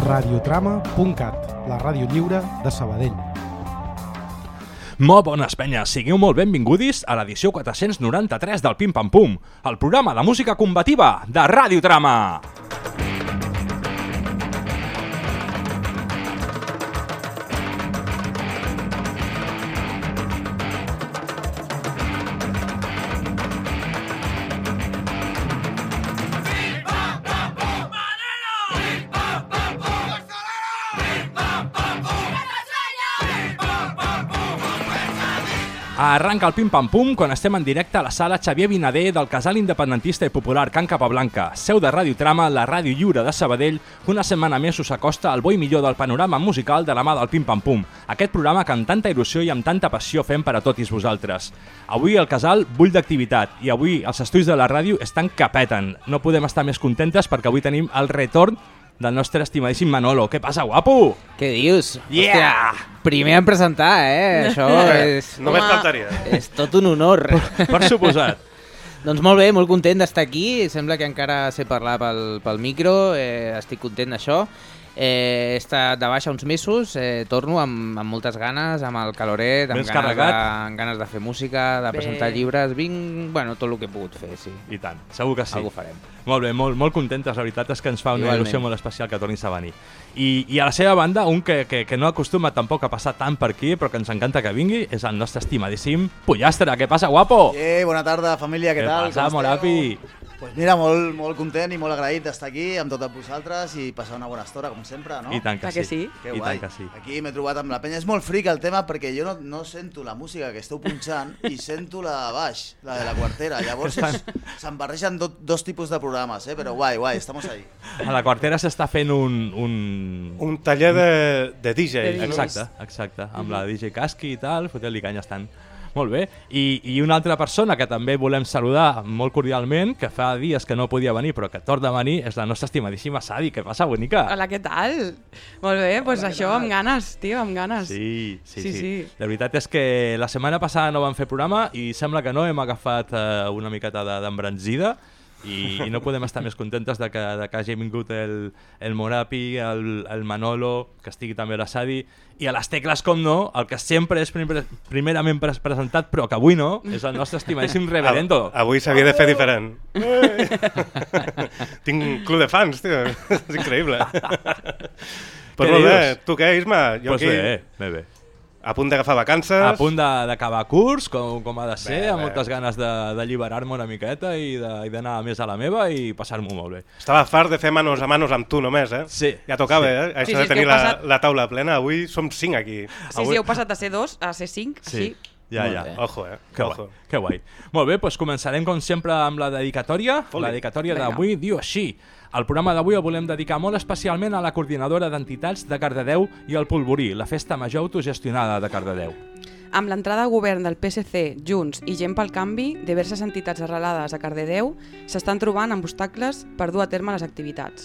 radiotrama.cat, la ràdio lliure de Sabadell. Molt bones, penyes. Sigueu molt benvingudis a l'edició 493 del Pim Pam Pum, el programa de música combativa de Radiotrama. Arranca el Pim Pam Pum quan estem en directe a la sala Xavier Vinader del Casal Independentista i Popular Can Capablanca, seu de Radiotrama, la ràdio lliure de Sabadell, que una setmana més us acosta al bo i millor del panorama musical de la mà del Pim Pam Pum, aquest programa que amb tanta il·lusió i amb tanta passió fem per a tots vosaltres. Avui el Casal bull d'activitat i avui els estudis de la ràdio estan que peten. No podem estar més contentes perquè avui tenim el retorn del nostre estimadíssim Manolo. Què passa, guapo? Què dius? Yeah! Hòstia, primer en presentar, Això és... Només faltaria. És tot un honor. Per suposat. Doncs molt bé, molt content d'estar aquí. Sembla que encara sé parlar pel micro. Estic content d'això. He estat de baixa uns mesos, torno amb moltes ganes, amb el caloret, amb ganes de fer música, de presentar llibres, bueno, tot el que he pogut fer, sí. I tant, segur que sí. Algú farem. Molt bé, molt contentes, la veritat és que ens fa una il·lusió molt especial que tornis a venir. I a la seva banda, un que no acostuma tampoc a passar tant per aquí, però que ens encanta que vingui, és el nostre estimadíssim Pollastre. Què passa, guapo? Bona tarda, família, què tal? Què passa, Morapi? Pues mira, molt content i molt agraït d'estar aquí amb tots vosaltres i passar una bona estona, com sempre, no? I tant que sí. Que guai. Que sí. Aquí m'he trobat amb la penya. És molt fric el tema perquè jo no sento la música que esteu punxant i sento la de baix, la de la quartera. Llavors se'n barregen dos tipus de programes, però guai, estamos ahí. A la quartera s'està fent un taller de DJ. Exacte, amb la DJ Casqui i tal, fotent-li canya estan. Molt bé, i una altra persona que també volem saludar molt cordialment, que fa dies que no podia venir però que torna a venir, és la nostra estimadíssima Sadi. Què passa, bonica? Hola, què tal? Molt bé, doncs això, amb ganes, tio, amb ganes. Sí. La veritat és que la setmana passada no vam fer programa i sembla que no, hem agafat una miqueta d'embranzida i no podem estar més contentes de que hagi vingut el Morapi, el Manolo, que estigui també la Sadi, i a les tecles, com no, el que sempre és primerament presentat, però que avui no, és el nostre estimadíssim Reverendo. Avui s'havia de fer diferent. Tinc un club de fans, tio. És increïble. Pues molt bé, tu què, Isma? Pues bé. A punt d'agafar vacances. A punt d'acabar curs, com ha de ser, amb moltes ganes d'alliberar-me una miqueta i d'anar més a la meva i passar-m'ho molt bé. Estava fart de fer manos a manos amb tu només, Sí. Ja tocava, Això de tenir la taula plena. Avui som 5 aquí. Sí, heu passat de ser 2 a ser 5, sí. Ja. Ojo, Que guai. Molt bé, doncs començarem com sempre amb la dedicatòria. La dedicatòria d'avui diu així. El programa d'avui el volem dedicar molt especialment a la coordinadora d'entitats de Cardedeu i el Polvorí, la festa major autogestionada de Cardedeu. Amb l'entrada a govern del PSC, Junts i Gent pel Canvi, diverses entitats arrelades a Cardedeu s'estan trobant amb obstacles per dur a terme les activitats.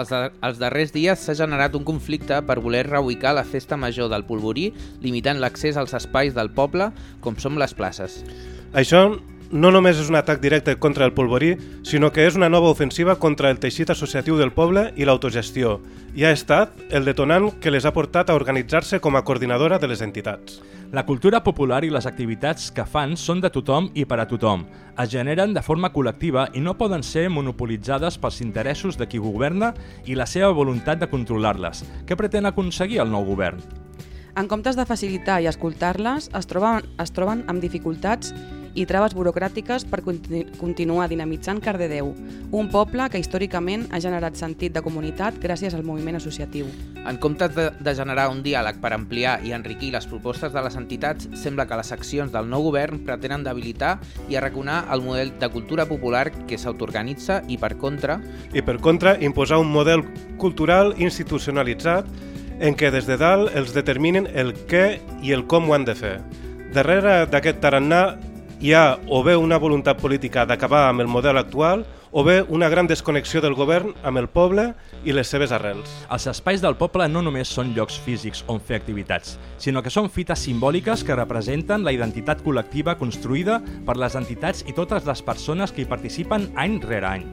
Els darrers dies s'ha generat un conflicte per voler reubicar la festa major del Polvorí, limitant l'accés als espais del poble, com són les places. Això no només és un atac directe contra el Polvorí, sinó que és una nova ofensiva contra el teixit associatiu del poble i l'autogestió, i ha estat el detonant que les ha portat a organitzar-se com a coordinadora de les entitats. La cultura popular i les activitats que fan són de tothom i per a tothom. Es generen de forma col·lectiva i no poden ser monopolitzades pels interessos de qui governa i la seva voluntat de controlar-les. Què pretén aconseguir el nou govern? En comptes de facilitar i escoltar-les, es troben amb dificultats i traves burocràtiques per continuar dinamitzant Cardedeu, un poble que històricament ha generat sentit de comunitat gràcies al moviment associatiu. En comptes de generar un diàleg per ampliar i enriquir les propostes de les entitats, sembla que les accions del nou govern pretenen debilitar i arraconar el model de cultura popular que s'autoorganitza i, per contra, imposar un model cultural institucionalitzat en què des de dalt els determinen el què i el com ho han de fer. Darrere d'aquest tarannà hi ha o bé una voluntat política d'acabar amb el model actual o bé una gran desconnexió del govern amb el poble i les seves arrels. Els espais del poble no només són llocs físics on fer activitats, sinó que són fites simbòliques que representen la identitat col·lectiva construïda per les entitats i totes les persones que hi participen any rere any.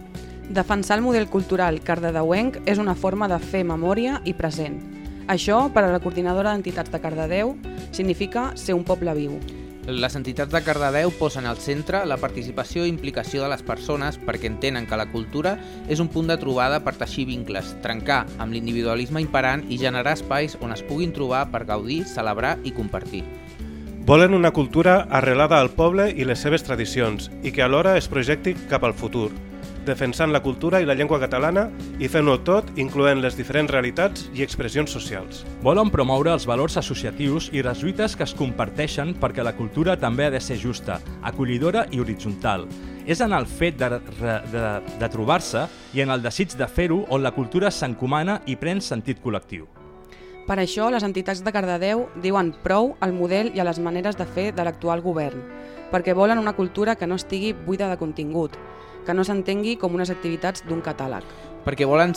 Defensar el model cultural cardedeuenc és una forma de fer memòria i present. Això, per a la Coordinadora d'Entitats de Cardedeu, significa ser un poble viu. Les entitats de Cardedeu posen al centre la participació i implicació de les persones perquè entenen que la cultura és un punt de trobada per teixir vincles, trencar amb l'individualisme imperant i generar espais on es puguin trobar per gaudir, celebrar i compartir. Volen una cultura arrelada al poble i les seves tradicions i que alhora es projecti cap al futur, defensant la cultura i la llengua catalana i fent-ho tot incloent les diferents realitats i expressions socials. Volen promoure els valors associatius i les lluites que es comparteixen perquè la cultura també ha de ser justa, acollidora i horitzontal. És en el fet de trobar-se i en el desig de fer-ho on la cultura s'encomana i pren sentit col·lectiu. Per això, les entitats de Cardedeu diuen prou al model i a les maneres de fer de l'actual govern, perquè volen una cultura que no estigui buida de contingut, que no s'entengui com unes activitats d'un catàleg. Perquè volen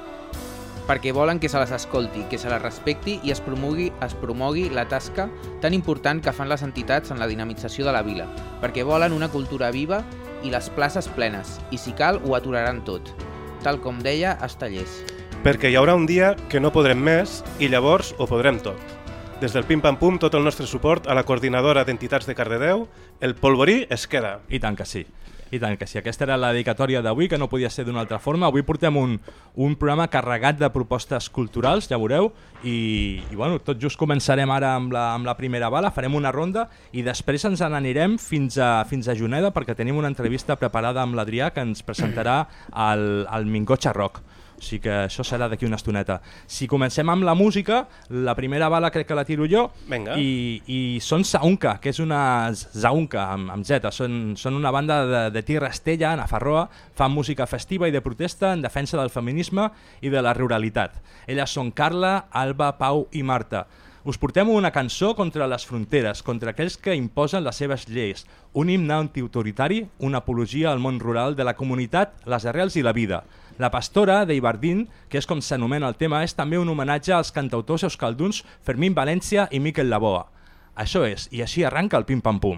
que se les escolti, que se les respecti i es promogui la tasca tan important que fan les entitats en la dinamització de la vila, perquè volen una cultura viva i les places plenes, i si cal ho aturaran tot, tal com deia Estallés. Perquè hi haurà un dia que no podrem més i llavors ho podrem tot. Des del Pim Pam Pum, tot el nostre suport a la Coordinadora d'Entitats de Cardedeu, el polvorí es queda. I tant que sí. I tant que sí. Aquesta era la dedicatòria d'avui, que no podia ser d'una altra forma. Avui portem un programa carregat de propostes culturals, ja veureu, i bueno, tot just començarem ara amb la primera bala, farem una ronda i després ens n'anirem fins a Juneda perquè tenim una entrevista preparada amb l'Adrià que ens presentarà el Mingotxa Rock. O sigui que això serà d'aquí una estoneta. Si comencem amb la música, la primera bala crec que la tiro jo. Venga. I són Zaunka, que és una Zaunka amb Z. Són una banda de Tierra Estella, a Nafarroa, fan música festiva i de protesta en defensa del feminisme i de la ruralitat. Elles són Carla, Alba, Pau i Marta. Us portem una cançó contra les fronteres, contra aquells que imposen les seves lleis, un himne antiautoritari, una apologia al món rural de la comunitat, les arrels i la vida. La Pastora, d'Ibardín, que és com s'anomena el tema, és també un homenatge als cantautors euskalduns Fermín València i Miquel Laboa. Això és, i així arranca el Pim Pam Pum.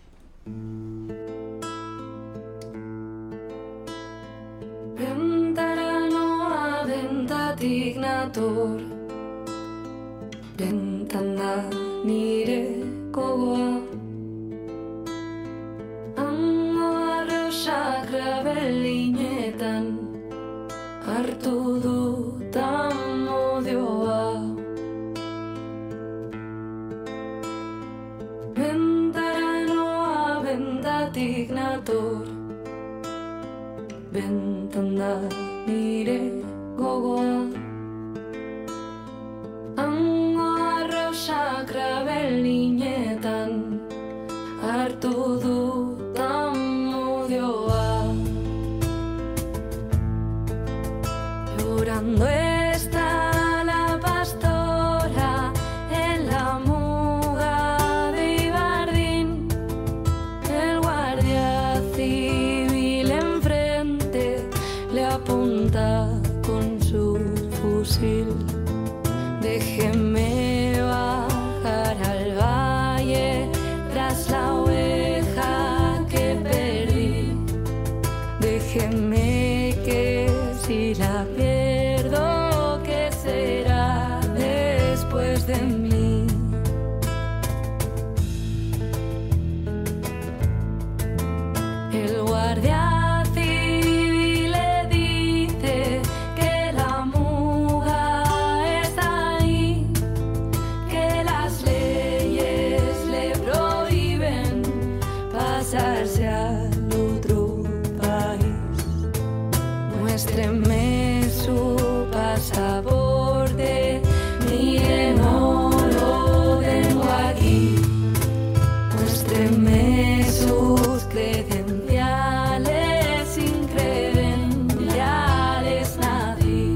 Bentaranoa bentatik nator, bentan da nire gogoa. Hango arrosak rabelinetan hartu dut amodioa. Bentaranoa bentatik nator, bentan da nire gogoa. Hango arrosak rabelinetan hartu dut amodioa. Llorando está la pastora en la muga de Ibardín, el guardia civil enfrente le apunta con su fusil. Déjeme bajar al valle tras la oveja que perdí. Déjeme que si la pierdo, ¿qué será después de mí? El guardia civil le dice que la muga está ahí, que las leyes le prohíben pasarse al otro país. Muéstreme su pasaporte, mire, no lo tengo aquí. Muéstreme sus credenciales, sin credenciales nací.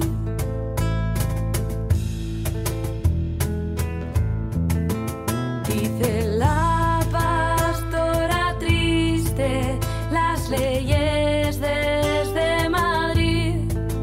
Dice la pastora triste, las leyes desde Madrid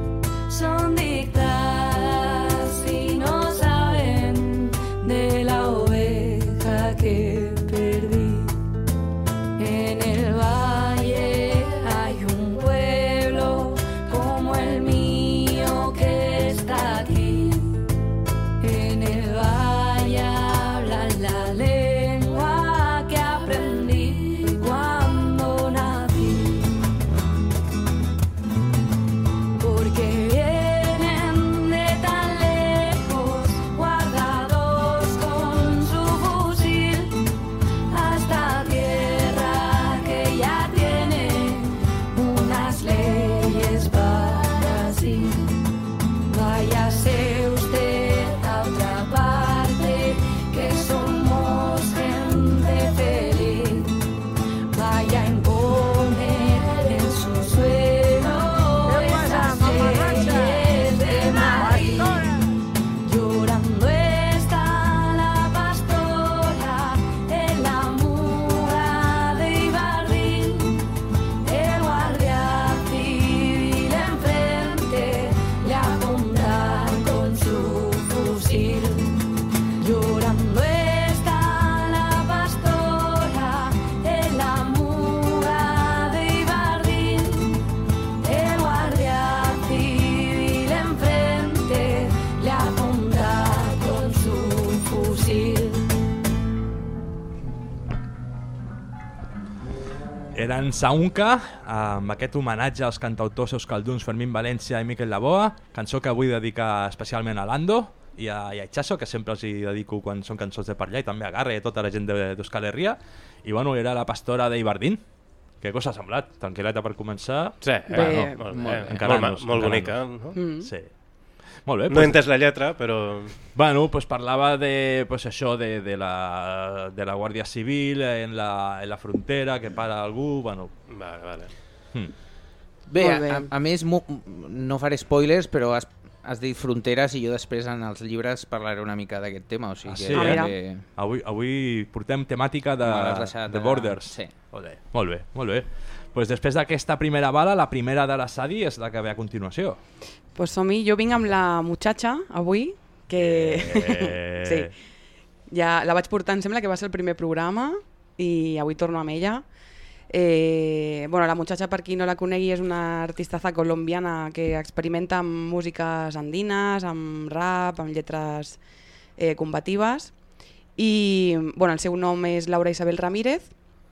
En Saunca, amb aquest homenatge als cantautors euskalduns Fermín València i Miquel Laboa, cançó que avui dedica especialment a Lando i a Itxaso, que sempre els hi dedico quan són cançons de per allà, i també a Garre i a tota la gent d'Euskal Herria. I bueno, era la pastora d'Ibardín. Què cosa ha semblat? Tranquil·leta per començar. Sí, Bé, molt bonica. No? Sí. Molt bé. No he entès la lletra, però... Bueno, pues parlava de pues això de la Guàrdia Civil en la frontera, que para algú, bueno... Vale. Bé, Molt bé. a més, no faré spoilers, però has dit fronteres i jo després en els llibres parlaré una mica d'aquest tema. O sigui Sí, que, mira. Avui portem temàtica Me l'has deixat, de Borders. sí. Molt bé. Pues després d'aquesta primera bala, la primera de la Sadi és la que ve a continuació. Pues som-hi. Jo vinc amb la muchacha avui, que... sí. Ja la vaig portar, em sembla que va ser el primer programa i avui torno amb ella. Bueno, la muchacha, per qui no la conegui, és una artistaza colombiana que experimenta amb músiques andines, amb rap, amb lletres combatives. I bueno, el seu nom és Laura Isabel Ramírez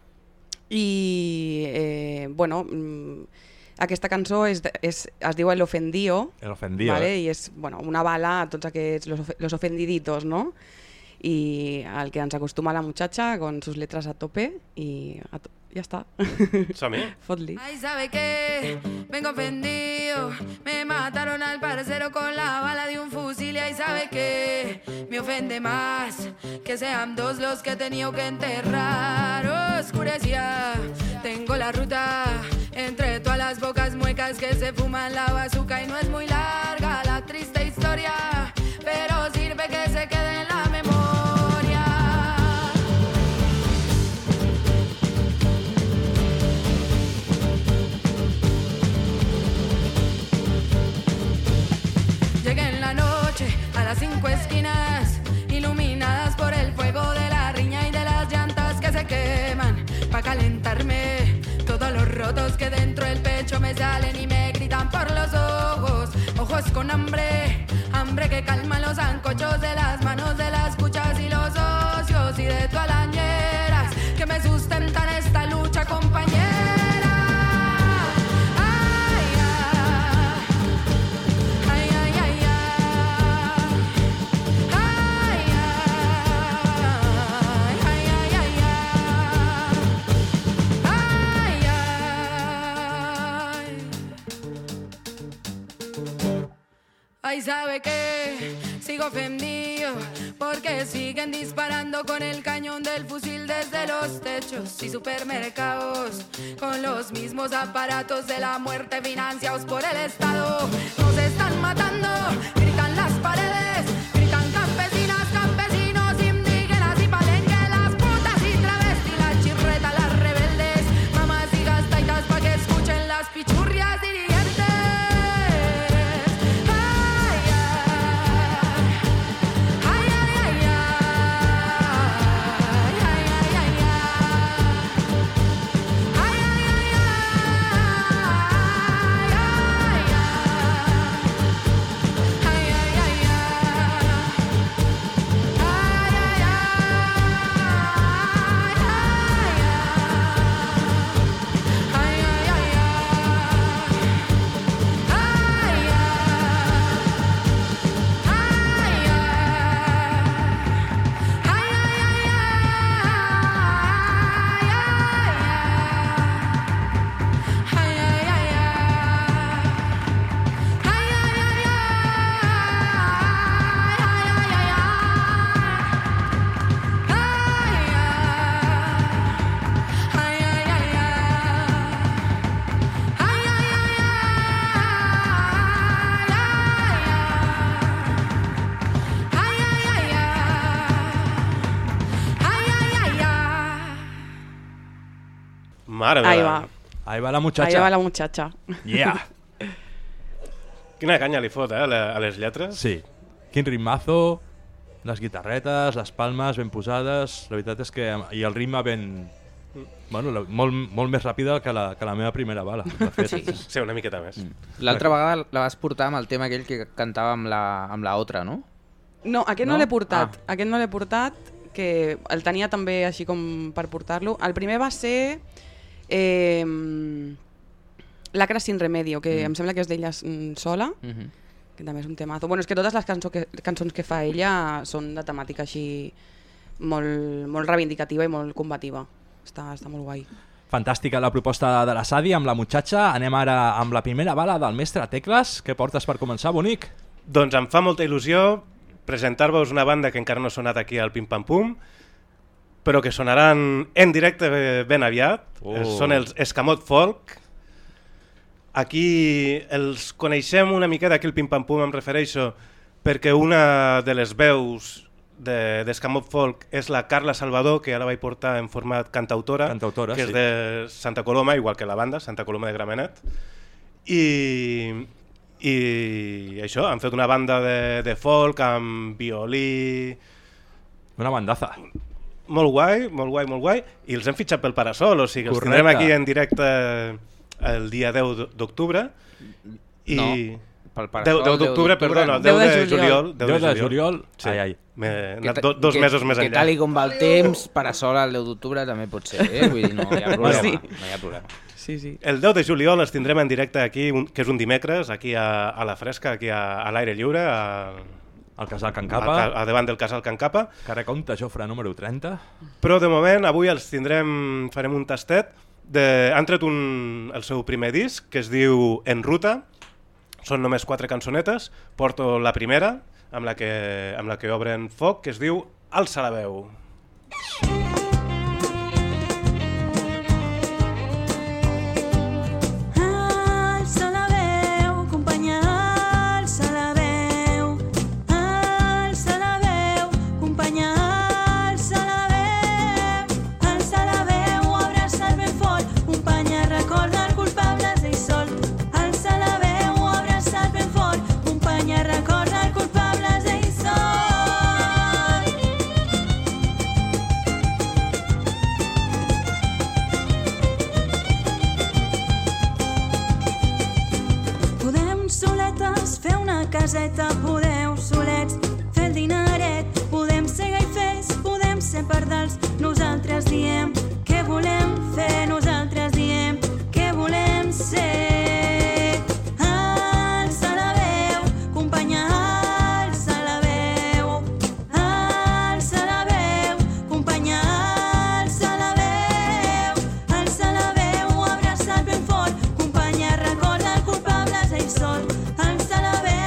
i bueno, aquesta cançó es diu El Ofendido, El Ofendido, vale? I és bueno, una bala a tots aquests los ofendiditos, ¿no? Y al que ens acostuma la muchacha con sus letras a tope y ya está. Som-hi. Fot-li. Ay, ¿sabe qué? Vengo ofendido. Me mataron al parcero con la bala de un fusil. Y ahí sabe que me ofende más que sean dos los que he tenido que enterrar. Oscurecía, tengo la ruta entre todas las bocas muecas que se fuman la bazuca. Y no es muy larga la triste historia, pero sirve que se quede en la memoria. Llegué en la noche a las 5 esquinas, iluminadas por el fuego de la riña y de las llantas que se queman, pa' calentarme todos los rotos que dentro del pecho me salen y me gritan por los ojos, ojos con hambre, hambre que calma los zancochos de las manos, de las cuchas y los ocios y de todas las ñeras que me sustentan esta lucha, compañera. Ay, ¿sabe qué? Sigo ofendido porque siguen disparando con el cañón del fusil desde los techos y supermercados con los mismos aparatos de la muerte financiados por el Estado. Nos están matando, gritan las paredes, gritan campesinas, campesinos, indígenas y palenques, las putas y travestis, las chirretas, las rebeldes, mamás y gastaitas pa' que escuchen las pichurrias dirigentes. Mare meva. Ahí va. Ahí va la muchacha. Ahí va la muchacha. Yeah. Quina canya li fot, a les lletres? Sí. Quin ritmazo, les guitarretes, les palmes ben posades, la veritat és que... I el ritme ben... Bueno, molt més ràpida que la meva primera bala, de fet. Sí, una miqueta més. L'altra vegada la vas portar amb el tema aquell que cantava amb la otra, no? No, aquest No? no l'he portat. Ah. Aquest no l'he portat, que el tenia també així com per portar-lo. El primer va ser Lacra sin remedio, que em sembla que és d'ella sola, que també és un temazo. Bueno, és que totes les cançons que fa ella són de temàtica així molt reivindicativa i molt combativa. Està molt guai. Fantàstica la proposta de la Sadi amb la Muchacha. Anem ara amb la primera bala del mestre Tecles. Què portes per començar, bonic? Doncs em fa molta il·lusió presentar-vos una banda que encara no ha sonat aquí al Pim Pam Pum, però que sonaran en directe ben aviat. Són els Escamot Folk. Aquí els coneixem una miqueta, aquí al Pim Pam Pum em refereixo, perquè una de les veus d'Escamot Folk és la Carla Salvador, que ara vaig portar en format cantautora, que és de Santa Coloma, igual que la banda, Santa Coloma de Gramenet. I això, han fet una banda de folk amb violí... Una bandaza. Molt guai, i els hem fitxat pel Parasol, o sigui, els tindrem aquí en directe el dia 10 d'octubre. No, pel Parasol, 10 d'octubre, perdona, 10 de juliol. 10 de juliol, sí. ai. M'he anat 2 mesos més enllà. Que tal com va el temps, Parasol el 10 d'octubre també pot ser, Vull dir, no hi ha problema. No hi ha problema. Sí. El 10 de juliol els tindrem en directe aquí, que és un dimecres, aquí a la fresca, aquí a l'aire lliure, al Casal Can Capa. A davant del Casal Can Capa. Carrer Comte Jofre, número 30. Però de moment, avui els tindrem, farem un tastet. Han tret el seu primer disc, que es diu En Ruta. Són només 4 cançonetes. Porto la primera, amb la que obren foc, que es diu Alça la veu. Podeu solets fer el dineret, podem ser gaifers, podem ser pardals, nosaltres diem què volem fer, nosaltres diem què volem ser. Alça la veu, companya, alça la veu, alça la veu, companya, alça la veu, abraçat ben fort, companya, recorda el culpable és ell sol. Alça la veu,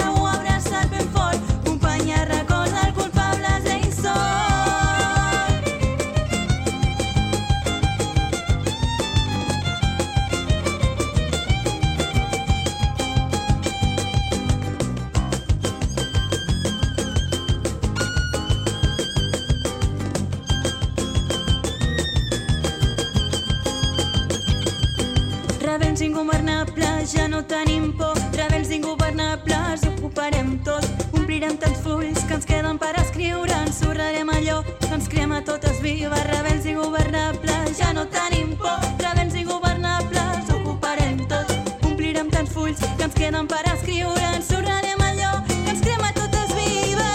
ingovernables, ja no tenim por, rebels ingovernables, ocuparem tot, omplirem tants fulls que ens queden per escriure, ensorrarem allò que ens crema totes vives, rebels ingovernables, ja no tenim por, rebels ingovernables, ocuparem tot, omplirem tants fulls que ens queden per escriure, ensorrarem allò que ens crema totes vives,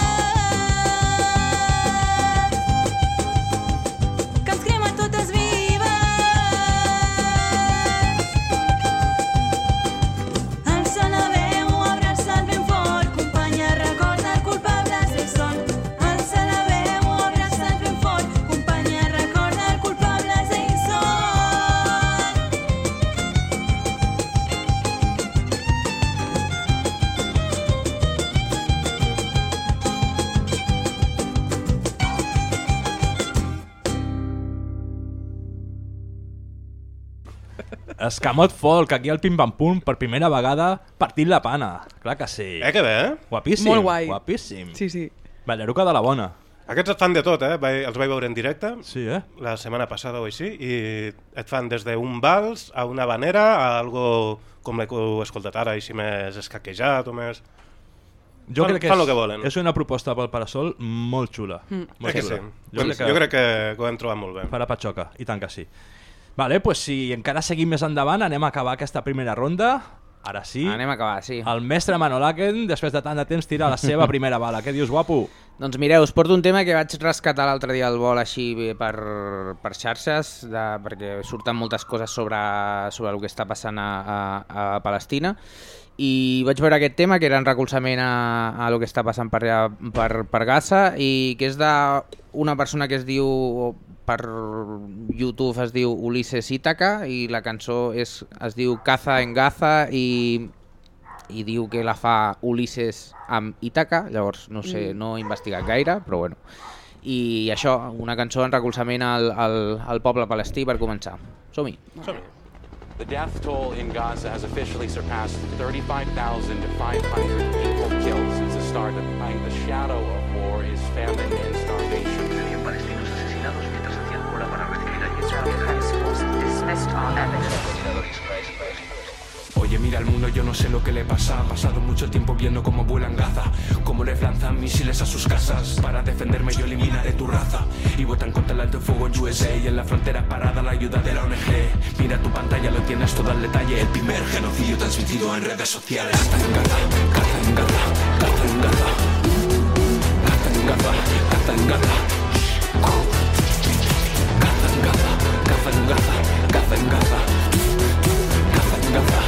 que ens crema totes vives. Escamot Folk, aquí al Pim Pam Pum, per primera vegada partint la pana. Clar que sí. Que bé, eh? Guapíssim. Molt guai. Guapíssim. Sí. Balleruca de la bona. Aquests et fan de tot, eh? Els vaig veure en directe, sí, la setmana passada o així, i et fan des d'un vals a una habanera a algo com l'he escoltat ara, així més escaquejat o més... Jo crec que fan el que volen. És una proposta pel Parasol molt xula. Molt que xula. Sí. Jo crec que ho hem trobat molt bé. Farà patxoca, i tant que sí. Vale, pues si encara seguim més endavant, anem a acabar aquesta primera ronda Ara sí. Anem a acabar, sí. El mestre Manolaken, després de tant de temps, tira la seva primera bala. Què dius, guapo? Doncs mireu, us porto un tema que vaig rescatar l'altre dia al vol així per xarxes, perquè surten moltes coses sobre el que està passant a Palestina, i vaig veure aquest tema que era en recolzament a el que està passant per Gaza, i que és d'una persona que es diu, per YouTube es diu Ulises Ítaca, i la cançó es diu Caza en Gaza, i diu que la fa Ulises amb Ítaca, llavors no sé, no he investigat gaire, però bueno. I això, una cançó en recolzament al poble palestí per començar. Som-hi. The death toll in Gaza has officially surpassed 35,500 people killed since the start of the shadow of war is famine and starvation. Palestinos asesinados mientras hacían cola para recibir ayuda. Oye, mira el mundo, yo no sé lo que le pasa. Ha pasado mucho tiempo viendo cómo vuelan Gaza, cómo les lanzan misiles a sus casas. Para defenderme yo eliminaré tu raza. Y votan contra el alto fuego en USA, y en la frontera parada la ayuda de la ONG. Mira tu pantalla, lo tienes todo al detalle. El primer genocidio transmitido en redes sociales. Gaza en Gaza, Gaza en Gaza, Gaza en Gaza, Gaza en Gaza, Gaza en Gaza, Gaza en Gaza, Gaza en Gaza, Gaza en Gaza, Gaza en Gaza.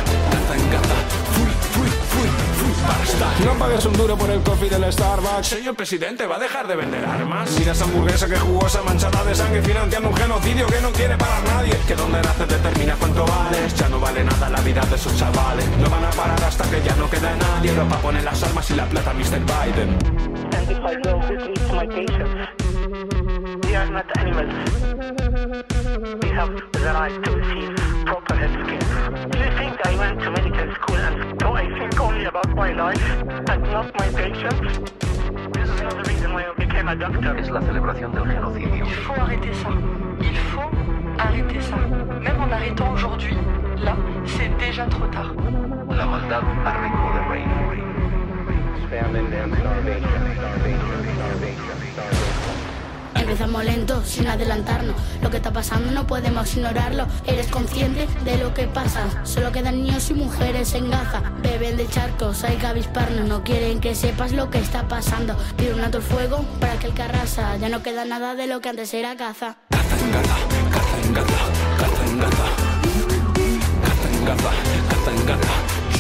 No pagues un duro por el coffee del Starbucks. Señor presidente, ¿va a dejar de vender armas? Mira esa hamburguesa que jugosa, manchada de sangre, financiando un genocidio que no quiere parar nadie. Que donde naces determina cuánto vales. Ya no vale nada la vida de esos chavales. No van a parar hasta que ya no quede nadie. Europa pone las armas y la plata Mr. Biden. And if I go, this leads to my patients. We are not animals. We have the right to receive proper health care. Do you think I went to medical school and so I think only about my life and not my patients? This is another reason why I became a doctor. Es la celebración del genocidio. Il faut arrêter ça. Il faut arrêter ça. Même en arrêtant aujourd'hui, là, c'est déjà trop tard. La maldad a ritmo de reino. Famine and starvation, starvation, starvation, starvation. Empezamos lento, sin adelantarnos. Lo que está pasando no podemos ignorarlo. Eres consciente de lo que pasa. Solo quedan niños y mujeres en Gaza. Beben de charcos, hay que avisparnos. No quieren que sepas lo que está pasando. Pide un alto el fuego para que el que arrasa. Ya no queda nada de lo que antes era Gaza. Gaza en Gaza, Gaza en Gaza, Gaza en Gaza, Gaza en Gaza, Gaza en Gaza,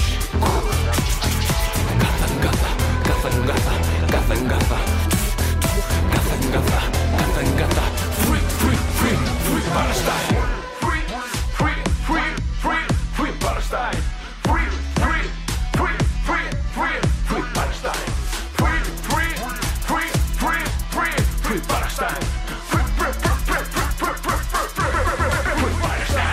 Gaza en Gaza, Gaza en Gaza, Gaza en Gaza, Gaza en Gaza, Gaza en Gaza. Free, free, free, free Palestine. Free, free, free, free, free Palestine. Free, free, free, free, free, free Palestine. Free, free, free, free, free, free Palestine. Free, free, free, free, free, free, free, free, free Palestine.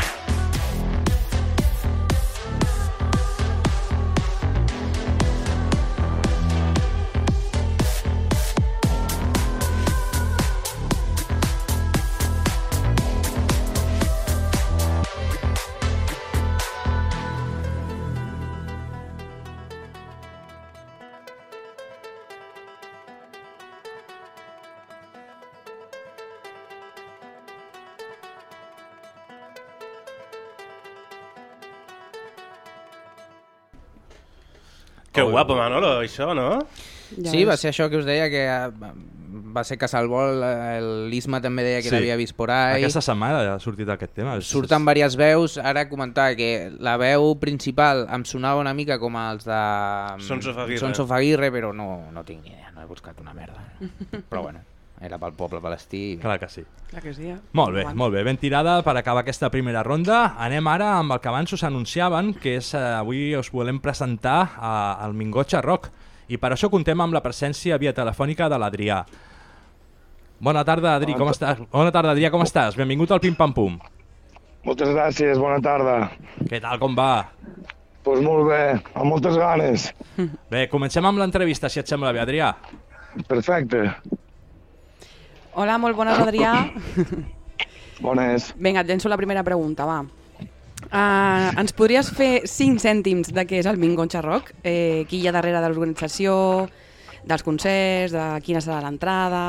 Que guapo, Manolo, això, no? Ja sí, va ser això que us deia, que va ser Casalbol, l'Isma també deia que l'havia vist por ahí. Aquesta setmana ha sortit aquest tema. Surten diverses veus, ara comentava que la veu principal em sonava una mica com els de Sons of Aguirre, però no tinc ni idea, no he buscat una merda. Però bueno, era pel poble palestí. Clar que sí. Clar que sí. Molt bé, ben tirada per acabar aquesta primera ronda. Anem ara amb el que abans us anunciaven, que és avui us volem presentar al Mingotxa Rock, i per això contem amb la presència via telefònica de l'Adrià. Bona tarda, Adri, com estàs? Bona tarda, Adrià, com estàs? Benvingut al Pim Pam Pum. Moltes gràcies, bona tarda. Què tal, com va? Doncs molt bé, amb moltes ganes. Bé, comencem amb l'entrevista, si et sembla bé, Adrià. Perfecte. Hola, molt bones, Adrià. Bones. Vinga, et llenço la primera pregunta, va. Ens podries fer 5 cèntims de què és el Mingotxa Rock? Qui hi ha darrere de l'organització, dels concerts, de quina serà l'entrada?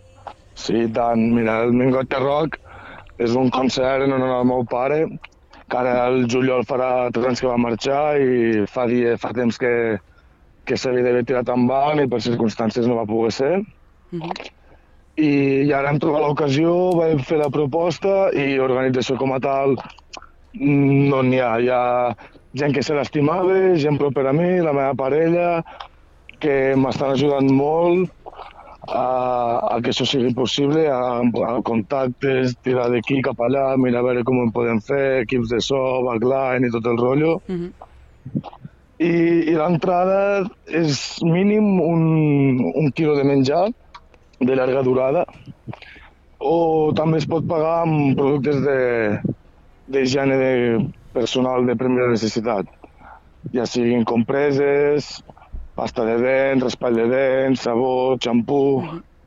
Sí, tant. Mira, el Mingotxa Rock és un concert en honor al meu pare, que ara el juliol farà 3 anys que va marxar i fa temps que s'havia d'haver tirat en van i per circumstàncies no va poder ser. I ara hem trobat l'ocasió, vam fer la proposta i organització com a tal no n'hi ha. Hi ha gent que se l'estimava, gent propera a mi, la meva parella, que m'estan ajudant molt a que això sigui possible, a contactes, tirar d'aquí cap allà, mirar a veure com ho podem fer, equips de so, backline i tot el rotllo. I l'entrada és mínim un quilo de menjar de llarga durada, o també es pot pagar amb productes d'higiene personal de primera necessitat, ja siguin compreses, pasta de dents, raspall de dents, sabó, xampú...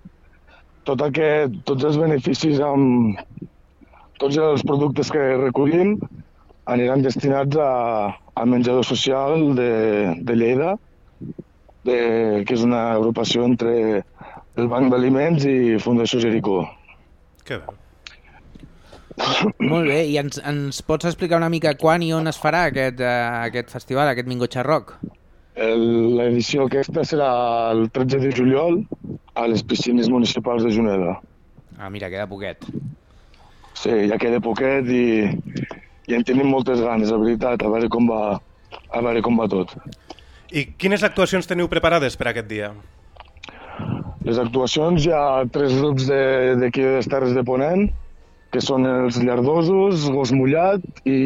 Tots els beneficis amb tots els productes que recollim aniran destinats al menjador social de Lleida, que és una agrupació entre el Banc d'Aliments i Fundació Jericó. Que bé. Molt bé, i ens pots explicar una mica quan i on es farà aquest festival, aquest Mingocha Rock? L'edició aquesta serà el 13 de juliol a les piscines municipals de Juneda. Ah, mira, queda poquet. Sí, ja queda poquet i en tenim moltes ganes, la veritat, a veure com va tot. I quines actuacions teniu preparades per aquest dia? Les actuacions hi ha 3 grups d'aquí de les Terres de Ponent, que són els Llardosos, Gos Mullat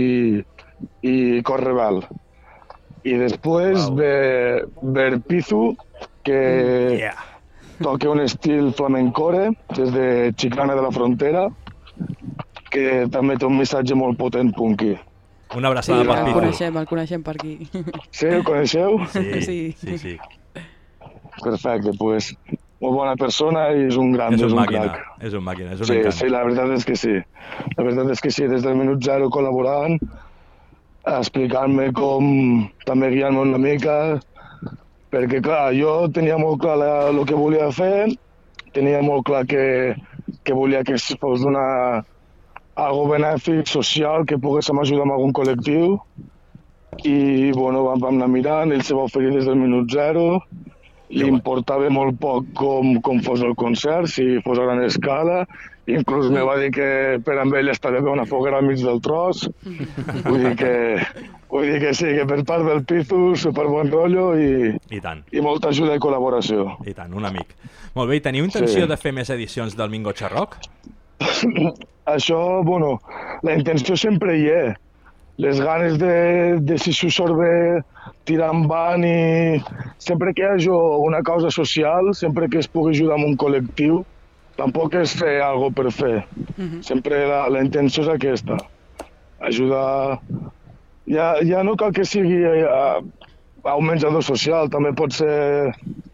i Cor Rebel. I després ve Verpizu, que toca un estil flamencore des de Chiclana de la Frontera, que també té un missatge molt potent punky. Una abraçada per Pizu. El coneixem per aquí. Sí, el coneixeu? Sí. Perfecte, doncs molt bona persona i és un gran, és un crac. És un màquina, és un encant. Sí, la veritat és que sí. La veritat és que sí, des del minut zero col·laborant, explicant-me com, també guiant-me una mica, perquè clar, jo tenia molt clar el que volia fer, tenia molt clar que volia que fos algo benèfic, social, que poguéssim ajudar amb algun col·lectiu, i bueno, vam anar mirant, ell se va oferir des del minut zero, li importava molt poc com fos el concert, si fos a gran escala, inclús me va dir que per amb ell estaria bé una foguera al mig del tros, vull dir que sí, que per part del Pizu, superbon rotllo i molta ajuda i col·laboració. I tant, un amic. Molt bé, i teniu intenció de fer més edicions del Mingocha Rock? Això, bueno, la intenció sempre hi és. Les ganes de si s'ho sort bé, tirar endavant i sempre que hi hagi una causa social, sempre que es pugui ajudar amb un col·lectiu, tampoc és fer alguna per fer. Sempre la intenció és aquesta. Ajudar... Ja no cal que sigui a un menjador social, també pot ser...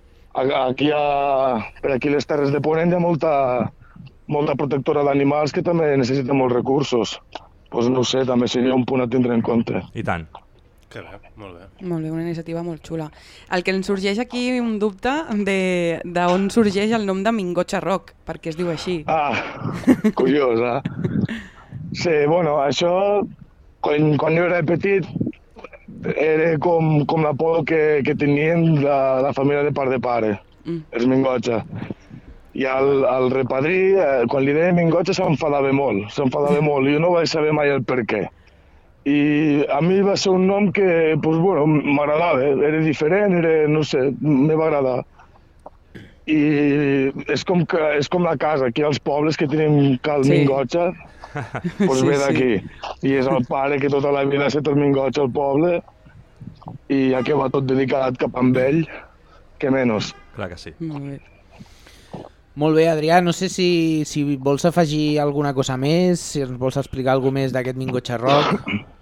Per aquí les Terres de Ponent hi ha molta protectora d'animals que també necessita molts recursos. Doncs no ho sé, també seria un punt a tindre en compte. I tant. Que bé, molt bé. Molt bé, una iniciativa molt xula. El que ens sorgeix aquí un dubte d'on sorgeix el nom de Mingocha Rock, perquè es diu així. Ah, curiós, Sí, bueno, això, quan jo era petit, era com l'apol que tenien la família de part de pare, els Mingocha. I el repadrí, quan li deia Mingocha, s'enfadava molt, i jo no vaig saber mai el per què. I a mi va ser un nom que, doncs, bueno, m'agradava, era diferent, no sé, me va agradar. I és com la casa, aquí als pobles que tenim cal Mingocha, doncs ve d'aquí. I és el pare que tota la vida ha estat el Mingocha al poble, i ja que va tot dedicat cap amb ell, que menys. Clar que sí. Molt bé. Molt bé, Adrià, no sé si vols afegir alguna cosa més, si ens vols explicar alguna més d'aquest Mingocha Rock.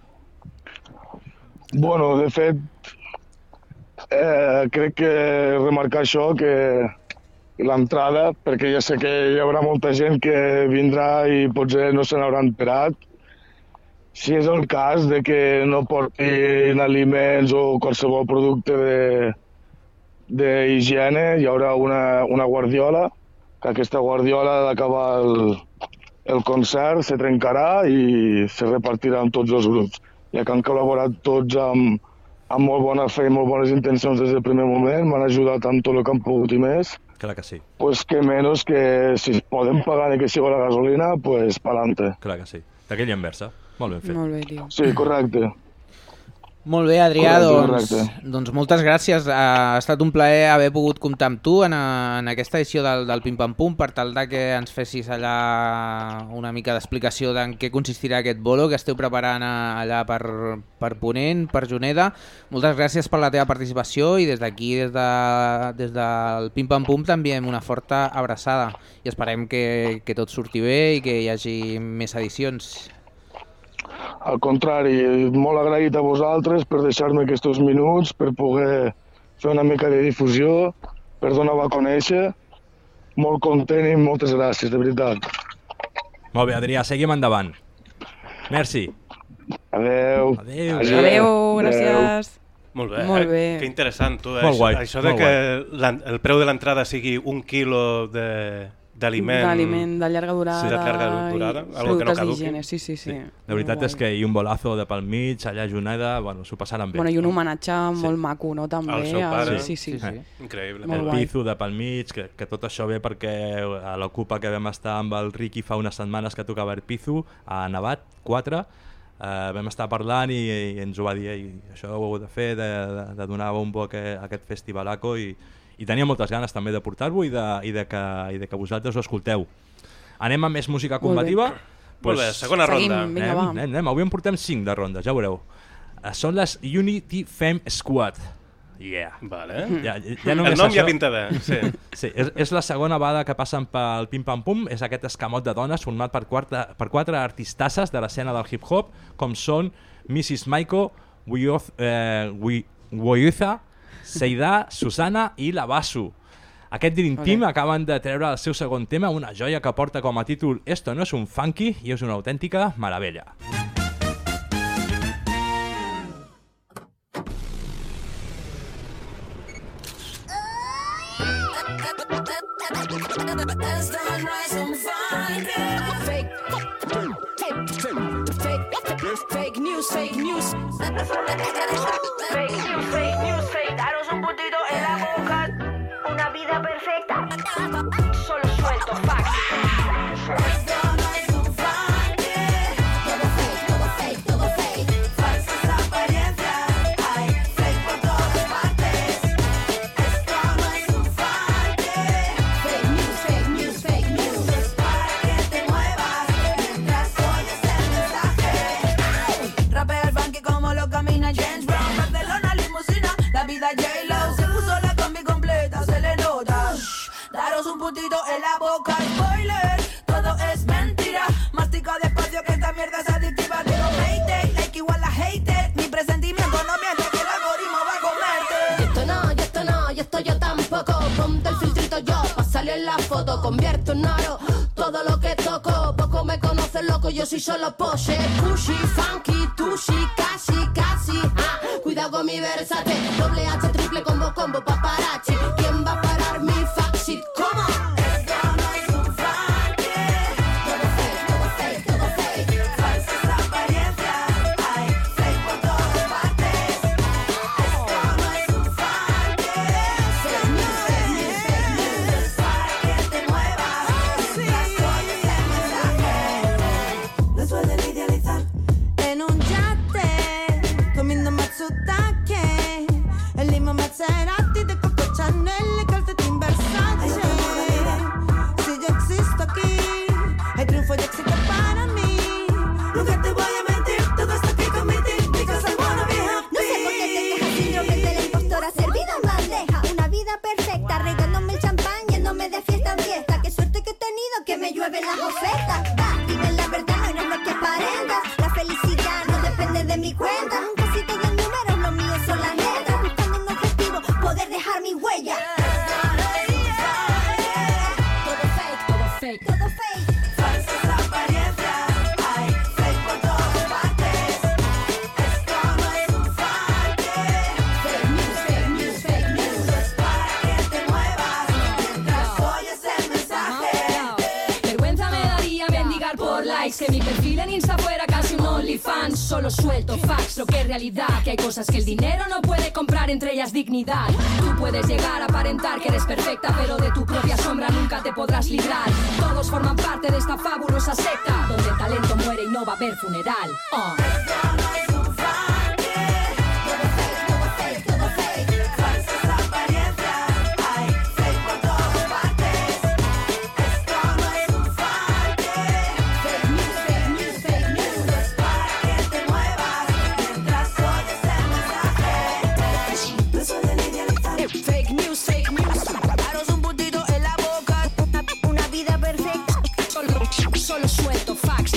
Bueno, de fet, crec que remarcar això, que l'entrada, perquè ja sé que hi haurà molta gent que vindrà i potser no se n'hauran enterat. Si és el cas de que no portin aliments o qualsevol producte d'higiene, hi haurà una guardiola, que aquesta guardiola ha d'acabar el concert se trencarà i se repartirà amb tots els grups. Ja que han col·laborat tots amb molt bona fe i molt bones intencions des del primer moment, m'han ajudat amb tot el que han pogut i més. Clar que sí. Pues que menys que si poden pagar ni que sigui la gasolina, pues pa'lante. Clar que sí. D'aquella inversa. Molt ben fet. Molt bé, tio. Sí, correcte. Molt bé, Adrià, Correcte. doncs moltes gràcies. Ha estat un plaer haver pogut comptar amb tu en aquesta edició del Pim Pam Pum per tal de que ens fessis allà una mica d'explicació d'en què consistirà aquest bolo que esteu preparant allà per Ponent, per Juneda. Moltes gràcies per la teva participació i des d'aquí, des del Pim Pam Pum, també una forta abraçada i esperem que tot surti bé i que hi hagi més edicions. Al contrari, molt agraït a vosaltres per deixar-me aquests minuts, per poder fer una mica de difusió, per donar-ho a conèixer. Molt content i moltes gràcies, de veritat. Molt bé, Adrià, seguim endavant. Merci. Adeu. Adeu, gràcies. Molt bé, Molt bé. Que interessant, tu. Molt guai, Això de molt que el preu de l'entrada sigui 1 quilo d'aliment de llarga durada, sí, de llarga durada, i algo que no productes caduqui. d'higiene, sí. La veritat és que hi ha un bolazo de pel mig, allà a Juneda, bueno, s'ho passaran bé. Bueno, i un homenatge molt maco, no? També. Al seu pare. Sí. Increïble. Molt El guai. Pizu de pel mig, que tot això ve perquè a l'Ocupa que vam estar amb el Ricky fa unes setmanes que tocava el Pizu, a Nevat 4, vam estar parlant i ens ho va dir, i això ho heu de fer, de donar bombo a aquest festivalaco, i tenia moltes ganes també de portar-ho i de que vosaltres ho escolteu. Anem a més música combativa? Molt bé, segona ronda. Vinga, va. Anem. Avui en portem 5 de rondes, ja veureu. Són les Unity Femme Squad. Yeah. Vale. Ja El nom ja pinta bé. Sí, és la segona vegada que passen pel Pim Pam Pum. És aquest escamot de dones format per 4 artistasses de l'escena del hip-hop, com són Mrs. Maiko, Woyuza, Seidà, Susana i la Basu. Aquest Dream Team acaben de treure el seu segon tema, una joia que porta com a títol Esto no es un funky i és una autèntica meravella. Fake news. Daros un puntito en la boca. Una vida perfecta. Solo suelto facts. Esto no es un funky. Todo fake. Falsas apariencias. Hay fake por todas partes. Esto no es un funky. Fake news. Es para que te muevas mientras oyes el mensaje. Rapea el funky como lo camina James Brown. Barcelona, limusina, la vida J-Lo. Se puso la combi completa, se le nota. Daros un puntito en la boca. Spoiler, todo es mentira. Mastica despacio que esta mierda es adictiva. Digo Mayday, like igual a hate. Mi presentimiento no miente que el algoritmo va a comerte. Y esto yo tampoco. Ponte el filtrito yo pa' salir en la foto. Convierto en oro todo lo que toco. Poco me conocen, loco, yo soy solo pose. Pushy, funky, tushy, casi. Cuidado con mi versate. Doble H, triple combo, paparazzi. ¿Quién va a parar mi faxit? ¿Cómo? Esto no es un funky. Todo fake. Falsas apariencias. Hay fake por todas partes. Esto no es un funky. Fake news. Es para que te muevas mientras oyes el mensaje. Lo suelen idealizar en un yate, comiendo matsutake, el limo Maserati de Coco Chanel, el calcetín Versace. Si yo existo aquí, el triunfo ya existe para mí. Nunca te voy a mentir, todo esto que cometí, because I wanna be happy. No sé por qué te quejas, síndrome de la impostora servida en bandeja. Una vida perfecta, regándome el champán, yéndome de fiesta en fiesta. Qué suerte que he tenido, que me llueven las ofertas. Va, dime la verdad, no es lo que aparenta. La felicidad no depende de mi cuenta. Un casito de números, los míos son las letras. Buscando un objetivo, poder dejar mi huella. Todo fake. Falsas apariencias, hay fake por todas partes. Esto no es un funky. Fake news. Es para que te muevas mientras oyes el mensaje. Vergüenza me daría mendigar solo suelto facts, lo que es realidad, que hay cosas que el dinero no puede comprar, entre ellas dignidad. Tú puedes llegar a aparentar que eres perfecta, pero de tu propia sombra nunca te podrás librar. Todos forman parte de esta fabulosa secta, donde el talento muere y no va a haber funeral. Solo suelto facts.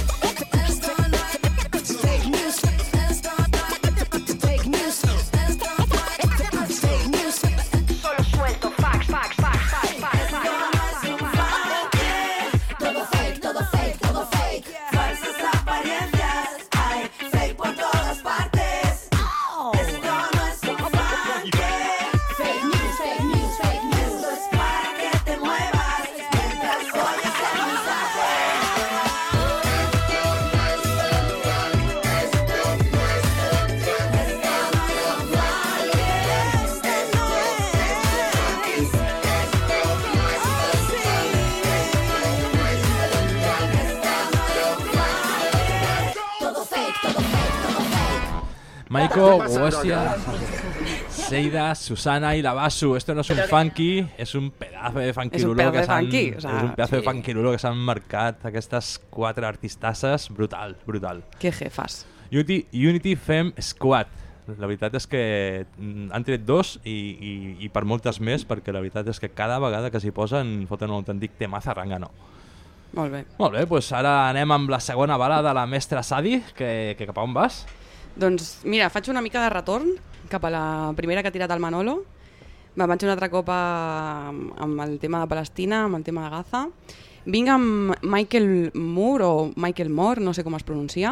Maiko, Huesia, Seida, Susana y Labasu. Esto no es un funky, és un pedazo de funkirulo que s'han... És un pedazo de funkirulo que s'han marcat aquestes 4 artistasses. Brutal, brutal. Que jefas. Unity Femme Squad. La veritat és que han tret 2 i per moltes més, perquè la veritat és que cada vegada que s'hi posen foten un autèntic temazo arrangano. Molt bé. Molt bé, doncs ara anem amb la segona bala de la mestra Sadi, que cap a on vas? Doncs mira, faig una mica de retorn cap a la primera que ha tirat el Manolo. Me'n vaig un altre cop amb el tema de Palestina, amb el tema de Gaza. Vinc amb Michael Moore, o Michael Moore, no sé com es pronuncia,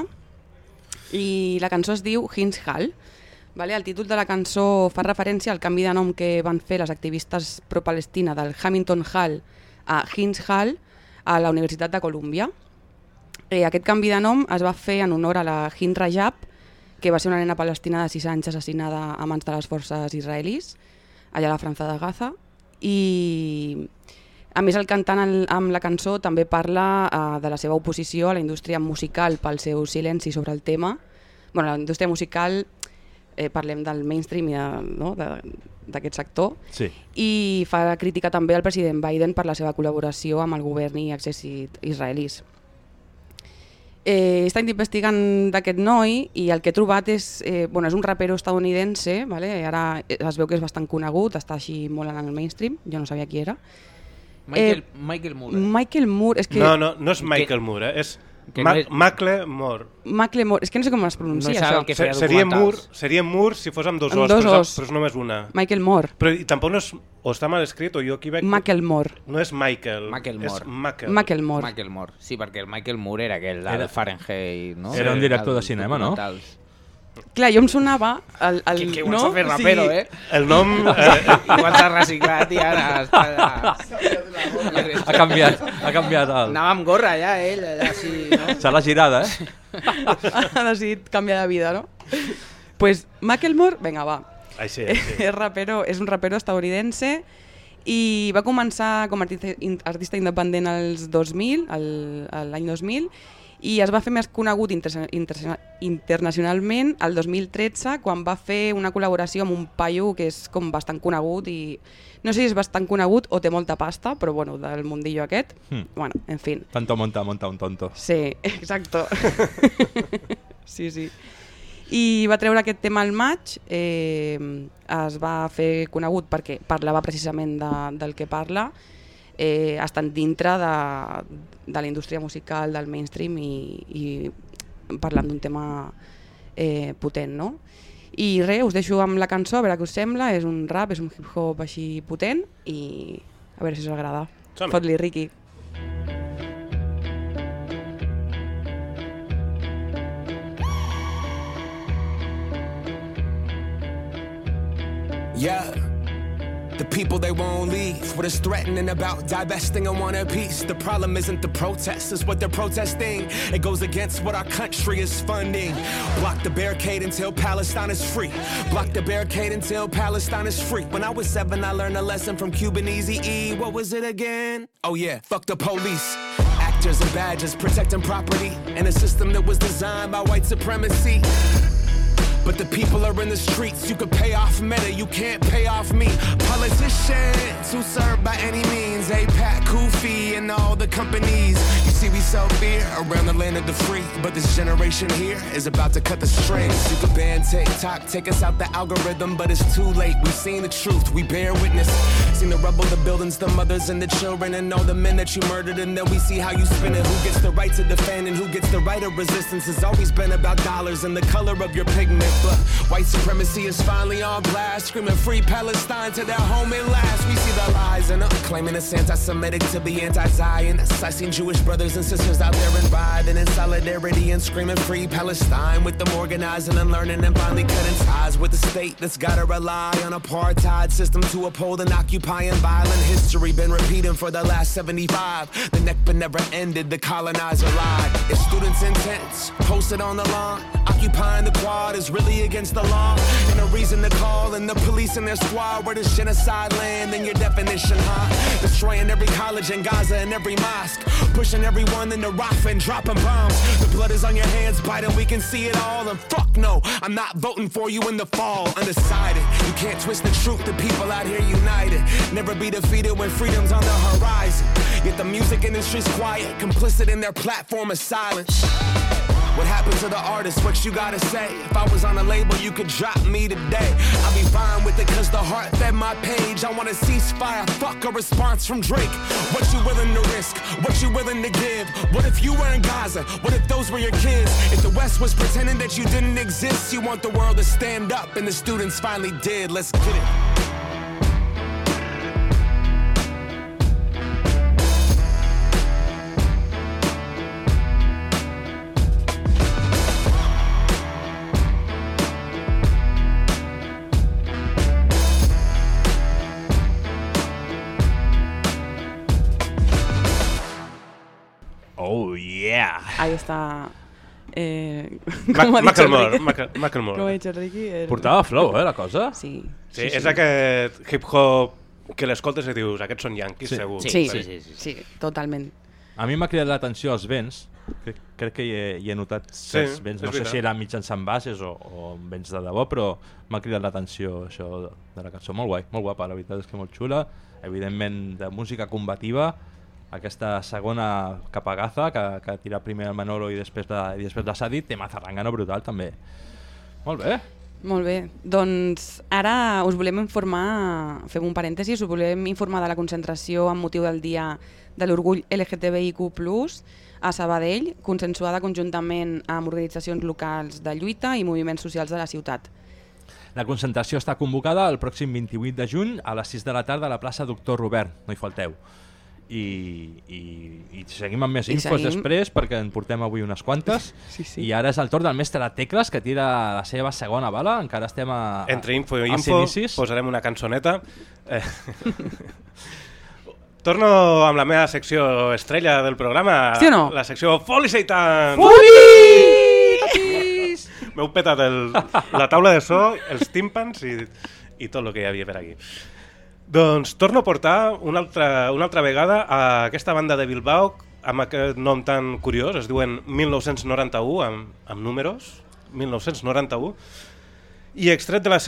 i la cançó es diu Hins Hall. Vale? El títol de la cançó fa referència al canvi de nom que van fer les activistes pro-Palestina del Hamilton Hall a Hins Hall a la Universitat de Colúmbia. Aquest canvi de nom es va fer en honor a la Hind Rajab, que va ser una nena palestina de 6 anys assassinada a mans de les forces israelis, allà a la Franja de Gaza. I a més el cantant amb la cançó també parla de la seva oposició a la indústria musical pel seu silenci sobre el tema. Bueno, la indústria musical, parlem del mainstream i d'aquest sector, sí. I fa crítica també al president Biden per la seva col·laboració amb el govern i exèrcit israelis. He estat investigant d'aquest noi i el que he trobat és un rapero estadounidense, vale? Ara es veu que és bastant conegut, està així molt en el mainstream, jo no sabia qui era. Michael Moore. Michael Moore, és que... No és Michael Moore, és Macklemore. Macklemore, és que no sé com es pronuncia això. Seria Moore si fos amb dos os, però és només una. Michael Moore. Però tampoc no és... O està mal escrit o jo aquí veig... Macklemore. No és Michael. Macklemore. És Macklemore. Sí, perquè el Michael Moore era aquell del Fahrenheit, no? Era un director de cinema, no? Clar, jo em sonava... Que ho has fet rapero, El nom... Igual s'ha reciclat i ara està... Ha canviat el... Anava amb gorra ja, ell, allà així, no? S'ha la girada, Ha decidit canviar de vida, no? Pues Macklemore, vinga, va. Així. És un rapero estadounidense i va començar com a artista independent l'any 2000 i es va fer més conegut internacionalment el 2013 quan va fer una col·laboració amb un paio que és com bastant conegut i no sé si és bastant conegut o té molta pasta, però bueno, del mundillo aquest. Bueno, en fin. Tanto monta un tonto. Sí, exacto. Sí. I va treure aquest tema al maig, es va fer conegut perquè parlava precisament del que parla, estant dintre de la indústria musical, del mainstream i parlant d'un tema potent, no? I res, us deixo amb la cançó, a veure què us sembla, és un rap, és un hip-hop així potent i a veure si us agrada. Fot-li, Ricky. Yeah, The people, they won't leave. What is threatening about divesting and want a piece? The problem isn't the protests, it's what they're protesting. It goes against what our country is funding. Block the barricade until Palestine is free. Block the barricade until Palestine is free. When I was 7, I learned a lesson from Cuban Eazy-E. What was it again? Oh yeah, fuck the police. Actors and badges protecting property in a system that was designed by white supremacy. But the people are in the streets. You could pay off Meta, you can't pay off me. Politicians who serve by any means. APAC, Kofi, and all the companies. You see, we sell beer around the land of the free. But this generation here is about to cut the strings. You could ban TikTok, take us out the algorithm. But it's too late, we've seen the truth, we bear witness. Seen the rubble, the buildings, the mothers and the children. And all the men that you murdered. And then we see how you spin it. Who gets the right to defend and who gets the right of resistance. It's always been about dollars and the color of your pigment. But white supremacy is finally on blast, screaming free Palestine to their home at last. We see the lies and claiming it's anti-Semitic to be anti-Zionist. I seen Jewish brothers and sisters out there and riding in solidarity and screaming free Palestine, with them organizing and learning and finally cutting ties with the state that's gotta rely on apartheid system to uphold an occupying violent history. Been repeating for the last 75. The Nakba never ended, the colonizer lied. If students' intents posted on the lawn, occupying the quad is really against the law, and a reason to call in the police and their squad. Where does genocide land in your definition, huh? Destroying every college in Gaza and every mosque, pushing everyone into Rafah and dropping bombs. The blood is on your hands, Biden, we can see it all. And fuck no, I'm not voting for you in the fall. Undecided, you can't twist the truth, the people out here united. Never be defeated when freedom's on the horizon. Yet the music industry's quiet, complicit in their platform of silence. What happened to the artist? What you gotta say? If I was on a label, you could drop me today. I'll be fine with it cause the heart fed my page. I want a ceasefire, fuck a response from Drake. What you willing to risk? What you willing to give? What if you were in Gaza? What if those were your kids? If the West was pretending that you didn't exist, you want the world to stand up and the students finally did. Let's get it. Oh, yeah. Ahí está. Macklemore. Com ha dit el Ricky? Portava flow, la cosa? Sí. Sí, és aquest hip-hop que l'escoltes i dius, aquests són yanquis, segur. Sí, totalment. A mi m'ha cridat l'atenció els vents. Crec que hi he notat certs vents. No sé si era mitjançant bases o vents de debò, però m'ha cridat l'atenció això de la cançó. Molt guai, molt guapa, la veritat és que molt xula. Evidentment, de música combativa. Aquesta segona cap a Gaza, que tira primer el Manolo i després la Sadi, tema zarrangano brutal també. Molt bé. Molt bé, doncs ara us volem informar, fem un parèntesis, us volem informar de la concentració amb motiu del Dia de l'Orgull LGTBIQ+, a Sabadell, consensuada conjuntament amb organitzacions locals de lluita i moviments socials de la ciutat. La concentració està convocada el pròxim 28 de juny a les 6 de la tarda a la plaça Doctor Robert, no hi falteu. I seguim amb més infos després perquè en portem avui unes quantes. I ara és el torn del mestre Tecles, que tira la seva segona bala. Encara estem entre info i info posarem una cançoneta. Torno amb la meva secció estrella del programa. Sí o no? La secció Foli Seitan. M'heu petat la taula de so, els tímpans i tot el que hi havia per aquí. Doncs torno a portar una altra vegada a aquesta banda de Bilbao amb aquest nom tan curiós, es diuen 1991 amb números, 1991, i extret del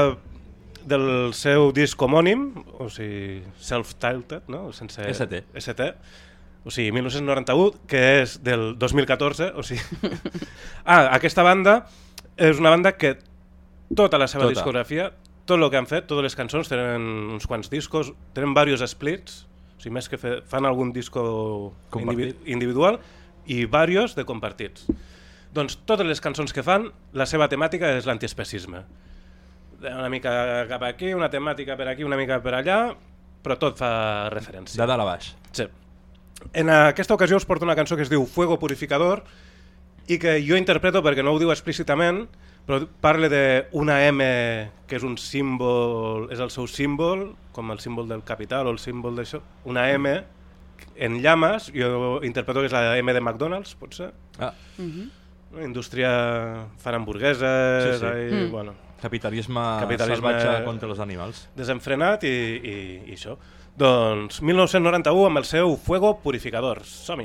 seu disc homònim, o sigui, self-titled, no? Sense ST, o sigui, 1991, que és del 2014, o sigui... aquesta banda és una banda que tota la seva discografia, tot el que han fet, totes les cançons, tenen uns quants discos, tenen diversos splits, o sigui, més que fan algun disco individual i diversos de compartits. Doncs totes les cançons que fan, la seva temàtica és l'antiespecisme. Una mica cap aquí, una temàtica per aquí, una mica per allà, però tot fa referència. De dalt a baix. Sí. En aquesta ocasió us porto una cançó que es diu Fuego Purificador i que jo interpreto, perquè no ho diu explícitament, Però parla d'una M que és un símbol, és el seu símbol, com el símbol del capital o el símbol d'això, una M en llames, jo interpreto que és la M de McDonald's, potser. Indústria fan hamburgueses, bueno, capitalisme salvatge contra els animals. Desenfrenat i això. Doncs 1991 amb el seu Fuego Purificador. Som-hi!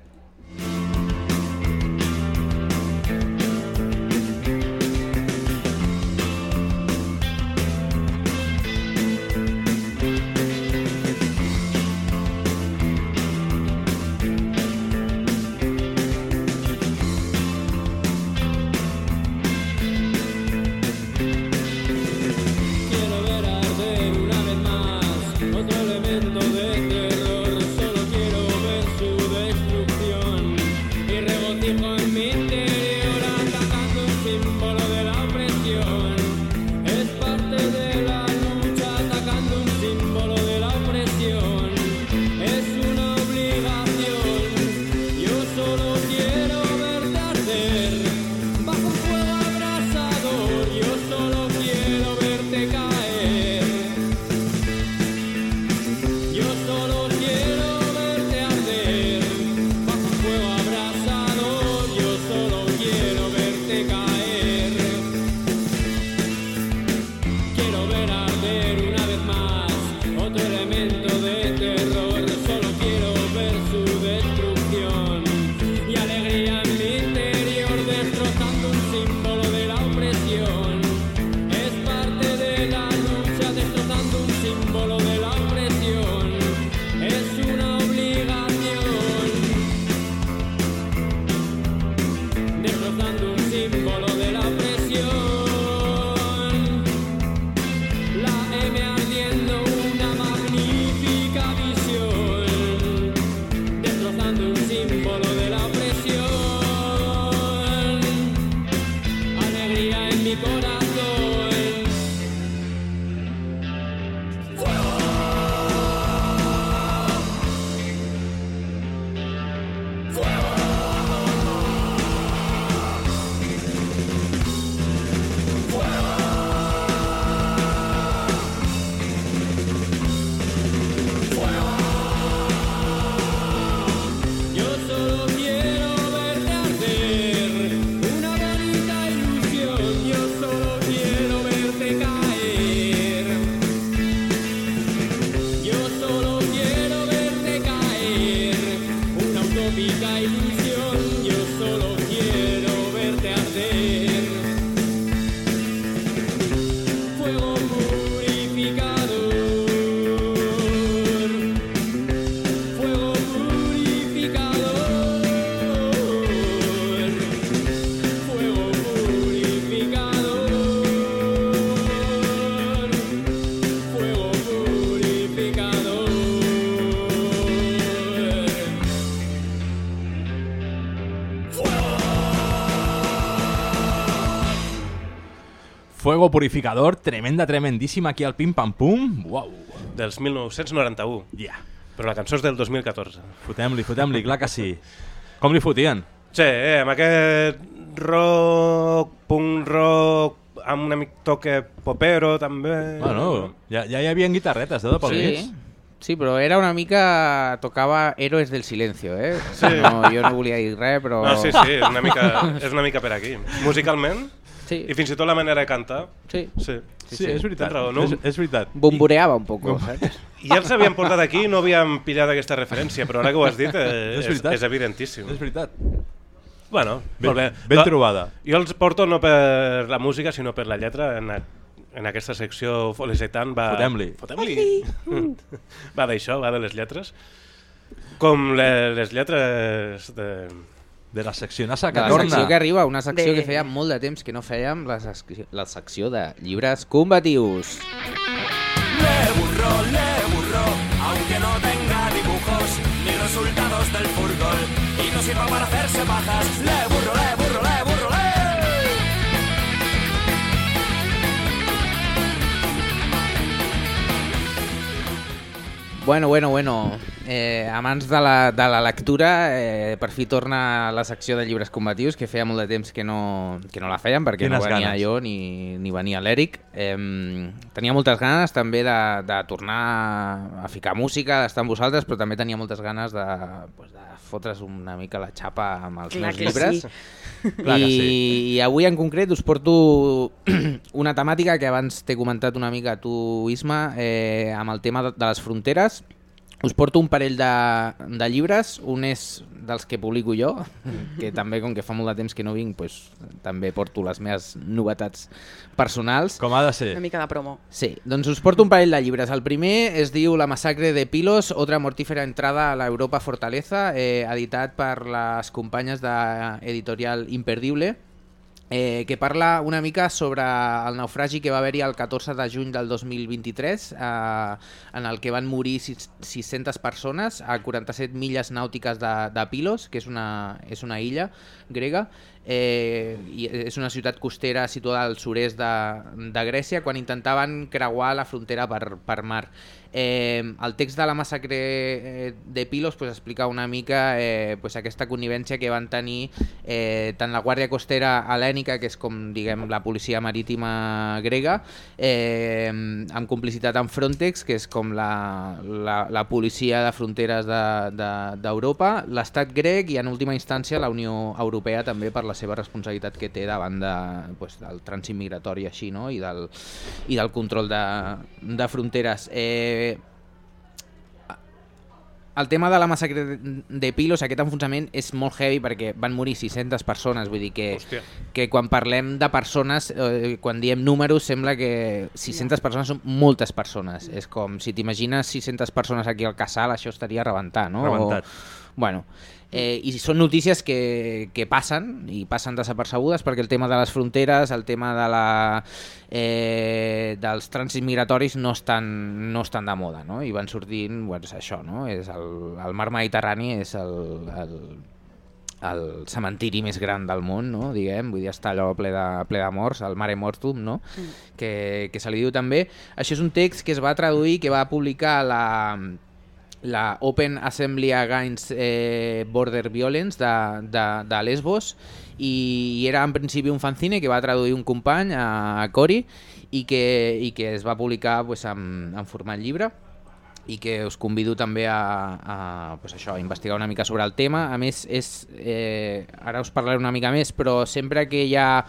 Fuego Purificador, tremendíssima aquí al Pim Pam Pum. Uau. Dels 1991. Yeah. Però la cançó és del 2014. Fotem-li, clar que sí. Com li fotien? Sí, amb aquest rock, punk rock, amb una mica toque popero també. Bueno, ja hi havia guitarretes, de pel mig. Sí, però era una mica... Tocava Héroes del Silencio, eh? Sí. No, jo no volia dir res, però... No, sí, és una mica per aquí. Musicalment, sí. I fins i tot la manera de cantar. Sí, és veritat. Raó, no? És veritat. Bomboreava un poc, saps? I ja els havíem portat aquí i no havíem pillat aquesta referència, però ara que ho has dit és evidentíssim. És veritat. Bueno, molt bé. Ben trobada. Jo els porto no per la música, sinó per la lletra. En aquesta secció Folicitant va... Fotem-li. Va d'això, va de les lletres. Com les lletres de... De la seccionassa que torna. La secció que arriba, una secció que feia molt de temps que no fèiem, la secció de llibres combatius. Le burro, aunque no tenga dibujos ni resultados del fútbol y no sirva para hacerse pajas. Le burro, le. Bueno. Amants de la lectura, per fi torna la secció de llibres combatius, que feia molt de temps que no la fèiem, perquè Quines no venia ganes. jo ni venia l'Eric. Tenia moltes ganes també de tornar a ficar música, d'estar amb vosaltres, però també tenia moltes ganes de fotre's una mica la xapa amb els meus llibres. Clar que sí. I avui en concret us porto una temàtica que abans t'he comentat una mica a tu, Isma, amb el tema de les fronteres. Us porto un parell de llibres, un és dels que publico jo, que també, com que fa molt de temps que no vinc, també porto les meves novetats personals. Com ha de ser. Una mica de promo. Sí, doncs us porto un parell de llibres. El primer es diu La masacre de Pilos, otra mortífera entrada a la Europa Fortaleza, editat per les companyes d'Editorial Imperdible, que parla una mica sobre el naufragi que va haver-hi el 14 de juny del 2023, en el que van morir 600 persones a 47 milles nàutiques de Pilos, que és una illa grega, i és una ciutat costera situada al sud-est de Grècia, quan intentaven creuar la frontera per mar. El text de La masacre de Pilos explica una mica aquesta connivència que van tenir tant la Guàrdia Costera Hel·lènica, que és com diguem la policia marítima grega, amb complicitat amb Frontex, que és com la policia de fronteres d'Europa, l'estat grec i en última instància la Unió Europea també per la seva responsabilitat que té davant del trànsit migratori així, no? I del control de fronteres. El tema de la massacre de Pilos, aquest enfonsament és molt heavy perquè van morir 600 persones, vull dir que quan parlem de persones, quan diem números, sembla que 600 persones són moltes persones. És com si t'imagines 600 persones aquí al Casal, això estaria rebentat, no? Rebentat. Bueno, i són notícies que passen i passen desapercebudes perquè el tema de les fronteres, el tema dels trànsits migratoris no estan de moda, no? I van sortint, és això, no? És el mar Mediterrani és el cementiri més gran del món, no? Diguem, vull dir, està allò ple de morts, el Mare Mortum, no? Que se li diu també. Això és un text que es va traduir, que va publicar la Open Assembly Against Border Violence de Lesbos, i era en principi un fanzine que va traduir un company, a Cori, i que es va publicar en format llibre, i que us convido també a investigar una mica sobre el tema. A més, ara us parlaré una mica més, però sempre que hi ha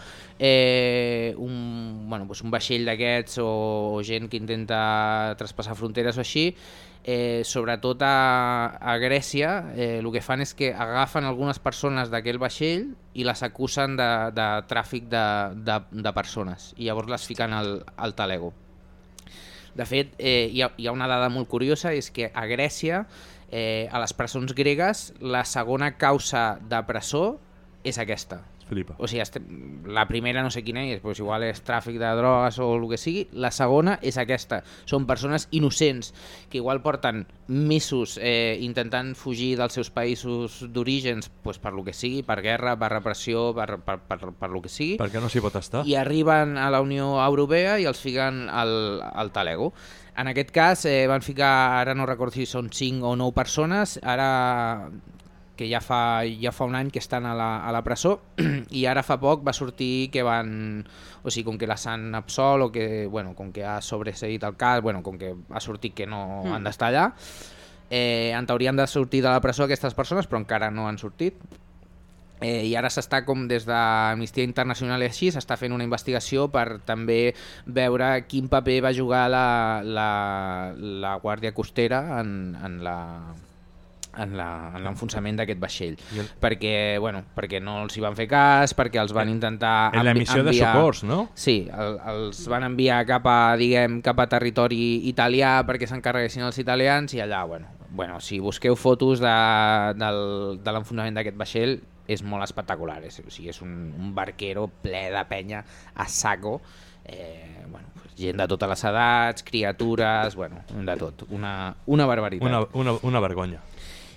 un vaixell d'aquests o gent que intenta traspassar fronteres o així, sobretot a Grècia, el que fan és que agafen algunes persones d'aquell vaixell i les acusen de tràfic de persones, i llavors les fiquen al talego. De fet, hi ha una dada molt curiosa, és que a Grècia, a les presons gregues, la segona causa de presó és aquesta. Flipa. O sigui, la primera no sé quina és, però igual és tràfic de drogues o el que sigui, la segona és aquesta. Són persones innocents que igual porten mesos intentant fugir dels seus països d'orígens, per lo que sigui, per guerra, per repressió, per lo que sigui. Perquè no s'hi pot estar. I arriben a la Unió Europea i els fiquen al talego. En aquest cas van ficar, ara no recordo si són 5 o 9 persones, ara que ja fa un any que estan a la presó, i ara fa poc va sortir que com que les han absolt, o que, com que ha sobreseït el cas, com que ha sortit que no han d'estar allà, en teoria han de sortir de la presó aquestes persones, però encara no han sortit. I ara s'està, com des d'Amnistia Internacional i així, s'està fent una investigació per també veure quin paper va jugar la Guàrdia Costera en l'enfonsament d'aquest vaixell, perquè no els hi van fer cas, perquè els van intentar en la missió de socors, no? Sí, els van enviar cap a territori italià perquè s'encarreguessin els italians, i allà, si busqueu fotos de l'enfonsament d'aquest vaixell, és molt espectacular, és un barquero ple de penya a saco, gent de totes les edats, criatures, de tot, una barbaritat. Una vergonya.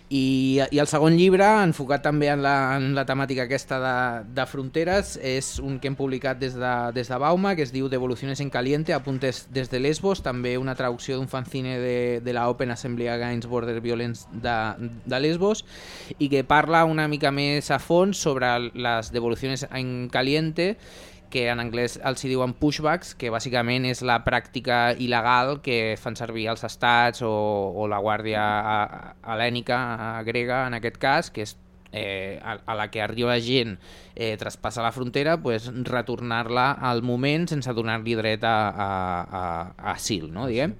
I el segon llibre, enfocat també en la temàtica aquesta de fronteres, és un que hem publicat des de Bauma, que es diu Devoluciones en Caliente, apuntes des de Lesbos, també una traducció d'un fanzine de la Open Assembly Against Border Violence de Lesbos, i que parla una mica més a fons sobre les devoluciones en caliente, que en anglès els hi diuen pushbacks, que bàsicament és la pràctica il·legal que fan servir els estats o la guàrdia hel·lènica grega, en aquest cas, que és a la que arriba gent, traspassa la frontera, pues, retornar-la al moment sense donar-li dret a asil, no, diguem?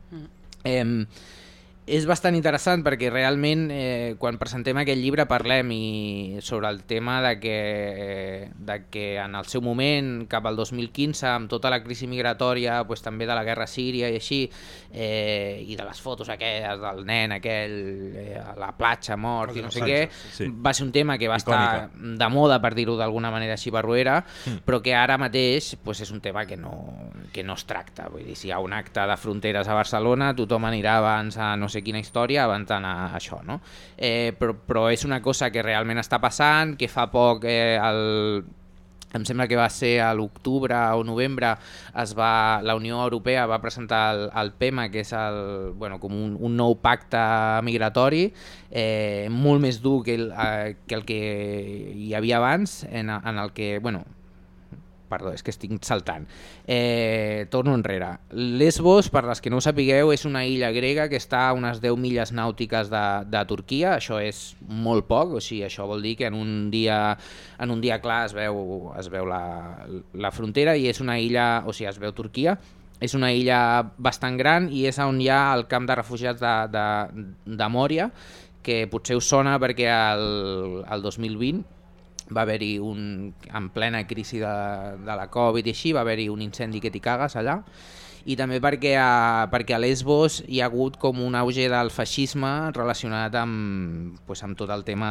És bastant interessant perquè realment quan presentem aquest llibre parlem sobre el tema de que en el seu moment, cap al 2015, amb tota la crisi migratòria, pues, també de la guerra a Síria i així, i de les fotos aquelles del nen aquell a la platja mort i no sé què, va ser un tema que va estar de moda, per dir-ho d'alguna manera així barruera, però que ara mateix pues, és un tema que no es tracta. Vull dir, si hi ha un acte de fronteres a Barcelona, tothom anirà abans a no sé quina història abans d'anar a això, no? Però és una cosa que realment està passant, que fa poc, em sembla que va ser a l'octubre o novembre, la Unió Europea va presentar el PEMA, que és com un nou pacte migratori, molt més dur que el que hi havia abans, en el que, perdó, és que estic saltant. Torno enrere. Lesbos, per les que no ho sapigueu, és una illa grega que està a unes 10 milles nàutiques de Turquia. Això és molt poc, o sigui, això vol dir que en un dia clar es veu la frontera i és una illa, o sigui, es veu Turquia. És una illa bastant gran i és on hi ha el camp de refugiats de Mòria, que potser us sona perquè el 2020 va haver-hi en plena crisi de la Covid i així, va haver-hi un incendi que t'hi cagues allà, i també perquè a Lesbos hi ha hagut com un auge del feixisme relacionat amb tot el tema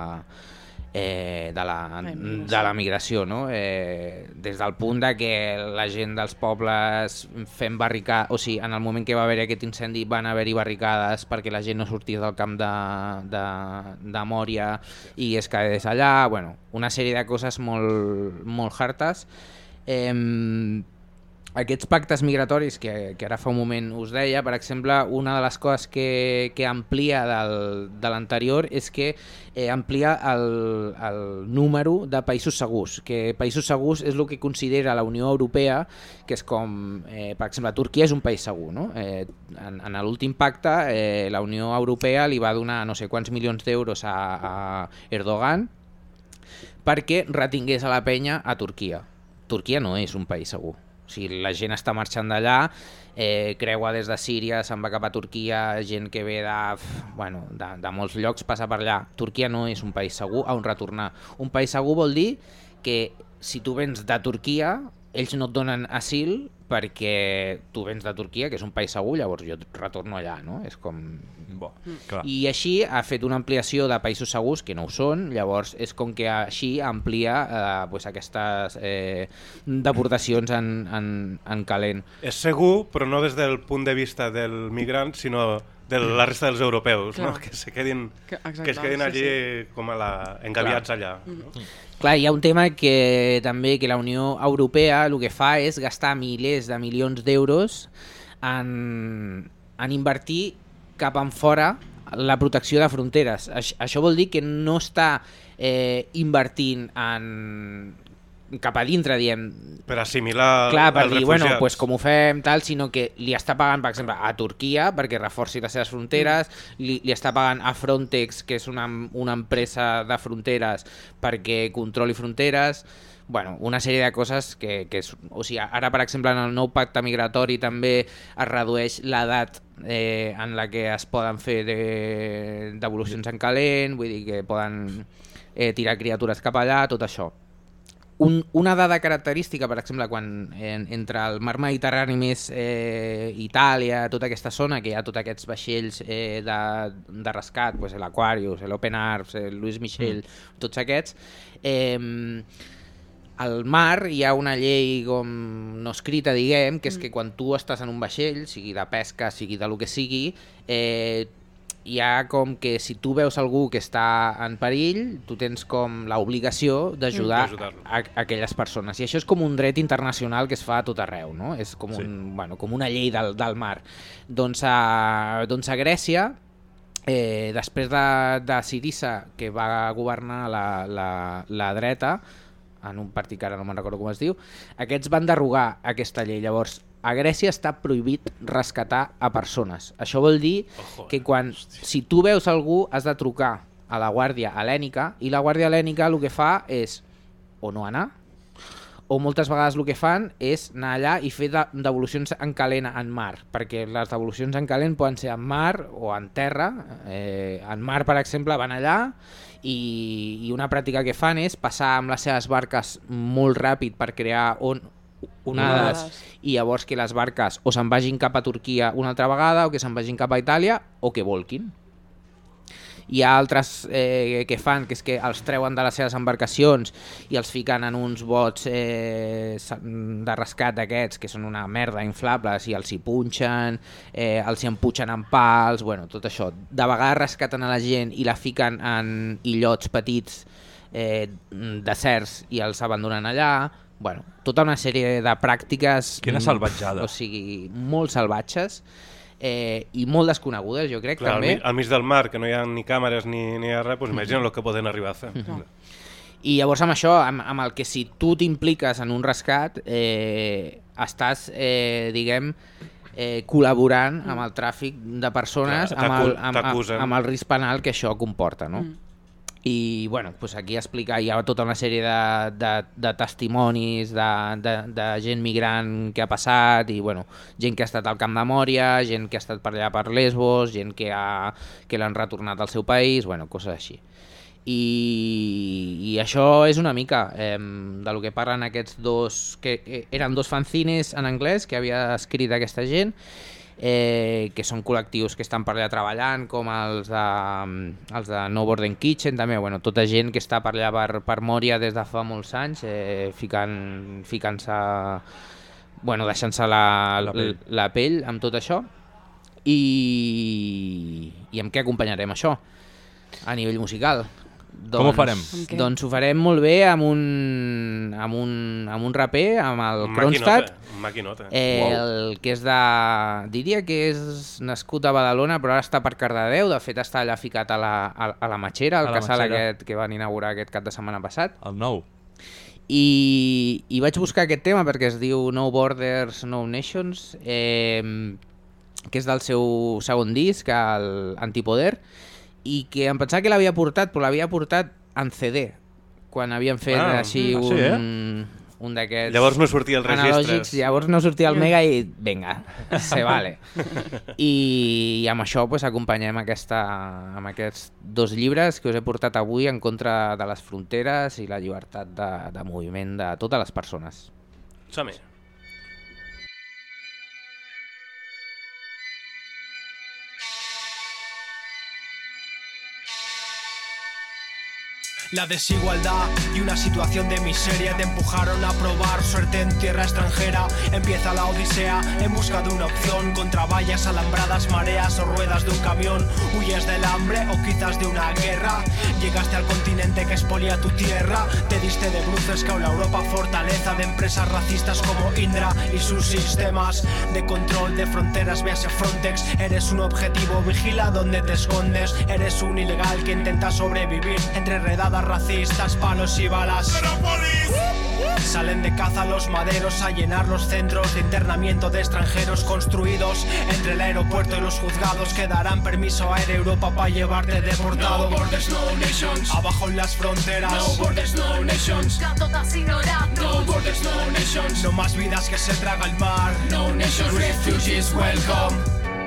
de la migració, no? Des del punt de que la gent dels pobles fem barricades, o sigui, en el moment que va haver aquest incendi van haver-hi barricades perquè la gent no sortís del camp de Mòria i es quedés allà, una sèrie de coses molt hartes. Aquests pactes migratoris que ara fa un moment us deia, per exemple, una de les coses que amplia de l'anterior és que amplia el número de països segurs, que països segurs és el que considera la Unió Europea, que és com, per exemple, Turquia és un país segur, no? En l'últim pacte la Unió Europea li va donar no sé quants milions d'euros a Erdogan perquè retingués a la penya a Turquia. Turquia no és un país segur. O sigui, la gent està marxant d'allà, creua des de Síria, se'n va cap a Turquia, gent que ve de molts llocs passa per allà. Turquia no és un país segur a on retornar. Un país segur vol dir que si tu vens de Turquia, ells no et donen asil perquè tu vens de Turquia, que és un país segur, llavors jo retorno allà, no? És com... I així ha fet una ampliació de països segurs que no ho són, llavors és com que així amplia aquestes deportacions en calent. És segur, però no des del punt de vista del migrant, sinó de la resta dels europeus, no? Que es quedin allí com engaviats allà. No? Clar, hi ha un tema que també que la Unió Europea el que fa és gastar milers de milions d'euros en invertir cap en fora la protecció de fronteres. Això vol dir que no està invertint cap a dintre, diem... Per assimilar els refugiats. Pues com ho fem, tal, sinó que li està pagant, per exemple, a Turquia perquè reforci les seves fronteres, li està pagant a Frontex, que és una empresa de fronteres, perquè controli fronteres... una sèrie de coses que o sigui, ara, per exemple, en el nou pacte migratori també es redueix l'edat en la que es poden fer devolucions en calent, vull dir que poden tirar criatures cap allà, tot això. Una dada característica, per exemple, quan entre el mar Mediterrani més Itàlia, tota aquesta zona, que hi ha tots aquests vaixells de rescat, l'Aquarius, l'Open Arms, el Louis Michel, tots aquests, al mar hi ha una llei com no escrita, diguem, que és que quan tu estàs en un vaixell, sigui de pesca, sigui de lo que sigui, hi ha com que si tu veus algú que està en perill, tu tens com l'obligació d'ajudar aquelles persones. I això és com un dret internacional que es fa a tot arreu, no? És com, com una llei del mar. Doncs a Grècia, després de Syriza, que va governar la dreta, en un partit que ara no me'n recordo com es diu, aquests van derogar aquesta llei. Llavors, a Grècia està prohibit rescatar a persones. Això vol dir que si tu veus algú has de trucar a la Guàrdia Hel·lènica, i la Guàrdia Hel·lènica el que fa és o no anar, o moltes vegades el que fan és anar allà i fer devolucions en calent en mar, perquè les devolucions en calent poden ser en mar o en terra. En mar, per exemple, van allà i una pràctica que fan és passar amb les seves barques molt ràpid per crear onades, i llavors que les barques o se'n vagin cap a Turquia una altra vegada o que se'n vagin cap a Itàlia o que volquin. Hi ha altres que fan, que és que els treuen de les seves embarcacions i els fiquen en uns bots de rescat d'aquests que són una merda inflables i els hi punxen, els hi empuixen amb pals, bueno, tot això. De vegades rescaten a la gent i la fiquen en illots petits deserts i els abandonen allà. Bueno, tota una sèrie de pràctiques... Quina salvatjada. O sigui, molt salvatges i molt desconegudes, jo crec. Clar, també. Al mig del mar, que no hi ha ni càmeres ni res, doncs imagina el que poden arribar a fer. I llavors amb això, amb el que si tu t'impliques en un rescat, estàs, diguem, col·laborant amb el tràfic de persones, amb el risc penal que això comporta, no? I bueno, pues aquí explica, hi ha tota una sèrie de testimonis de gent migrant que ha passat, i bueno, gent que ha estat al Camp de Mòria, gent que ha estat per allà per Lesbos, gent que l'han retornat al seu país, bueno, coses així. I això és una mica de lo que parlen aquests dos, que eren dos fanzines en anglès que havia escrit aquesta gent, que són col·lectius que estan per allà treballant, com els de No Boarding Kitchen, també, bueno, tota gent que està per allà per Mòria des de fa molts anys, ficant-se, bueno, deixant-se la pell amb tot això. I amb què acompanyarem això a nivell musical? Com ho farem? Doncs ho farem molt bé amb un raper, amb el Kronstadt, el que és diria que és nascut a Badalona, però ara està per Cardedeu. De fet està allà ficat a la Matxera, el casal aquest que van inaugurar aquest cap de setmana passat. El nou. I vaig buscar aquest tema perquè es diu No Borders, No Nations, que és del seu segon disc, el Antipoder, i que em pensava que l'havia portat, però l'havia portat en CD, quan havien fet així un d'aquests... Llavors no sortia el registre. Llavors no sortia el Mega i venga, se vale. I amb això pues, acompanyem amb aquests dos llibres que us he portat avui en contra de les fronteres i la llibertat de moviment de totes les persones. Som-hi. La desigualdad y una situación de miseria te empujaron a probar suerte en tierra extranjera. Empieza la odisea en busca de una opción, contra vallas, alambradas, mareas o ruedas de un camión. Huyes del hambre o quizás de una guerra. Llegaste al continente que expolia tu tierra. Te diste de bruces que a la Europa fortaleza de empresas racistas como Indra y sus sistemas de control de fronteras, véase Frontex. Eres un objetivo, vigila donde te escondes. Eres un ilegal que intenta sobrevivir entre redadas racistas, palos y balas. Salen de caza los maderos a llenar los centros de internamiento de extranjeros construidos entre el aeropuerto y los juzgados que darán permiso a Air Europa para llevarte deportado. No borders, no nations. Abajo en las fronteras. No borders, no nations. No borders, no nations. No más vidas que se traga el mar. No nations. Refugees, welcome.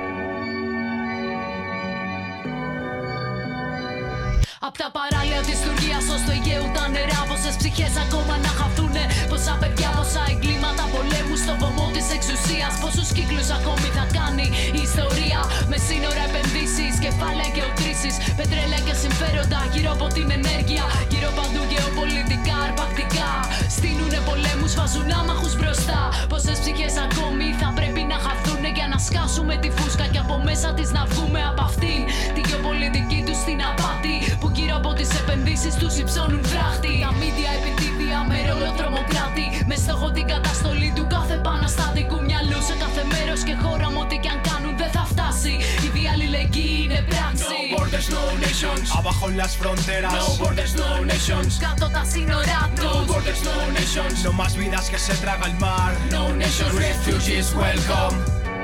Απ' τα παράλια της Τουρκίας ως το Αιγαίο τα νερά. Πόσες ψυχές ακόμα να χαθούνε. Πόσα παιδιά, πόσα εγκλήματα πολέμου στο βωμό της εξουσίας. Πόσους κύκλους ακόμη θα κάνει η ιστορία. Με σύνορα επενδύσεις, κεφάλαια και οτρήσεις. Πετρέλαια και συμφέροντα γύρω από την ενέργεια. Γύρω παντού γεωπολιτικά, αρπακτικά. Στείνουνε πολέμους, βάζουν άμαχους μπροστά. Πόσες ψυχές ακόμη θα πρέπει να χαθούνε για να σκάσουμε τη φούσκα. Και από μέσα της να βγούμε από αυτήν τη τη δική τους την απάτη που γύρω από τις επενδύσεις τους υψώνουν φράχτη. Τα μίδια επιτίδια με ρόλο τρομοκράτη με στόχο την καταστολή του κάθε επαναστάτικου μυαλού σε κάθε μέρος και χώρα μου ό,τι κι αν κάνουν δεν θα φτάσει. Η διαλληλεγγύη είναι πράξη. No borders, no nations. Abajo las fronteras. No borders, no nations. Κάτω τα σύνορά τους. No borders, no nations. No más vidas que se traga el mar. No nations. Refugees welcome.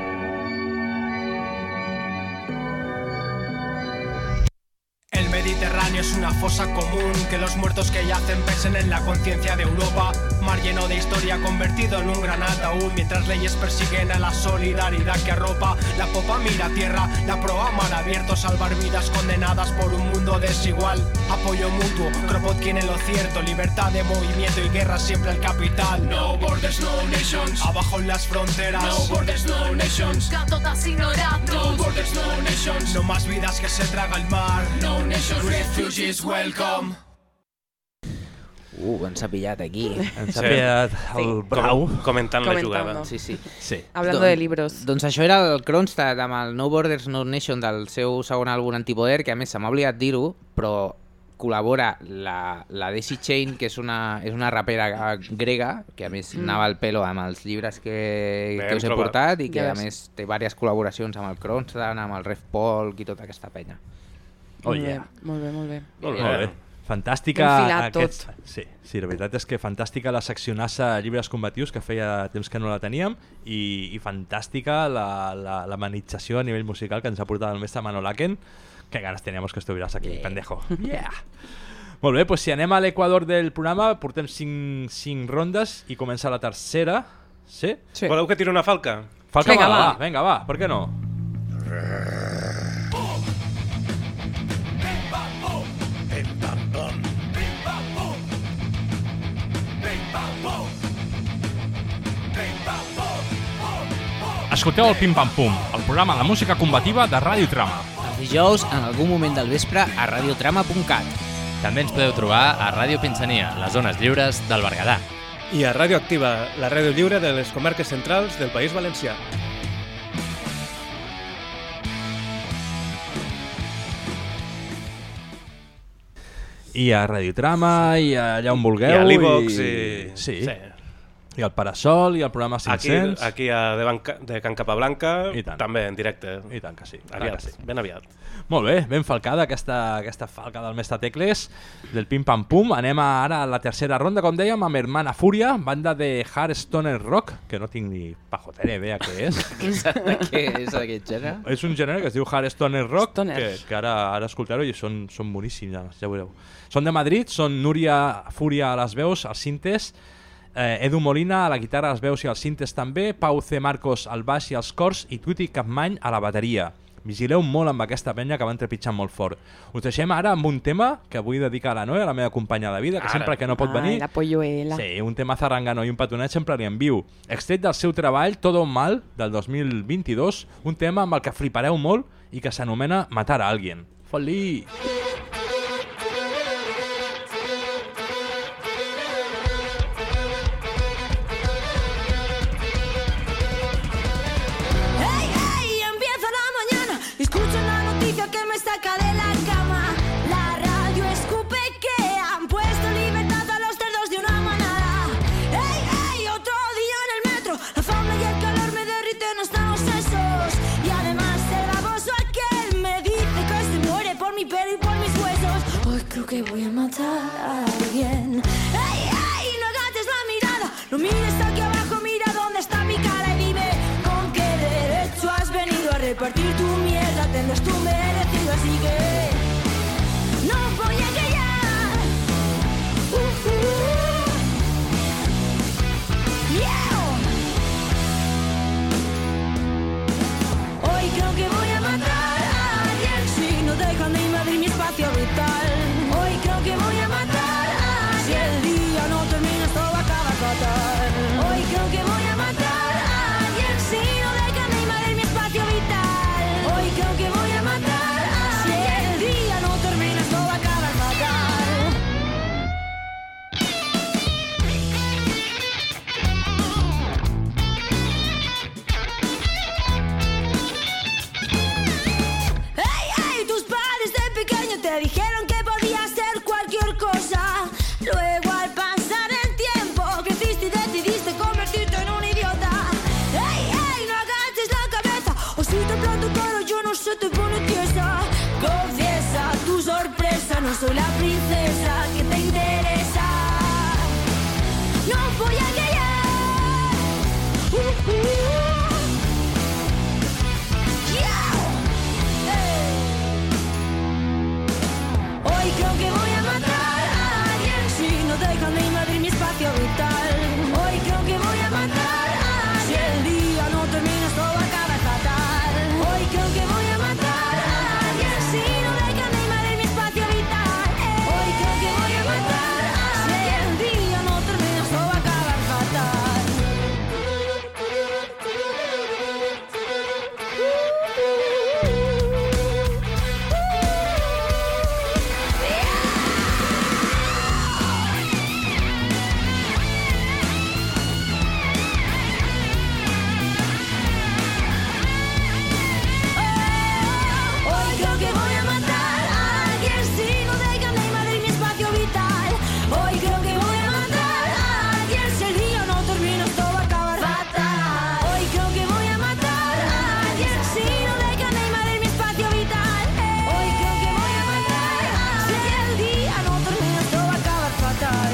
El Mediterráneo es una fosa común, que los muertos que yacen pesen en la conciencia de Europa. Mar lleno de historia convertido en un gran ataúd, mientras leyes persiguen a la solidaridad que arropa. La popa mira a tierra, la proa mar abierto, salvar vidas condenadas por un mundo desigual. Apoyo mutuo, Kropotkin en lo cierto, libertad de movimiento y guerra siempre al capital. No borders, no nations. Abajo en las fronteras. No borders, no nations. Κάτω τα σύνορά τους. No borders, no nations. No más vidas que se traga el mar. No nations. Refugees welcome. Ens ha pillat aquí. Ens ha pillat el brau. Comentant la jugada. Sí. Hablando de libros. Doncs això era el Kronstadt amb el No Borders, No Nation del seu segon àlbum Antipoder, que a més se m'ha oblidat dir-ho, però col·labora la Daisy Chain, que és una rapera grega, que a més anava al pelo amb els llibres que us he portat i que a més té diverses col·laboracions amb el Kronstadt, amb el Ref Polk i tota aquesta penya. Molt bé. Fantàstica. Enfilat tot. Sí, la veritat és que fantàstica la seccionassa llibres combatius, que feia temps que no la teníem, i fantàstica l'amenització a nivell musical que ens ha portat el mestre Manol Aken. Que ganes teníamos que estuvieras aquí, pendejo. Yeah. Molt bé, pues si anem a l'equador del programa, portem 5 rondes i comença la tercera. Sí? Voleu que tiri una falca? Falca, vinga, va, per què no? Escolteu el Pim Pam Pum, el programa de música combativa de Ràdio Trama. Els dijous, en algun moment del vespre, a radiotrama.cat. També ens podeu trobar a Ràdio Pinsania, les zones lliures del Berguedà. I a Ràdio Activa, la ràdio lliure de les comarques centrals del País Valencià. I a Ràdio Trama, i allà on vulgueu. I a l'Ivox, Sí. I el Parasol, i el programa 500. Aquí de Can Capablanca, també en directe. I tant que sí. Ben aviat. Molt bé, ben falcada aquesta falca del mestre Tecles, del Pim Pam Pum. Anem ara a la tercera ronda, com dèiem, amb Hermana Fúria, banda de hard stoner rock, que no tinc ni pajotera idea què és. Què és aquest gènere? És un gènere que es diu hard stoner rock, que ara escoltareu i són boníssims, ja veureu. Són de Madrid, són Núria Fúria a les veus, als sintes, Edu Molina a la guitarra, als veus i als sintes també, Pau C. Marcos al baix i als cors i Tuti Capmany a la bateria. Vigileu molt amb aquesta penya que van trepitjant molt fort. Us deixem ara amb un tema que vull dedicar a la Noe, a la meva companya de vida, que sempre que no pot venir... la polluela. Sí, un tema zarrangano i un petonet sempre li envio. Extret del seu treball Todo Mal, del 2022, un tema amb el que flipareu molt i que s'anomena Matar a Alguien. Fot-li! Que voy a matar a alguien. ¡Ey, ey! No agaches la mirada, no mires aquí abajo, mira dónde está mi cara y dime con qué derecho has venido a repartir tu mierda. Tendrás tu merecido, así que no voy a callar. Yeah. Hoy creo que voy a matar a alguien si no dejan de invadir mi espacio vital. Que voy a matar a alguien. Si el día no termina, esto va a acabar fatal. Hoy creo que voy a matar a alguien. Si no dejan de invadir mi espacio vital. Hoy creo que voy a matar a alguien. Si el día no termina, esto va a acabar fatal. yo te pone tiesa. Confiesa tu sorpresa, no soy la princesa que te interesa. No voy a callar. Hoy creo que voy a matar a alguien si no dejan de invadir mi espacio vital. Hoy creo que voy a matar a alguien si el día no termina, esto va a acabar fatal. Hoy creo que voy a matar a alguien si no dejan de invadir mi espacio vital. Hoy creo que voy a matar a alguien si el día no termina, esto va a acabar fatal. Hoy creo que voy a matar a alguien si no dejan de invadir mi espacio vital. Hoy creo que voy a matar a alguien si el día no termina, esto va a acabar fatal. Hoy creo que voy a matar a alguien si no dejan de invadir mi espacio vital. Hoy creo que voy a matar a alguien si el día no termina, esto va a acabar fatal.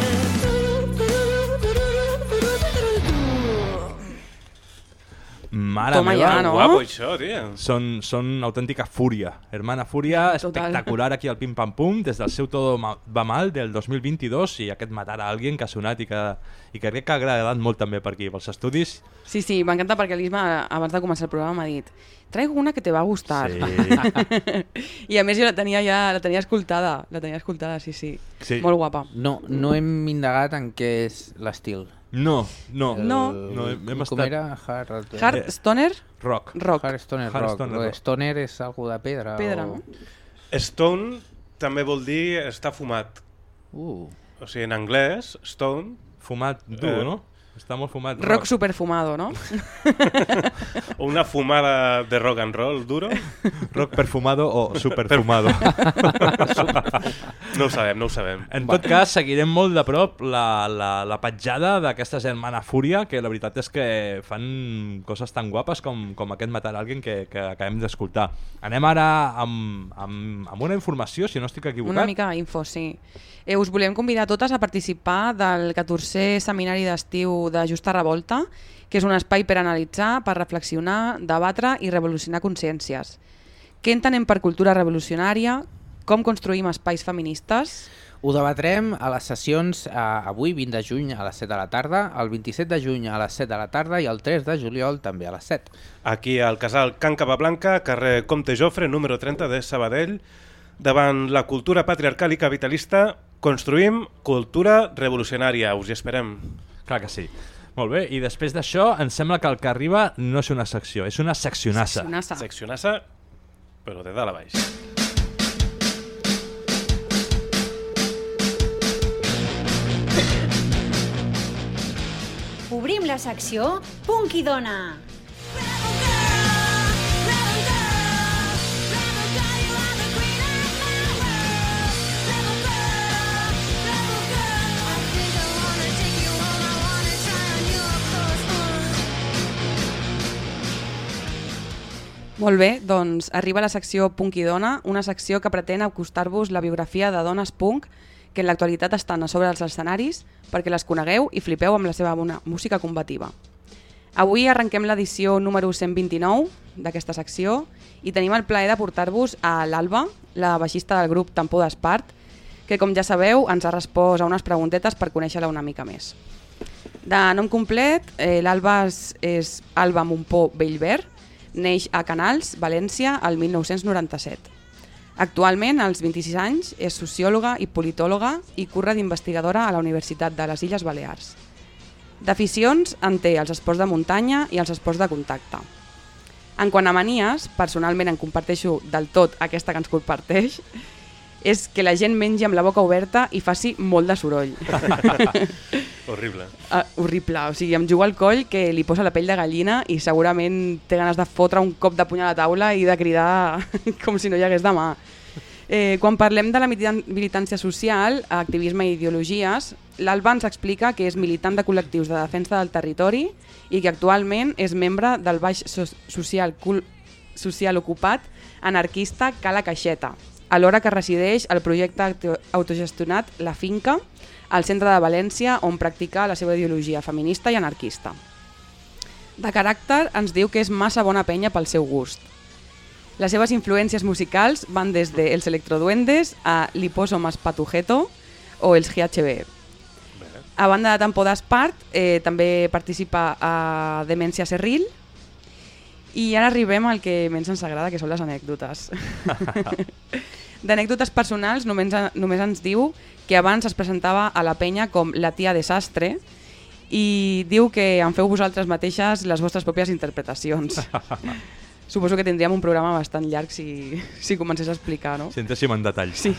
Mare Toma meva, ja, no? Guapo això, tio. Són autèntica fúria. Hermana Fúria, Total. espectacular aquí al Pim Pam Pum, des del seu Todo va mal del 2022 i aquest Matar a alguien que ha sonat i que crec que ha agradat molt també per aquí, pels estudis. Sí, sí, m'encanta perquè l'Isma, abans de començar el programa, m'ha dit traigo una que te va a gustar. Sí. I a més jo la tenia escoltada, sí, sí. Sí. Molt guapa. No hem indagat en què és l'estil. No. Com estat... era? Hard Stoner? Rock. Hard Stoner Hard Rock. Stoner Lo de Rock. Stoner és algú de pedra. Pedra, o... no? Stone també vol dir estar fumat. O sigui, en anglès, stone... Fumat dur, no? Està molt fumat. Rock superfumado, no? O una fumada de rock and roll duro. Rock perfumado o superfumado. No ho sabem. En tot cas, seguirem molt de prop la petjada d'aquesta germana Fúria, que la veritat és que fan coses tan guapes com aquest Matar a alguien que acabem d'escoltar. Anem ara amb una informació, si no estic equivocat. Una mica info, sí. Us volem convidar totes a participar del 14è Seminari d'Estiu de Justa Revolta, que és un espai per analitzar, per reflexionar, debatre i revolucionar consciències. Què entenem per cultura revolucionària? Com construïm espais feministes? Ho debatrem a les sessions avui, 20 de juny, a les 7 de la tarda, el 27 de juny a les 7 de la tarda i el 3 de juliol també a les 7. Aquí al casal Can Capablanca, carrer Comte Jofre, número 30 de Sabadell, davant la cultura patriarcal i capitalista, construïm cultura revolucionària. Us hi esperem. Clar que sí. Molt bé, i després d'això em sembla que el que arriba no és una secció, és una seccionassa. Seccionassa, però de dalt a baix. Obrim la secció Punk i Dona. Molt bé, doncs arriba la secció Punk i Dona, una secció que pretén acostar-vos la biografia de dones punk que en l'actualitat estan a sobre dels escenaris perquè les conegueu i flipeu amb la seva música combativa. Avui arrenquem l'edició número 129 d'aquesta secció i tenim el plaer de portar-vos a l'Alba, la baixista del grup Tampó d'Espart, que com ja sabeu ens ha respost a unes preguntetes per conèixer-la una mica més. De nom complet, l'Alba és Alba Montpó Bellver, neix a Canals, València, el 1997. Actualment, als 26 anys, és sociòloga i politòloga i curra d'investigadora a la Universitat de les Illes Balears. D'aficions en té els esports de muntanya i els esports de contacte. En quant a manies, personalment en comparteixo del tot aquesta que ens comparteix, és que la gent mengi amb la boca oberta i faci molt de soroll. Horrible. Horrible, o sigui, em juga al coll que li posa la pell de gallina i segurament té ganes de fotre un cop de puny a la taula i de cridar com si no hi hagués demà. Quan parlem de la militància social, activisme i ideologies, l'Alba ens explica que és militant de col·lectius de defensa del territori i que actualment és membre del Baix Social social ocupat anarquista Cala Caixeta, alhora que resideix al projecte autogestionat La Finca, al centre de València, on practica la seva ideologia feminista i anarquista. De caràcter ens diu que és massa bona penya pel seu gust. Les seves influències musicals van des de Els Electroduendes a Liposomas Patujeto o els GHB. A banda de Tempo d'Espart, també participa a Demència Serril. I ara arribem al que menys ens agrada, que són les anècdotes. D'anècdotes personals només ens diu que abans es presentava a la penya com la tia desastre i diu que en feu vosaltres mateixes les vostres pròpies interpretacions. Suposo que tindríem un programa bastant llarg si comencés a explicar, no? Si entréssim en detall. Sí.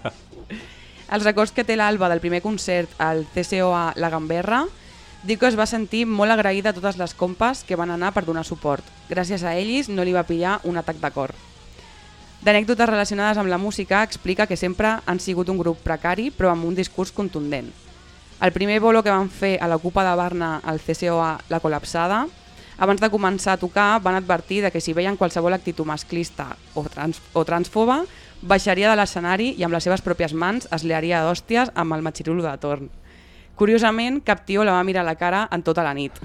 Els records que té l'Alba del primer concert al CCOA La Gamberra diu que es va sentir molt agraïda a totes les compes que van anar per donar suport. Gràcies a ells no li va pillar un atac de cor. D'anècdotes relacionades amb la música explica que sempre han sigut un grup precari però amb un discurs contundent. El primer bolo que van fer a l'Ocupa de Barna al CCOA La Col·lapsada, abans de començar a tocar van advertir que si veien qualsevol actitud masclista o transfoba, baixaria de l'escenari i amb les seves pròpies mans es liaria d'hòsties amb el matxirulo de torn. Curiosament, cap tio la va mirar a la cara en tota la nit.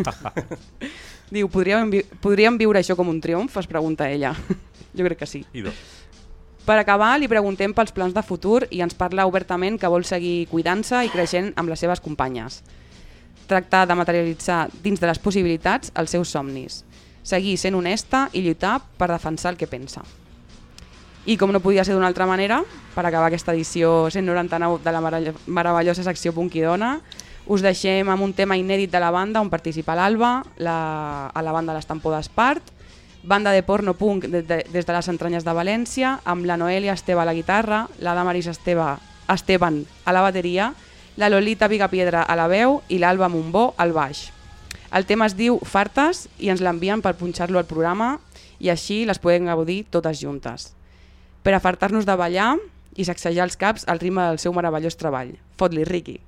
Diu, podríem viure això com un triomf? Es pregunta ella. Jo crec que sí. Per acabar, li preguntem pels plans de futur i ens parla obertament que vol seguir cuidant-se i creixent amb les seves companyes. Tractar de materialitzar dins de les possibilitats els seus somnis. Seguir sent honesta i lluitar per defensar el que pensa. I com no podia ser d'una altra manera, per acabar aquesta edició 199 de la meravellosa secció Punkidona, us deixem amb un tema inèdit de la banda on participa l'Alba, a la banda l'Estampo d'Espart, banda de porno punk des de les entranyes de València, amb la Noelia Esteve a la guitarra, la Damaris Esteban a la bateria, la Lolita Picapiedra a la veu i l'Alba Montbó al baix. El tema es diu Fartes i ens l'envien per punxar-lo al programa i així les podem gaudir totes juntes. Per afartar-nos de ballar i sacsejar els caps al ritme del seu meravellós treball. Fot-li, Riqui!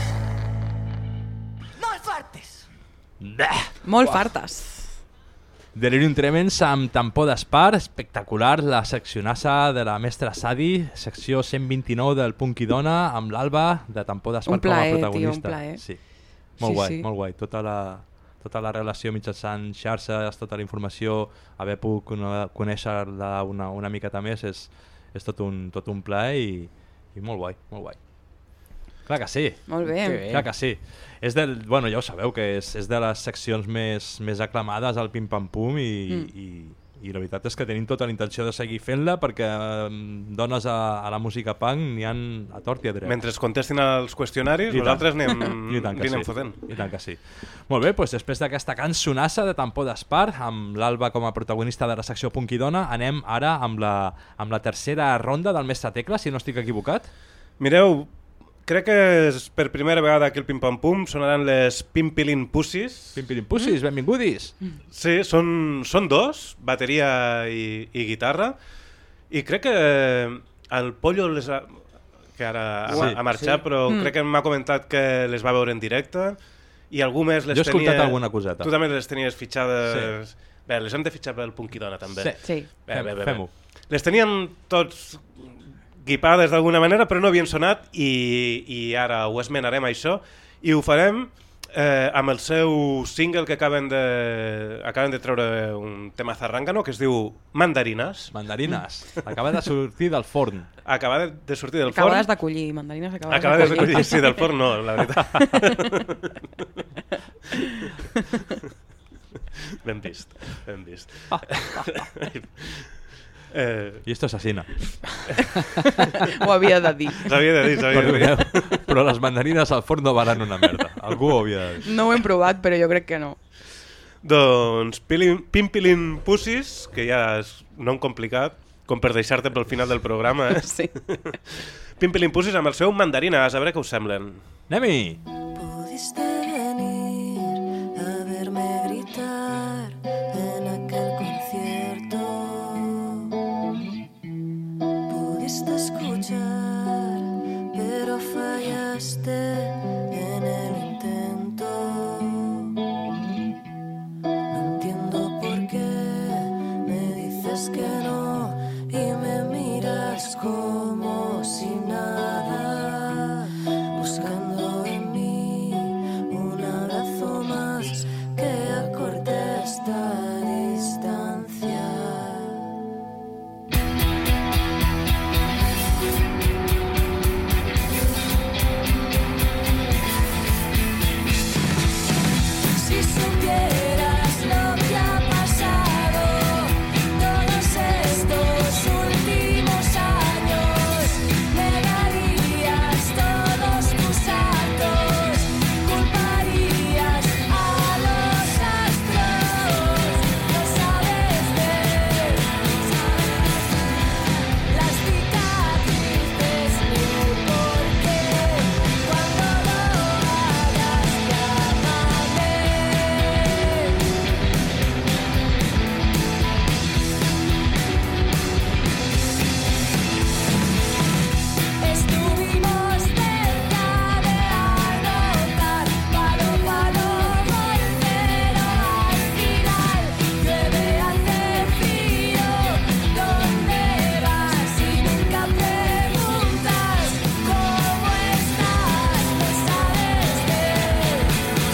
Molt fartes. Delirium Tremens amb Tampó d'Espar, espectacular, la seccionassa de la mestra Sadi, secció 129 del Punkidona, amb l'Alba de Tampó d'Espar com a protagonista. Un plaer, sí. Molt guai, molt guai. Tota la relació mitjançant xarxes, tota la informació, haver pogut conèixer-la una miqueta més és tot un plaer i molt guai, molt guai. Clar que sí. Molt bé. Clar que sí. Bueno, ja ho sabeu, que és de les seccions més aclamades al Pim Pam Pum i la veritat és que tenim tota la intenció de seguir fent-la perquè dones a la música punk n'hi han a tort i a dret. Mentre es contestin als qüestionaris, nosaltres anem fotent. I tant que sí. Molt bé, doncs després d'aquesta cançonassa de Tampó d'Espar, amb l'Alba com a protagonista de la secció Punkidona, anem ara amb la tercera ronda del Mestre Tecla, si no estic equivocat. Mireu, crec que és per primera vegada aquí al Pim Pam Pum sonaran les Pimpilin Pussies. Pimpilin Pussies, benvingudis. Sí, són dos, bateria i guitarra, i crec que el Pollo que ara ha marxat, però crec que m'ha comentat que les va veure en directe i algú més les tenia... Jo he escoltat alguna coseta. Tu també les tenies fitxades... Sí. Bé, les hem de fitxar pel Punkidona també. Sí. Bé. Fem-ho. Les teníem tots guipades d'alguna manera, però no havien sonat i ara ho esmenarem això i ho farem amb el seu single que acaben de treure un tema zarrangano que es diu Mandarines. Mandarines. Acaba de sortir del forn. Acaba de sortir del forn. Acabades d'acollir, mandarines acabades d'acollir. Sí, del forn no, la veritat. Ben vist. I esto es asina. Ho havia de dir. S'havia de dir. Però les mandarines al forn no valen una merda. Algú ho havia de dir. No ho hem provat, però jo crec que no. Doncs Pimpilin Pussies, que ja és nom complicat, com per deixar-te pel final del programa. Sí. Pimpilin Pussies amb el seu Mandarines, a veure què us semblen. Anem-hi! Pudiste venir a verme gritar en aquel concierto. Pudiste escuchar, pero fallaste en el intento. No entiendo por qué me dices que no y me miras como si nada, buscando en mí un abrazo más que acorte esta distancia. Si supieras lo que ha pasado todos estos últimos años, negarías todos tus actos, culparías a los astros. No sabes ver las cicatrices ni el porqué. Cuando lo hagas, llámame. Estuvimos cerca de anotar palo, gol, pero al final llueve, hace frío. ¿Dónde vas? Y nunca preguntas cómo estás. No sabes ver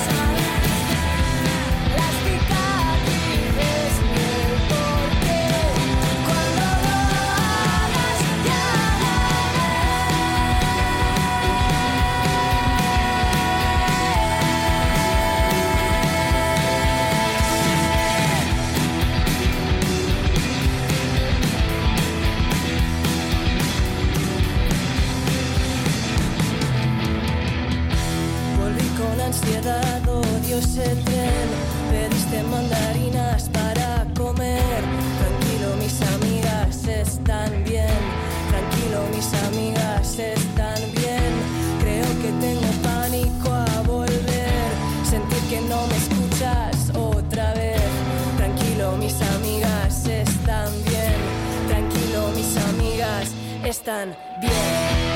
las cicatrices ni el porqué. Cuando lo hagas, volví con ansiedad, odio ese tren. Pediste mandarinas para comer. Tranquilo, mis amigas están bien. Tranquilo, mis amigas están bien. Creo que tengo pánico a volver. Sentir que no me escuchas otra vez. Tranquilo, mis amigas están bien. Tranquilo, mis amigas están bien.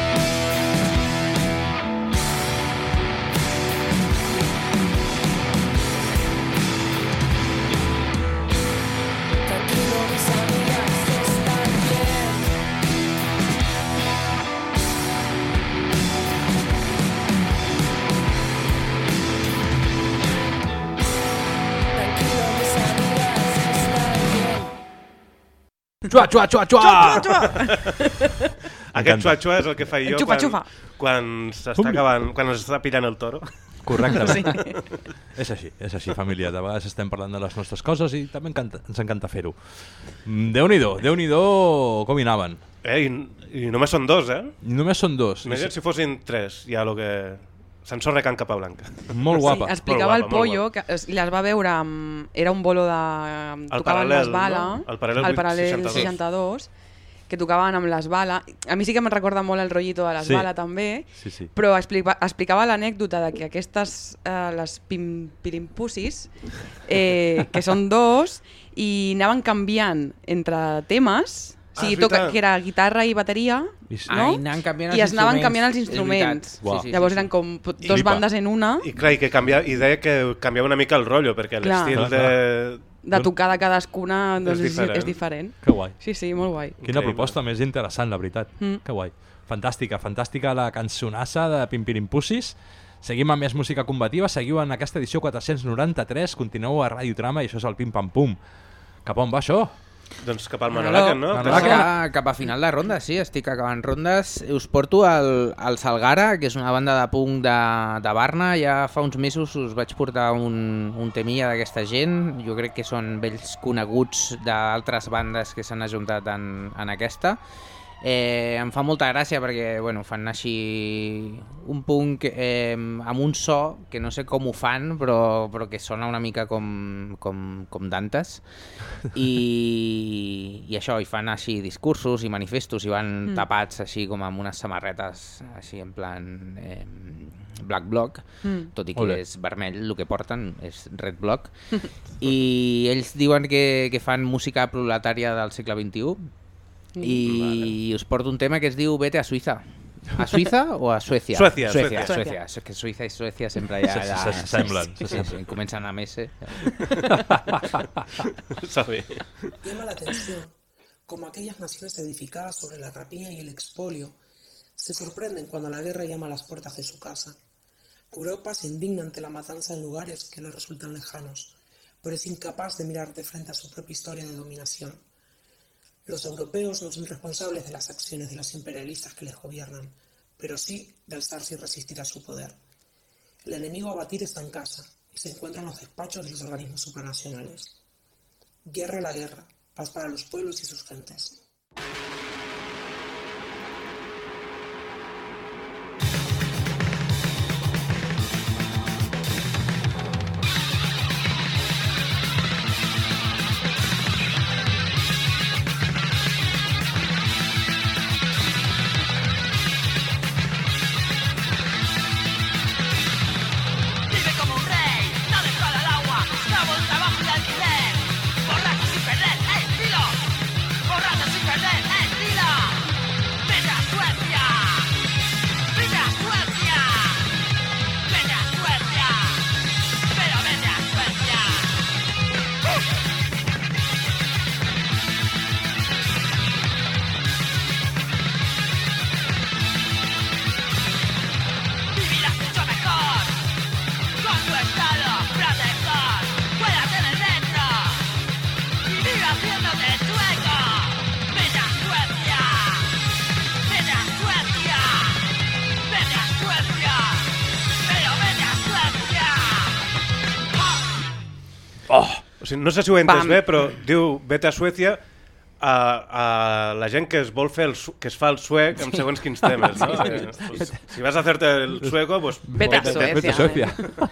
Xua, xua, xua, xua! Aquest xua-xua és el que faig jo Xufa. quan s'està acabant, quan es està pillant el toro. Correctament. Sí. És així, família. De vegades estem parlant de les nostres coses i també ens encanta fer-ho. Déu-n'hi-do com hi anaven. I només són 2, eh? I només són 2. Imagina't si fossin 3, ja el que... Sensor de Can Capablanca. Molt guapa. Sí, explicava el Pollo, que les va veure, era un bolo de... tocaven les bala, no? El Paral·lel 62, que tocaven amb les bala. A mi sí que me'n recorda molt el rotllito de les bala també, però explicava l'anècdota de que aquestes, les pirimpussis, que són 2, i anaven canviant entre temes, o sigui, que era guitarra i bateria, no? I es anaven canviant els instruments. Llavors eren com 2 bandes en una. I clar, i deia que canviava una mica el rotllo, perquè l'estil de tocar de cadascuna és diferent. Que guai. Sí, molt guai. Quina proposta més interessant, la veritat. Que guai. Fantàstica la cançonassa de Pimpirimpussis. Seguim amb més música combativa, seguiu en aquesta edició 493, continueu a Ràdio Trama i això és el Pim Pam Pum. Cap on va això? Doncs cap al Manolaken, no? Cap a final de ronda, sí, estic acabant rondes. Us porto al Salgara, que és una banda de punk de Barna. Ja fa uns mesos us vaig portar un temilla d'aquesta gent. Jo crec que són vells coneguts d'altres bandes que s'han ajuntat en aquesta. Em fa molta gràcia perquè fan així un punk amb un so que no sé com ho fan, però que sona una mica com Dantes i això, i fan així discursos i manifestos i van tapats així com amb unes samarretes així en plan Black Bloc, tot i que és vermell el que porten, és Red Bloc, i ells diuen que fan música proletària del segle XXI. I us porto un tema que es diu Vete a Suïssa. A Suïssa o a Suècia? Suècia. És que Suïssa i Suècia sempre ja... S'assemblen. Comencen amb S. Llama la atención como aquellas naciones edificadas sobre la rapiña y el expolio se sorprenden cuando la guerra llama a las puertas de su casa. Europa se indigna ante la matanza en lugares que le resultan lejanos, pero es incapaz de mirar de frente a su propia historia de dominación. Los europeos no son responsables de las acciones de los imperialistas que les gobiernan, pero sí de alzarse y resistir a su poder. El enemigo a batir está en casa y se encuentra en los despachos de los organismos supranacionales. Guerra a la guerra, paz para los pueblos y sus gentes. O sigui, no sé si ho he entès bé, però diu Vete a Suècia a la gent que es vol fer que es fa el suec amb segons quins temes, no? Si vas a hacerte el sueco, pues Vete a Suècia.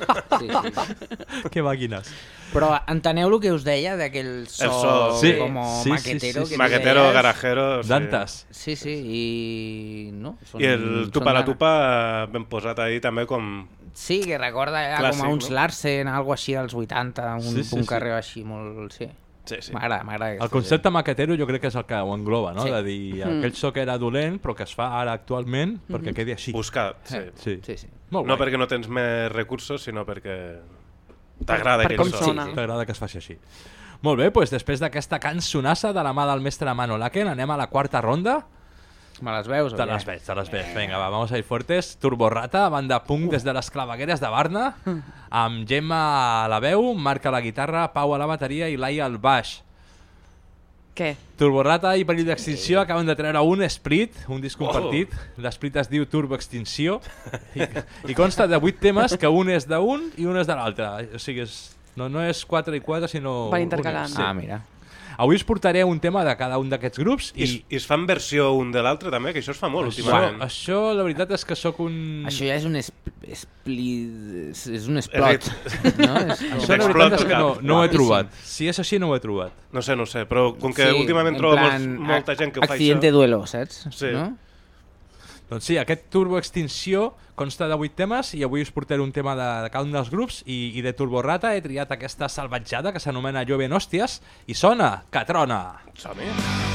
Que màquines. Però enteneu el que us deia d'aquell so com maquetero? Maquetero, garajero... Dantes. Sí, i... I el tupa la tupa ben posat ahí també com... Sí, que recorda com a uns Larsen, algo així dels 80, un carrer així molt... Sí. M'agrada. El concepte maquetero jo crec que és el que ho engloba, no? De dir, aquell so que era dolent però que es fa ara actualment perquè quedi així. Buscat, sí. No perquè no tens més recursos, sinó perquè t'agrada aquell so. T'agrada que es faci així. Molt bé, doncs després d'aquesta cançonassa de la mà del mestre Manolaken anem a la quarta ronda. Me les veus? Te les veig. Vinga, va, vamos a ir fuertes. Turborrata, banda punk des de les clavegueres de Barna, amb Gemma a la veu, Marc a la guitarra, Pau a la bateria i Laia al baix. Què? Turborata i Perill d'Extinció acaben de treure un Split, un disc compartit. L'Split es diu Turbo Extinció i consta de 8 temes que un és d'un i un és de l'altre. O sigui, no és 4 i 4, sinó... Van intercalant. Ah, mira. Avui us portaré un tema de cada un d'aquests grups I es fan versió un de l'altre també, que això es fa molt últimament. Això, la veritat és que sóc un... Això ja és un split... És un explot. No? Això la veritat és que no ho he trobat. Si és així, no ho he trobat. No sé, però com que últimament trobo molta gent que ho fa això... Accidente duelo, saps? Sí. No? Doncs sí, aquest Turbo Extinció consta de 8 temes i avui us portaré un tema de cada un dels grups i de Turborata he triat aquesta salvatjada que s'anomena Llueven Hòsties i sona que trona. Som-hi.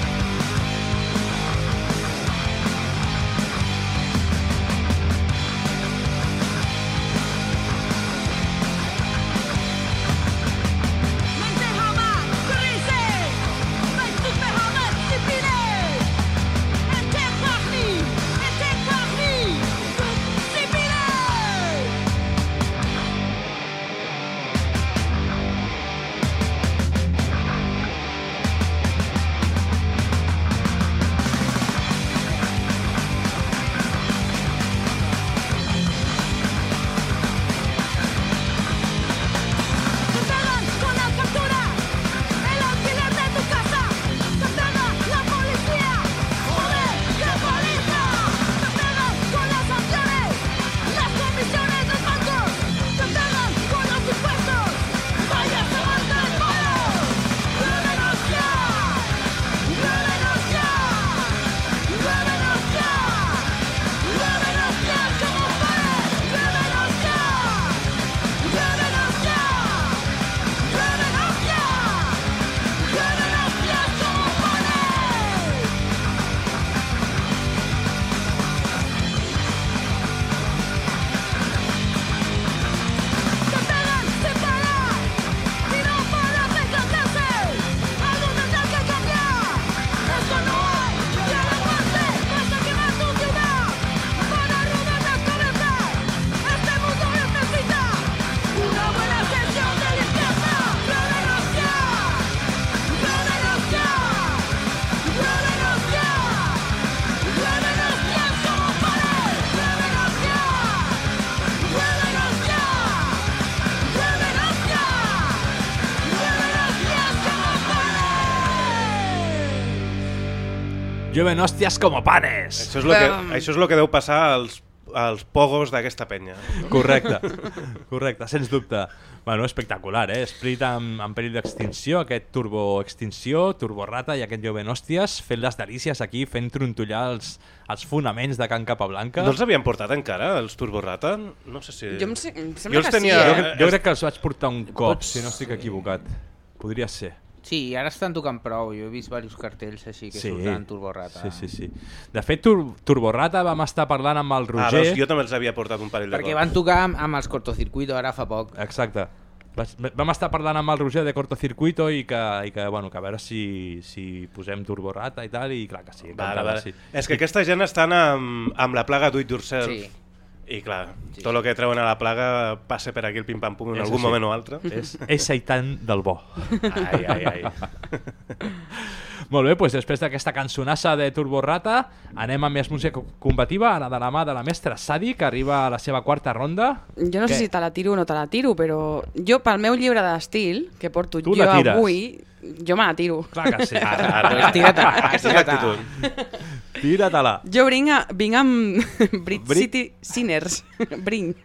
Llueven hòsties com panes. Això és lo que deu passar als pogos d'aquesta penya. Correcte, sens dubte. Bueno, espectacular, Split amb perill d'extinció, aquest Turbo Extinció, Turborata i aquest Llueven hòsties, fent les delícies aquí, fent trontollar els fonaments de Can Capablanca. No els havien portat encara, els Turborata? No sé si... Em sembla que sí, Jo crec que els vaig portar un cop, si no estic equivocat. Podria ser. Sí, ara estan tocant prou. Jo he vist diversos cartells així que surten Turborata. Sí. De fet, Turborata vam estar parlant amb el Roger... Doncs jo també els havia portat un parell de perquè van tocar amb els Cortocircuito ara fa poc. Exacte. Vam estar parlant amb el Roger de Cortocircuito i que a veure si posem Turborata i tal, i clar que sí. Vale. Sí. És que aquesta gent estan amb la plaga Do It Yourself. Sí. I clar, tot el que treuen a la plaga passa per aquí el pim-pam-pum en algun moment o altre. És seitan del bo. Ai. Molt bé, doncs després d'aquesta cançonassa de Turborata anem a més música combativa, ara de la mà de la mestra Sadi, que arriba a la seva quarta ronda. Jo no sé si te la tiro o no te la tiro, però jo pel meu llibre d'estil que porto jo avui, jo me la tiro. Clar que sí. Aquesta és l'actitud. Tira-te-la. Jo vinc amb Brit City Sinners. Brinc.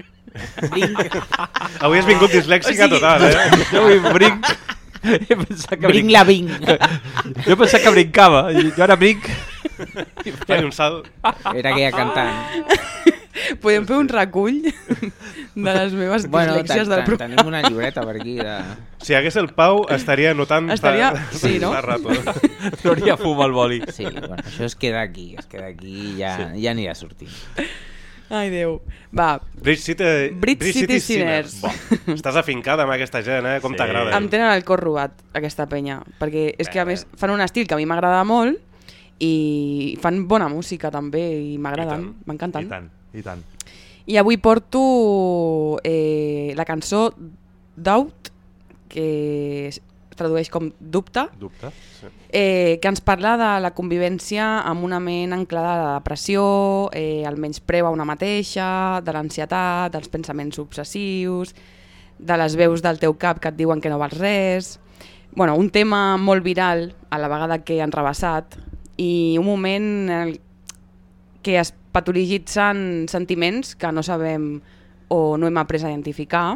Avui has vingut dislèxica total, Jo vull brinc. Brinc la vinc. Jo pensava que brincava, jo ara brinc. Fai un salt. Era aquella cantant. Podem fer un recull de les meves dislèxies del programa. Tenim una llibreta per aquí. Si hagués el Pau, estaria anotant... Sí, no? Trauria fum al boli. Sí, bueno, això es queda aquí i ja anirà sortint. Ai, Déu. Va. Brit City Sinners. Estàs afincada amb aquesta gent, Com t'agrada. Em tenen el cor robat, aquesta penya, perquè és que a més fan un estil que a mi m'agrada molt i fan bona música també i m'agraden, m'encanten. I tant. I avui porto la cançó Doubt, que tradueix com dubte, sí. Que ens parla de la convivència amb una ment anclada a la depressió, el menyspreu a una mateixa, de l'ansietat, dels pensaments obsessius, de les veus del teu cap que et diuen que no vals res. Bueno, un tema molt viral, a la vegada que enrebaçat, i un moment que es patologitzen sentiments que no sabem o no hem après a identificar,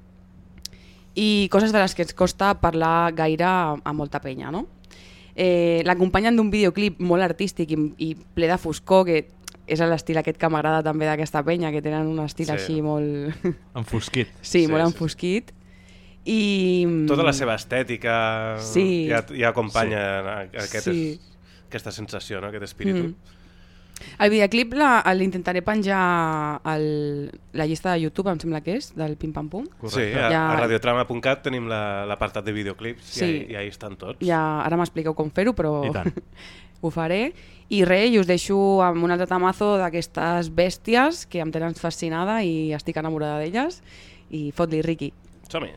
i coses de les que ens costa parlar gaire a molta penya, no? L'acompanyen d'un videoclip molt artístic i ple de foscor, que és l'estil aquest que m'agrada també d'aquesta penya, que tenen un estil així molt... Enfosquit. Sí, molt enfosquit. I... Tota la seva estètica ja acompanya aquesta sensació, aquest espíritu. El videoclip l'intentaré penjar a la llista de YouTube, em sembla que és, del Pim Pam Pum. Sí, a radiotrama.cat tenim l'apartat de videoclips i ahí estan tots. Ara m'expliqueu com fer-ho, però ho faré. I res, i us deixo amb un altre tamazo d'aquestes bèsties que em tenen fascinada i estic enamorada d'elles. I fot-li, Riqui. Som-hi.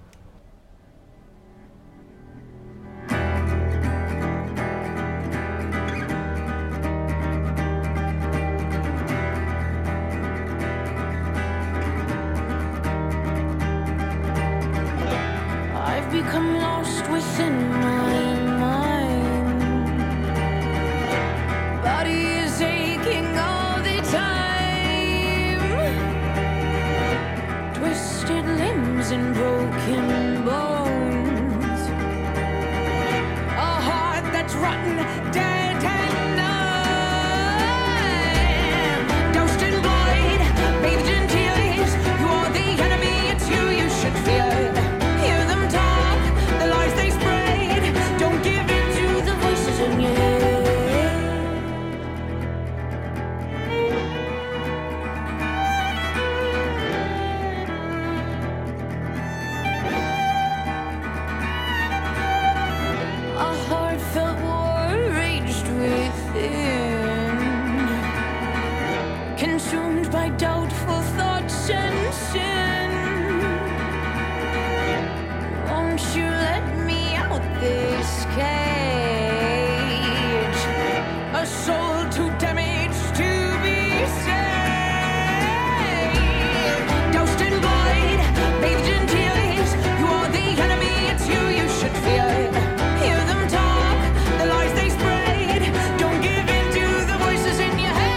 Become lost within my mind. Body is aching all the time. Twisted limbs and broken bones. A heart that's rotten, dead and numb. Doused in blood, bathed in tears. You are the enemy, it's you should fear. Doubtful thoughts and sin. Won't you let me out this cage? A soul too damaged to be saved. Doused in blood, bathed in tears. You are the enemy, it's you should fear. Hear them talk, the lies they spread. Don't give in to the voices in your head.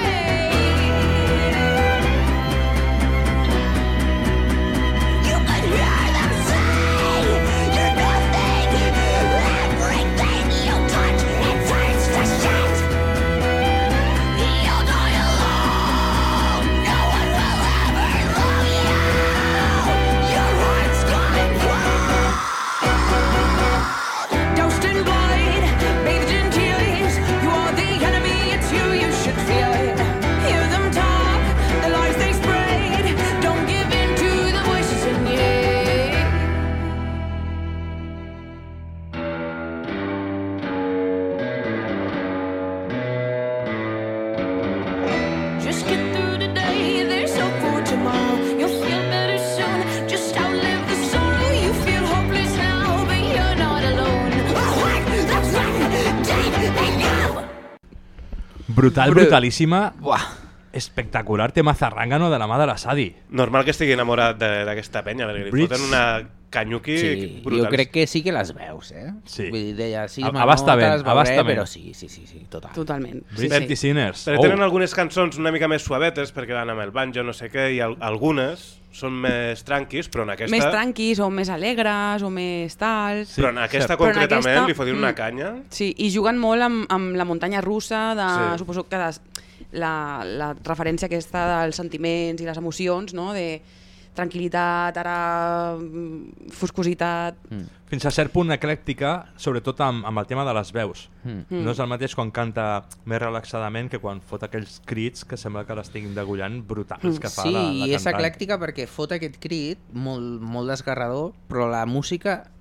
Brutal, brutalíssima. Espectacular tema zarrangano de la mà de la Sadi. Normal que estigui enamorat d'aquesta penya, perquè li foten una canyuqui brutal. Jo crec que sí que les veus, Sí. Vull dir, deia, sí, abastament. Però sí, totalment. Britney Sinners. Però tenen algunes cançons una mica més suavetes, perquè van amb el banjo, no sé què, i algunes són més tranquis, però en aquesta... Més tranquis, o més alegres, o més tals... Però en aquesta concretament li fotin una canya... Sí, i juguen molt amb la muntanya russa, suposo que la referència aquesta dels sentiments i les emocions, no? De tranquil·litat, ara foscositat... Fins a cert punt eclèctica, sobretot amb el tema de les veus. No és el mateix quan canta més relaxadament que quan fot aquells crits que sembla que l'estiguin degullant brutals que fa la cantant. Sí, i és eclèctica perquè fot aquest crit molt desgarrador, però la música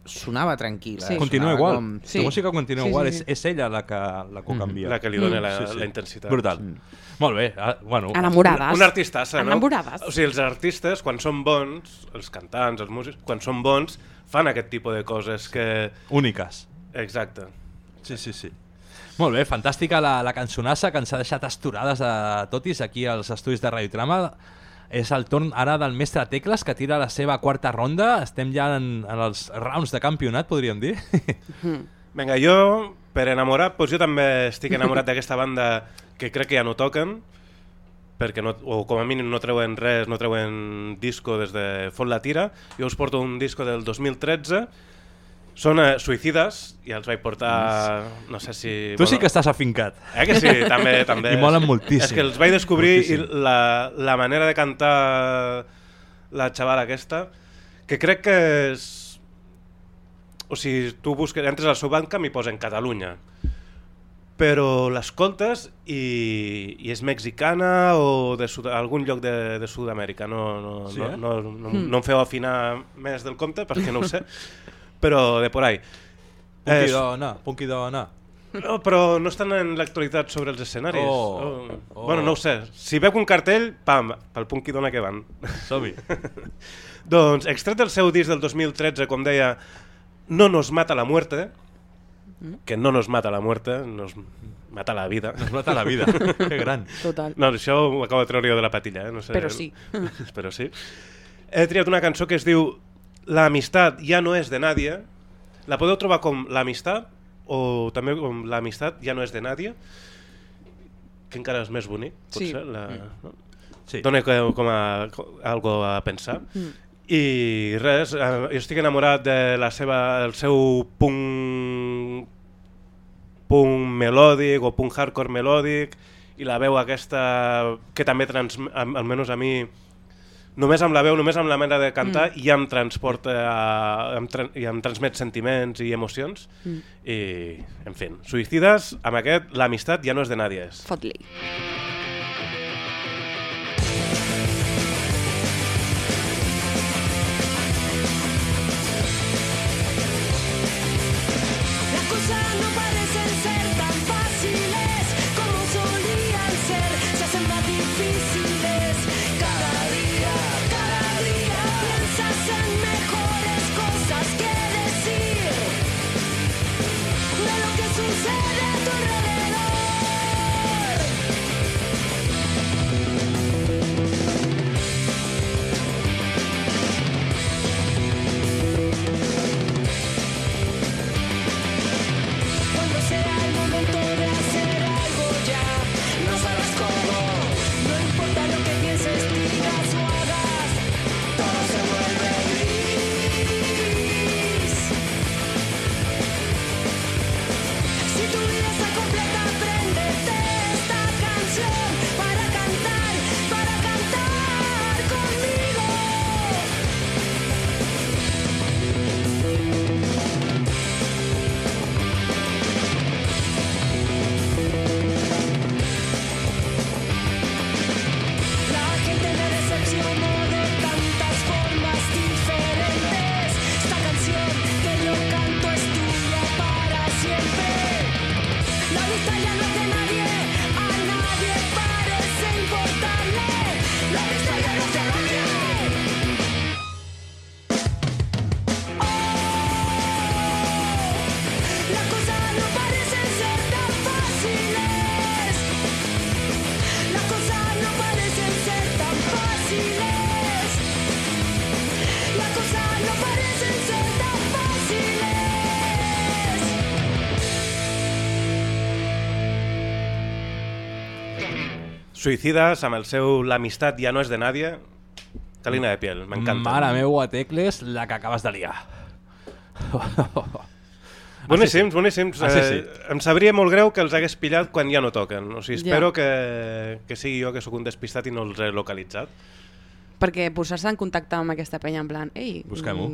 sonava tranquil·la. Sí. Continua Sonava igual, com- la música continua Sí, igual, sí, sí. és ella la que ho canvia. La que li dona la intensitat. Brutal. Molt bé, bueno. Enamorades. Un artistassa, no? Enamorades. O sigui, els artistes, quan són bons, els cantants, els músics, quan són bons, fan aquest tipus de coses que... Úniques. Exacte. Sí. Molt bé, fantàstica la cançonassa que ens ha deixat esturades a totis aquí als estudis de Radiotrama. És el torn ara del mestre Tecles, que tira la seva quarta ronda. Estem ja en els rounds de campionat, podríem dir. Vinga, jo, per enamorar, doncs jo també estic enamorat d'aquesta banda que crec que ja no toquen, perquè no, o com a mínim no treuen res, no treuen disco des de Font la Tira. Jo us porto un disco del 2013, són Suïcides, i els vaig portar, no sé si... Tu sí que estàs afincat. Que sí, també. I molen moltíssim. És que els vaig descobrir moltíssim. i la manera de cantar la xavala aquesta, que crec que és... O sigui, tu entres al seu Bandcamp i posen Catalunya, però l'escoltes i és mexicana o d'algun lloc de Sud-amèrica. No em feu afinar més del compte perquè no ho sé, però de por ahí. Punky dona. No, però no estan en l'actualitat sobre els escenaris. Bueno, no ho sé. Si veig un cartell, pam, pel Punky dona que van. Som-hi. Doncs, extret del seu disc del 2013, com deia, No nos mata la muerte, que no nos mata la muerte, nos mata la vida. Nos mata la vida, que gran. Total. No, això ho acabo de treure jo de la patilla, no sé. Però sí. Però sí. He triat una cançó que es diu La amistad ya no es de nadie. La podeu trobar com La amistad o també com La amistad ya no es de nadie, que encara és més bonic, potser. Sí. Sí. Dona com algo a pensar. I res, jo estic enamorat del seu punk melòdic o punk hardcore melòdic, i la veu aquesta que també almenys a mi, només amb la veu, només amb la manera de cantar, ja em transporta, i em transmet sentiments i emocions. I, en fi, Suïcides, amb aquest, La amistad ya no es de nadie. Fot-li. Suïcides, amb el seu La amistad ya no es de nadie, calina de piel, m'encanta. Mare meua, Tecles, la que acabes de liar. Boníssims, boníssims. Sí. Em sabria molt greu que els hagués pillat quan ja no toquen. O sigui, espero que sigui jo que sóc un despistat i no els he localitzat. Perquè posar-se en contacte amb aquesta penya en plan, ei... Busquem-ho.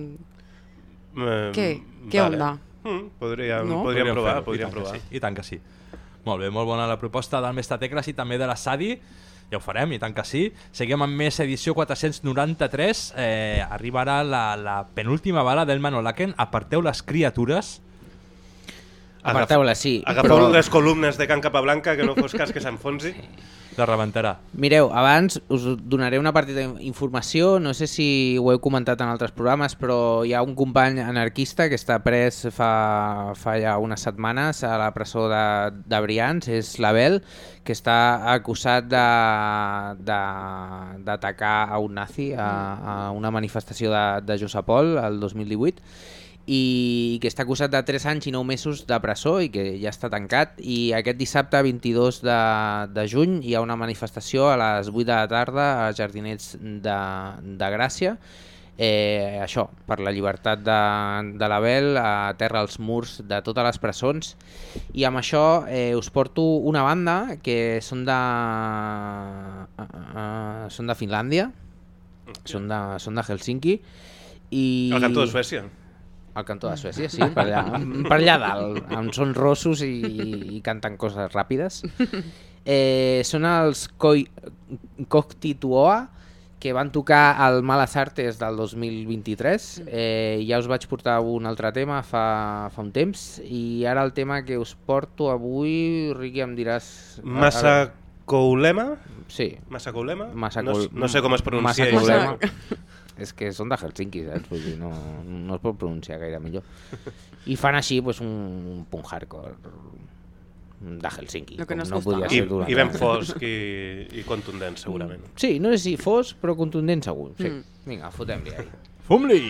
Què onda? Podríem provar. Sí. I tant que sí. Molt bé, molt bona la proposta del mestre Tecles i també de la Sadi, Ja ho farem, i tant que sí. Seguim amb més edició 493. Arriba ara la penúltima bala del Manolaken. Aparteu les criatures. Aparteu-la, sí. Agafeu les columnes de Can Capablanca, que no fos cas que s'enfonsi. La rebentarà. Mireu, abans us donaré una partida d'informació, no sé si ho heu comentat en altres programes, però hi ha un company anarquista que està pres fa ja unes setmanes a la presó de Brians, és l'Abel, que està acusat d'atacar a un nazi a una manifestació de Josapol el 2018, i que està acusat de 3 anys i 9 mesos de presó i que ja està tancat. I aquest dissabte 22 de juny hi ha una manifestació a les 8 de la tarda a Jardinets de Gràcia, això, per la llibertat de l'Abel, a terra als murs de totes les presons. I amb això us porto una banda que són de Finlàndia, són de Helsinki, i al cantó de Suècia. Al cantó de Suècia, sí, per allà dalt, amb sons rossos i canten coses ràpides. Són els Kohtituoa, que van tocar al Malas Artes del 2023. Ja us vaig portar un altre tema fa un temps, i ara el tema que us porto avui, Riqui, em diràs... Masakoulema? Sí. Masakoulema? No sé com es pronuncia. És que són de Helsinki, saps? Vull dir, no es pot pronunciar gaire millor. I fan així un punt hardcore de Helsinki. No, no podria ser I ben fosc i contundent, segurament. Sí, no sé si fos, però contundent segur. Sí. Vinga, fotem-li ahí. Fum-li!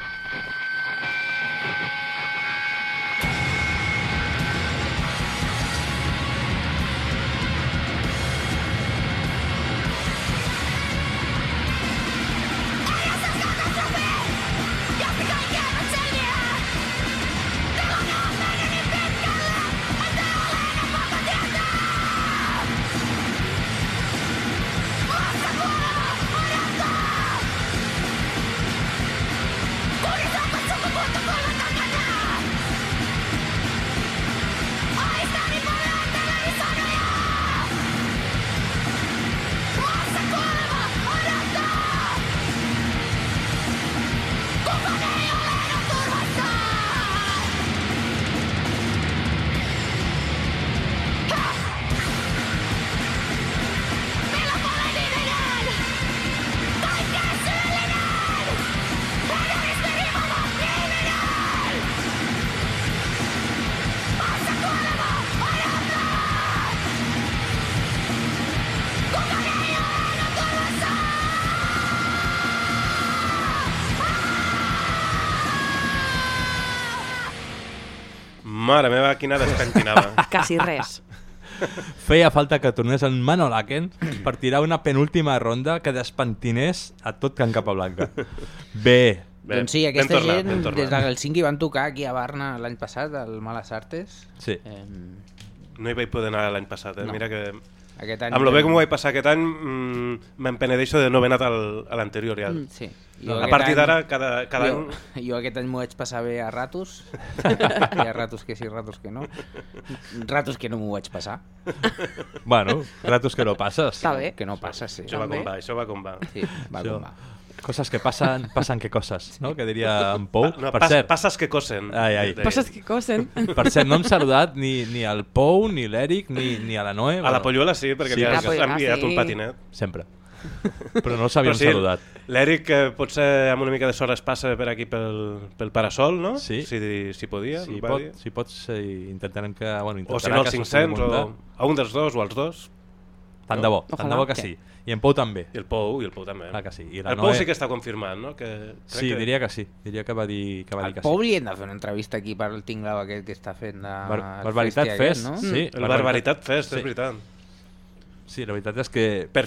Mare meva, quina despentinada. Quasi res. Feia falta que tornés en Manolaken per tirar una penúltima ronda que despentinés a tot Can Capablanca. Bé. Doncs sí, aquesta gent des de Helsinki van tocar aquí a Varna l'any passat, al Malas Artes. Sí. No hi vaig poder anar l'any passat, No. Mira que... Aquest any amb lo bé que m'ho vaig passar aquest any, me'n penedeixo de no haver anat a l'anterior ja. Sí. A partir d'ara, cada any... Jo aquest any m'ho vaig passar bé a ratos. Hi ha ratos que sí, ratos que no. Ratos que no m'ho vaig passar. Bueno, ratos que no passes. Està bé. Que no passes, sí. Això va com va. Sí, va com va. Coses que passen que coses, no? Que diria en Pou. No, per cert, passes que cosen. Passes que cosen. Per cert, no hem saludat ni al Pou, ni l'Eric, ni a la Noe. A la Polluela sí, perquè li has enviat un patinet. Sempre. Però no s'havien saludat. L'Eric, potser amb una mica de sort es passa per aquí pel Parasol, no? Sí. Si podia. Si pots, intentarem que... Bueno, o si no, els 500, o a un dels dos, o als dos. Tant de bo que sí. I en Pou també. I el Pou també. Clar que sí. I el Pou sí que està confirmat, no? Sí, diria que sí. Diria que va dir que sí. Al Pou li hem de fer una entrevista aquí per el tinglao aquest que està fent de... Barbaritat Fest, no? Sí, el Barbaritat Fest, és veritat. Sí, la veritat és que... Per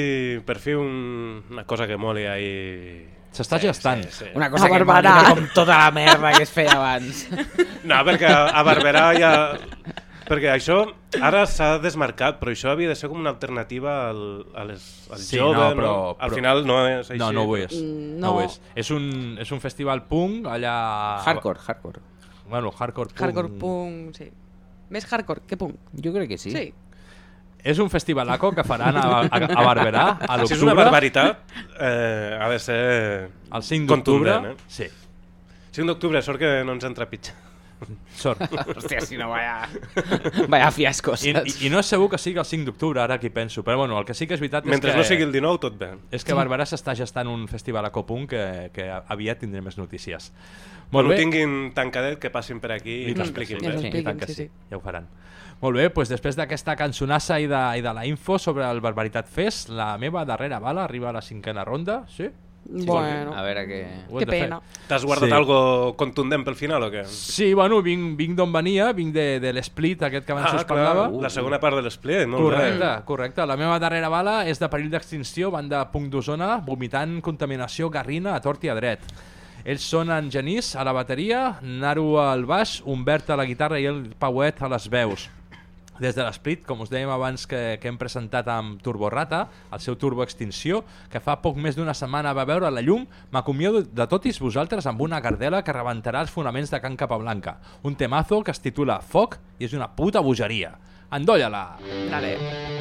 fi una cosa que moli ahí... S'està gestant. Una cosa que moli com tota la merda que es feia abans. No, perquè a Barberà ja... Perquè això ara s'ha desmarcat, però això havia de ser com una alternativa al jove, però al final no és així. No ho és. No ho és. És un festival punk allà... Hardcore. Bueno, hardcore punk. Hardcore punk, sí. Més hardcore que punk. Jo crec que sí. Sí. És un festivalaco que faran a Barberà a l'octubre. Si és una barbaritat, ha de ser el 5 d'octubre. Sí. 5 d'octubre, sort que no ens entra pitja. Sort. Hòstia, si no, vaya fiasco, saps? I no és segur que sigui el 5 d'octubre, ara aquí penso, però bueno, el que sí que és veritat Mentre és que... no sigui el 19, tot bé. És que Barberà s'està gestant un festival a Copunk que aviat tindrem més notícies. Quan ho tinguin tancadet, que passin per aquí i t'expliquin bé. I tant que sí, ja ho faran. Molt bé, doncs després d'aquesta cançonassa i de la info sobre el Barbaritat Fest, la meva darrera bala arriba a la 5a ronda, sí? Bueno, a veure què... Que pena. T'has guardat algo contundent pel final o què? Sí, bueno, vinc d'on venia, vinc de l'Split aquest que abans us parlava. La segona part de l'Split, molt bé. Correcte. La meva darrera bala és de Perill d'Extinció, banda punk d'Osona, vomitant contaminació garrina a tort i a dret. Ells són en Genís a la bateria, Naru al baix, Humbert a la guitarra i el Pauet a les veus. Des de l'Split, com us dèiem abans que hem presentat amb Turbo Rata, el seu Turbo Extinció, que fa poc més d'una setmana va veure la llum, m'acomiado de totis vosaltres amb una gardela que rebentarà els fonaments de Can Capablanca. Un temazo que es titula Foc i és una puta bogeria. Endolla-la! Dale.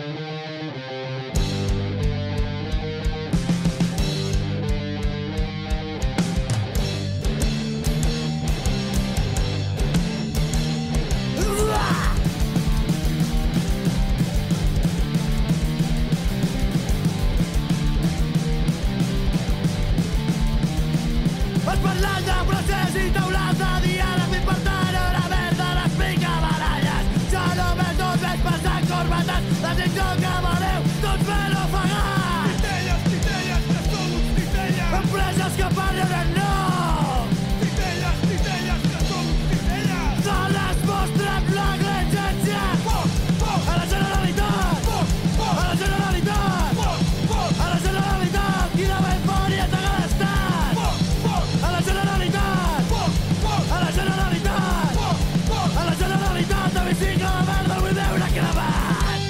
Has parlat de procés i taulat de diàleg i per tant hora verda les picabaralles. Ja només no us veig passant corbatats, desitjo que valeu tots ben ofegats. Titelles, titelles, que som uns titelles. Empreses que parlen en nom. Titelles, titelles, que som uns titelles. De les vostres negligències. A la Generalitat. A la Generalitat. A la Generalitat. I de ben fort i a tagar l'estat. A la Generalitat! A la Generalitat! A la Generalitat! De bicicle de merda el vull veure clavat!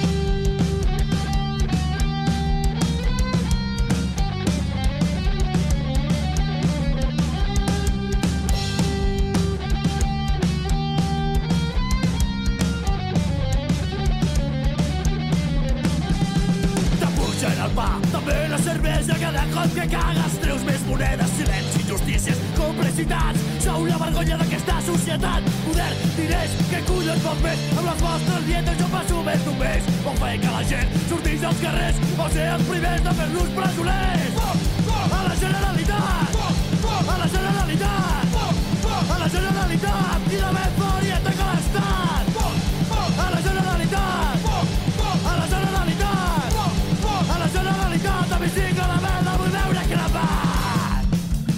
T'apugen el pa, també la cervesa, cada cop que cagues treus més monedes, silenci, injustícies, complicitats. Sou la vergonya d'aquesta societat. Poder, diners, que collons vol més? Amb les vostres dietes jo passo més d'un mes. Vol fer que la gent sortís als carrers o ser els primers de fer-los presoners. A la Generalitat! A la Generalitat! A la Generalitat! I de ben fort i ataca l'estat! A la Generalitat! A la Generalitat! A la Generalitat! De bicicle de merda vull veure clavat!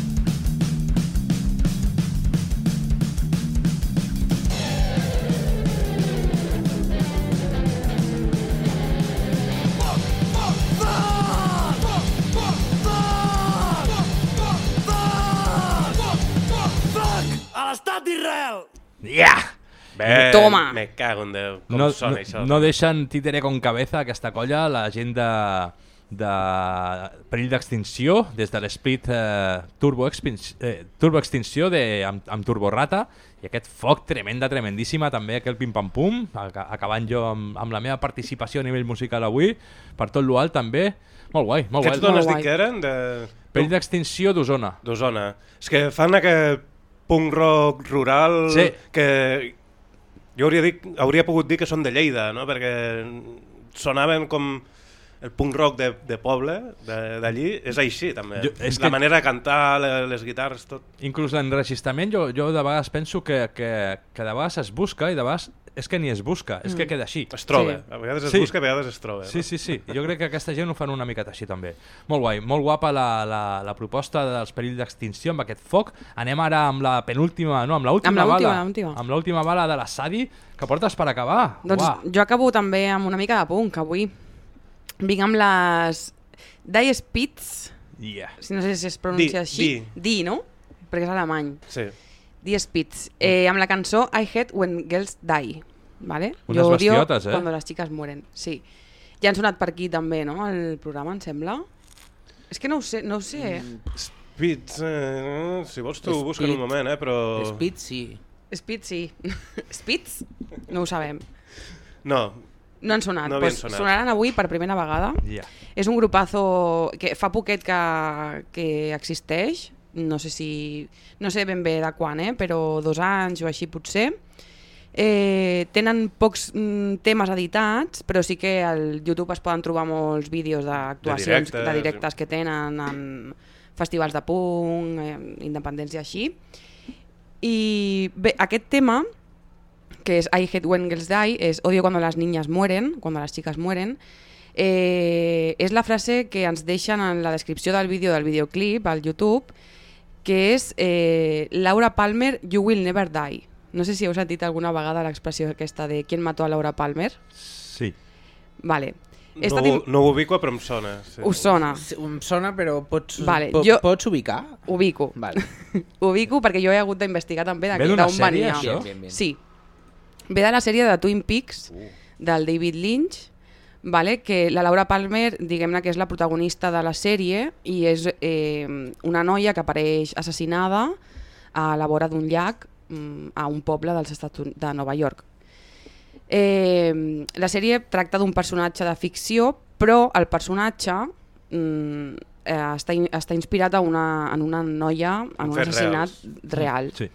A l'estat d'Israel! Yeah! Bé, Toma! Me cago en Déu. Com sona això? No deixen títere con cabeza aquesta colla, la gent de Perill d'Extinció, des de l'Split Turbo Extinció amb Turbo Rata, i aquest foc tremendíssima també, aquell pim-pam-pum, acabant jo amb la meva participació a nivell musical avui, per tot l'alt també, molt guai. Aquests d'on has dit que eren? Perill d'Extinció d'Osona. D'Osona. És que fan aquest punk rock rural que jo hauria pogut dir que són de Lleida, no? Perquè sonaven com el punk rock de poble, d'allí, és així també. La manera de cantar, les guitarres, tot. Inclús l'enregistrament, jo de vegades penso que de vegades es busca i de vegades és que ni es busca, és que queda així. Es troba, a vegades es busca, a vegades es troba. Sí. Jo crec que aquesta gent ho fan una miqueta així també. Molt guai, molt guapa la proposta dels Perill d'Extinció amb aquest foc. Anem ara amb la penúltima, no, amb l'última bala. Amb l'última bala de la Sadi, que portes per acabar. Doncs jo acabo també amb una mica de punk avui. Vinc amb les Die Spitz, no sé si es pronuncia així. Die, no? Perquè és alemany. Sí. Die Spitz, amb la cançó I Hate When Girls Die, ¿vale? Unes bestiotes, Cuando las chicas mueren, sí. Ja han sonat per aquí també, no?, el programa, em sembla. És que no ho sé. Spitz, si vols tu busca en un moment, però... Spitz, sí. Spitz, sí. Spitz? No ho sabem. No. No han sonat. No havien sonat. Sonaran avui per primera vegada. Yeah. És un grupazo que fa poquet que existeix, no sé ben bé de quan, però 2 anys o així potser. Tenen pocs temes editats, però sí que al YouTube es poden trobar molts vídeos d'actuacions, de directes que tenen en festivals de punk, independents i així. I bé, aquest tema, que és I Hate When Girls Die, és odio cuando las niñas mueren, cuando las chicas mueren, és la frase que ens deixen en la descripció del vídeo del videoclip al YouTube, que és Laura Palmer, you will never die. No sé si heu sentit alguna vegada l'expressió aquesta de ¿quién mató a Laura Palmer? Sí. Vale. No ho ubico, però em sona. Sí. Us sona? Em sona, però pots ubicar? Ubico. Vale. Ubico perquè jo he hagut d'investigar també Ve d'una d'on sèrie, venia. això? Bien. Sí. Ve de la sèrie de Twin Peaks, del David Lynch, vale? Que la Laura Palmer, diguem-ne que és la protagonista de la sèrie i és una noia que apareix assassinada a la vora d'un llac a un poble dels Estats Units, de Nova York. La sèrie tracta d'un personatge de ficció, però el personatge està inspirat en una noia, en un assassinat real. Sí.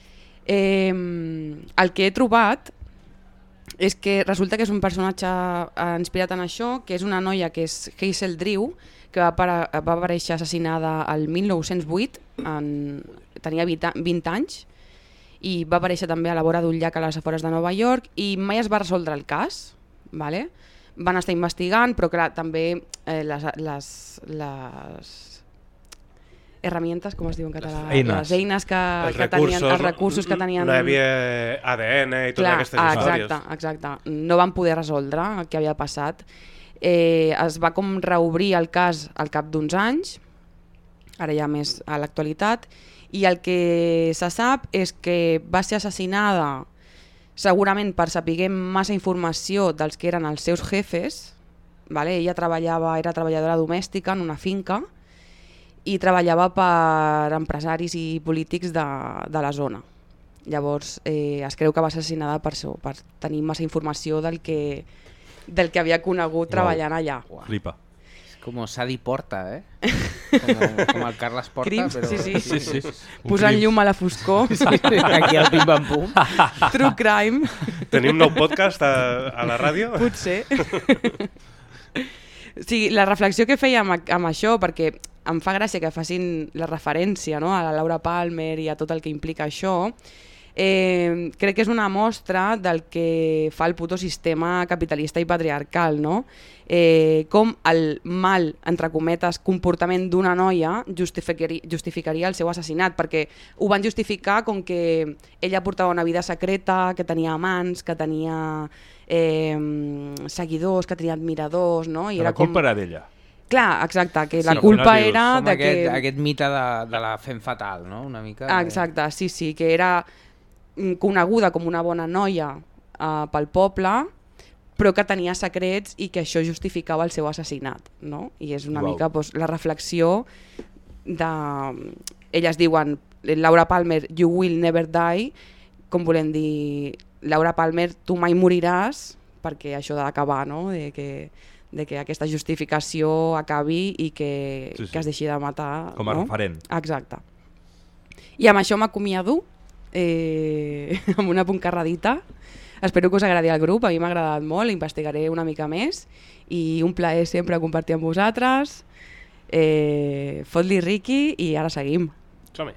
El que he trobat és que resulta que és un personatge inspirat en això, que és una noia que és Hazel Drew, que va aparèixer assassinada el 1908, tenia 20 anys, i va aparèixer també a la vora d'un llac a les afores de Nova York i mai es va resoldre el cas, vale? Van estar investigant, però clar, també les herramientes, com es diu en català? Les eines que tenien, els recursos que tenien... No hi havia ADN i totes aquestes històries. Exacte. No van poder resoldre el que havia passat. Es va com reobrir el cas al cap d'uns anys, ara ja més a l'actualitat, i el que se sap és que va ser assassinada segurament per saber massa informació dels que eren els seus jefes, vale? Ella era treballadora domèstica en una finca i treballava per empresaris i polítics de la zona. Llavors es creu que va ser assassinada per això, per tenir massa informació del que havia conegut treballant allà. Flipa. Com Sadi Porta, com el Carles Porta. Crims, però... sí. Posant llum a la foscor. Aquí al pim-pam-pum. True crime. Tenim nou podcast a la ràdio? Potser. Sí, la reflexió que feia amb això, perquè em fa gràcia que facin la referència, no?, a la Laura Palmer i a tot el que implica això, crec que és una mostra del que fa el puto sistema capitalista i patriarcal, no? Com el mal, entre cometes, comportament d'una noia justificaria el seu assassinat, perquè ho van justificar com que ella portava una vida secreta, que tenia amants, que tenia seguidors, que tenia admiradors, no? I la culpa era d'ella. Clar, exacte, que la culpa era de que... Aquest mite de la femme fatal, no? Una mica... Exacte, sí, que era coneguda com una bona noia pel poble, però que tenia secrets i que això justificava el seu assassinat, no? I és una mica la reflexió de... Elles diuen Laura Palmer, you will never die, com volem dir, Laura Palmer, tu mai moriràs, perquè això ha d'acabar, no? De que aquesta justificació acabi i que es deixi de matar. Com a referent. Exacte. I amb això m'acomiado, amb una puncarradita. Espero que us agradi el grup, a mi m'ha agradat molt, investigaré una mica més i un plaer sempre compartir amb vosaltres. Fot-li Ricky i ara seguim. Som-hi.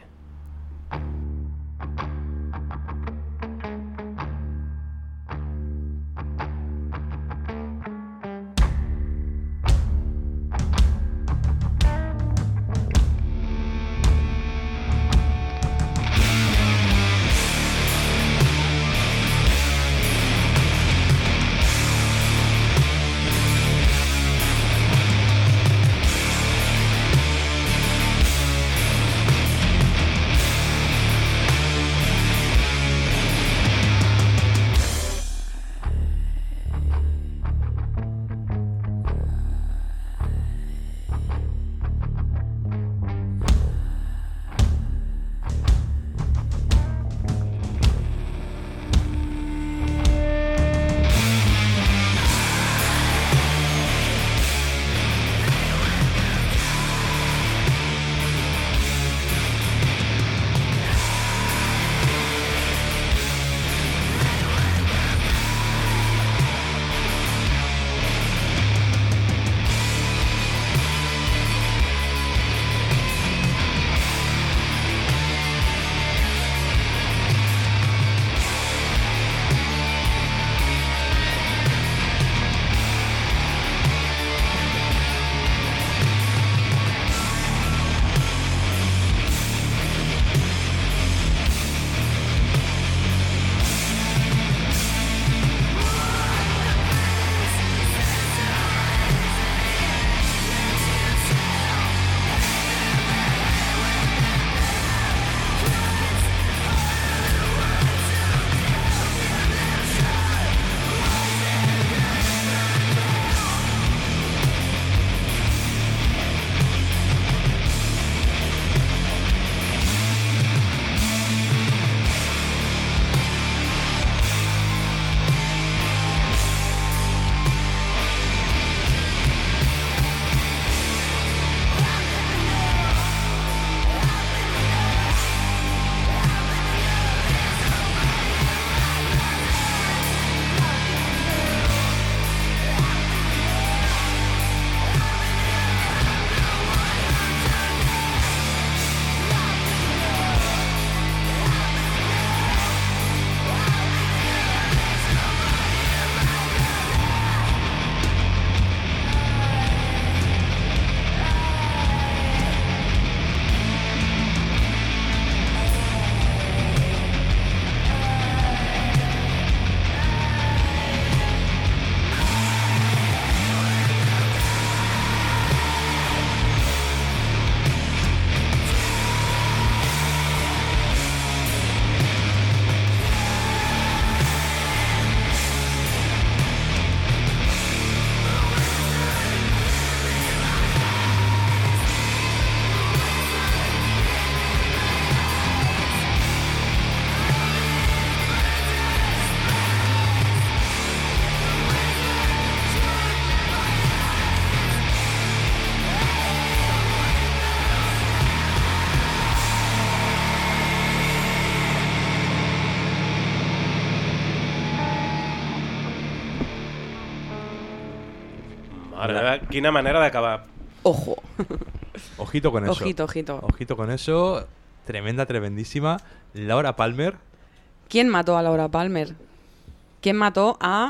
Mare, quina manera d'acabar. Ojo. Ojito con eso. Ojito. Ojito con eso. Tremendísima. Laura Palmer. ¿Quién mató a Laura Palmer? ¿Quién mató a...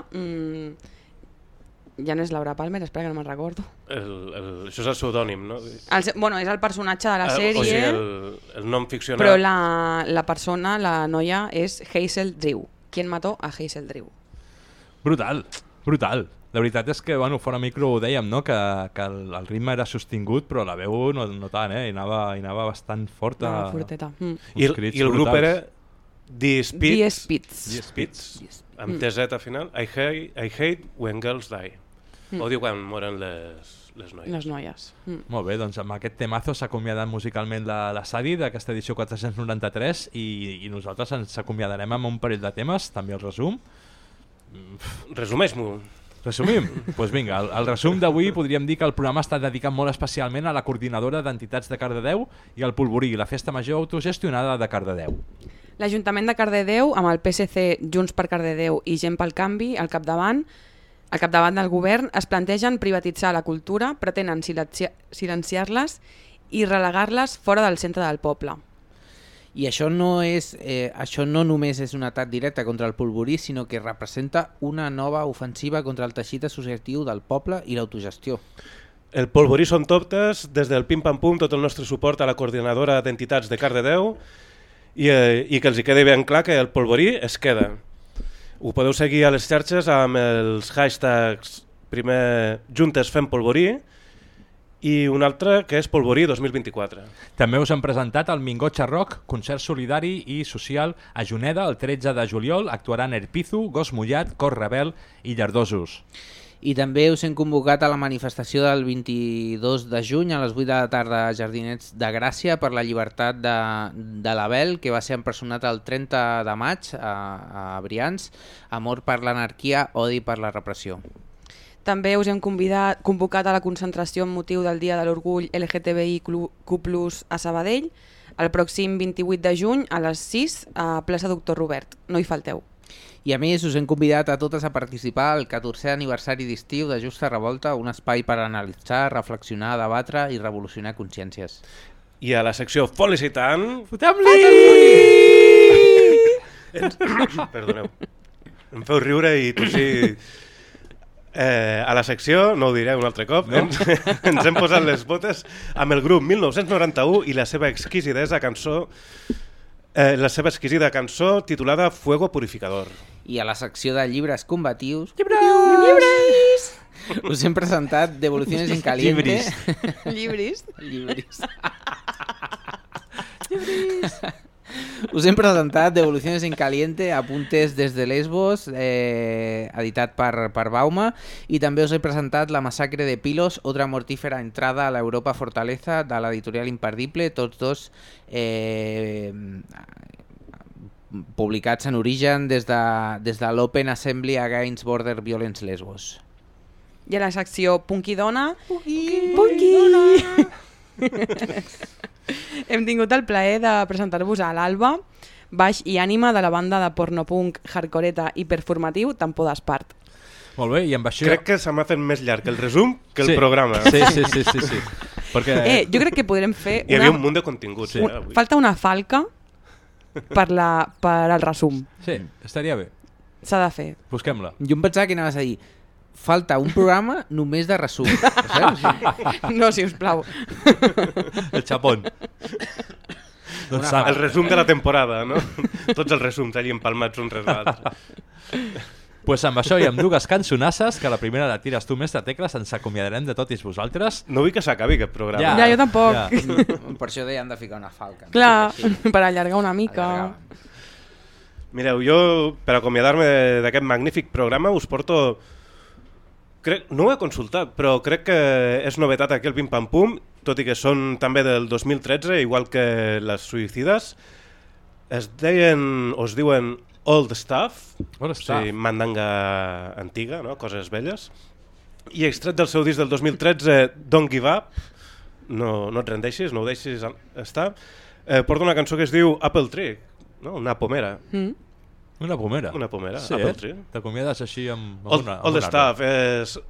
Ja no és Laura Palmer, espera que no me'n recordo. Això és el pseudònim, no? Bueno, és el personatge de la sèrie. O sigui, el nom ficcional. Però la persona, la noia, és Hazel Drew. ¿Quién mató a Hazel Drew? Brutal. La veritat és que, bueno, fora micro ho dèiem, no? Que el ritme era sostingut, però la veu no tant, I anava bastant forta. Anava forteta. I el grup era The Spits. Amb TZ al final. I hate when girls die. Odio quan moren les noies. Les noies. Molt bé, doncs amb aquest temazo s'ha acomiadat musicalment la Sadi d'aquesta edició 493 i nosaltres ens acomiadarem amb un parell de temes, també el resum. Resumeix-m'ho. Resumim? Doncs vinga, el resum d'avui podríem dir que el programa està dedicat molt especialment a la coordinadora d'entitats de Cardedeu i al Polvorí, la festa major autogestionada de Cardedeu. L'Ajuntament de Cardedeu, amb el PSC, Junts per Cardedeu i Gent pel Canvi al capdavant del govern, es plantegen privatitzar la cultura, pretenen silenciar-les i relegar-les fora del centre del poble. I això no només és un atac directe contra el Polvorí, sinó que representa una nova ofensiva contra el teixit associatiu del poble i l'autogestió. El Polvorí són toptes, des del pim-pam-pum, tot el nostre suport a la coordinadora d'entitats de Cardedeu i que els hi quedi ben clar que el Polvorí es queda. Ho podeu seguir a les xarxes amb els hashtags primer Juntes Fem Polvorí i un altre que és Polvorí 2024. També us hem presentat el Mingotxa Rock, concert solidari i social a Juneda el 13 de juliol. Actuaran Erpizu, Gos Mullat, Cor Rebel i Llardosos. I també us hem convocat a la manifestació del 22 de juny a les 8 de la tarda a Jardinets de Gràcia per la llibertat de l'Abel, que va ser empresonat el 30 de maig a Brians. Amor per l'anarquia, odi per la repressió. També us hem convocat a la concentració amb motiu del Dia de l'Orgull LGTBIQ+ a Sabadell el pròxim 28 de juny a les 6 a plaça Doctor Robert. No hi falteu. I a més us hem convidat a totes a participar al 14è aniversari d'estiu de Justa Revolta, un espai per analitzar, reflexionar, debatre i revolucionar consciències. I a la secció Felicitant... Fotem-li! Perdoneu. Em feu riure i tossir... a la secció, no ho diré un altre cop, no? ens hem posat les botes amb el grup 1991 i la seva exquisida cançó titulada Fuego Purificador. I a la secció de llibres combatius... Llibres! Us hem presentat Devoluciones en Caliente. Llibres. Us hem presentat Devoluciones en Caliente, apuntes des de Lesbos, editat per Bauma, i també us he presentat La Masacre de Pilos, otra mortífera entrada a l'Europa Fortaleza, de l'editorial Imperdible, tots dos publicats en origen des de l'Open Assembly Against Border Violence Lesbos. I a la secció Punky Dona... Punky! Hem tingut el plaer de presentar-vos a l'Alba, baix i ànima de la banda de pornopunk, hardcoreta i performatiu Tampó d'Espart. Molt bé, i amb això... Crec que se m'ha fet més llarg el resum que el programa. Sí. Perquè... Jo crec que podrem fer... Hi havia un munt de continguts. Sí. Falta una falca per al resum. Sí, estaria bé. S'ha de fer. Busquem-la. Jo em pensava que anaves a dir falta un programa només de resum. No, sisplau. El xapón. Doncs el resum de la temporada, no? Tots els resums allà empalmats un rere l'altre. Pues amb això i amb dues cançonasses, que la primera la tires tu, mestre Tecles, ens acomiadarem de tots vosaltres. No vull que s'acabi aquest programa. Ja, jo tampoc. Ja. Per això deien de ficar una falca. Clar, per allargar una mica. Mireu, jo, per acomiadar-me d'aquest magnífic programa, us porto... No ho he consultat, però crec que és novetat aquí el Pim Pam Pum, tot i que són també del 2013, igual que les Suïcides. Es diuen Old Stuff, o sigui, mandanga antiga, no? Coses velles. I extret del seu disc del 2013, Don't Give Up, no et rendeixis, no ho deixis estar, porta una cançó que es diu Apple Tree, no? Una pomera. Una pomera? Una pomera, sí, Apple Tree. T'acomiades així amb All the Stuff és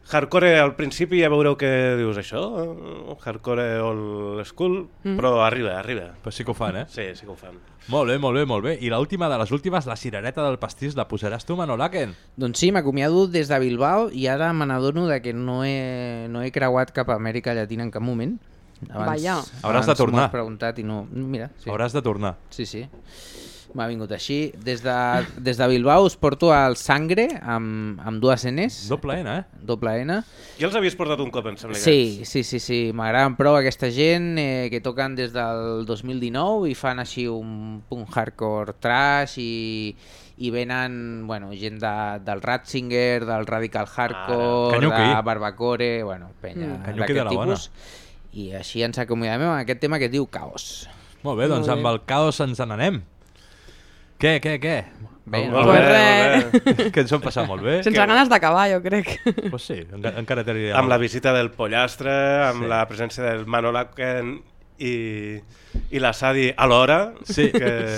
Hardcore al principi ja veureu que dius això, hardcore old school, però arriba. Però sí que ho fan, Sí, sí que ho fan. Molt bé. I l'última de les últimes, la cirereta del pastís, la posaràs tu, Manolaken? Doncs sí, m'acomiado des de Bilbao i ara me n'adono que no he creuat cap a Amèrica Llatina en cap moment. Vaja. Hauràs de tornar. M'has preguntat i no... Mira, sí. Hauràs de tornar. Sí. M'ha vingut així. Des de Bilbao us porto el Sangre amb dues Ns. Doble N, Doble N. Ja els havies portat un cop, em sembla. Sí. M'agraden prou aquesta gent que toquen des del 2019 i fan així un punk hardcore trash i venen gent del Ratzinger, del Radical Hardcore, de Barbacore, penya d'aquest tipus. I així ens acomiadem amb aquest tema que es diu Caos. Molt bé, doncs amb el Caos ens n'anem. Què? Bé, que ens ho hem passat molt bé. Sense ganes d'acabar, jo crec. Pues sí, encara t'he... Amb la visita del Pollastre, amb la presència del Manolaken i la Sadi alhora. Sí.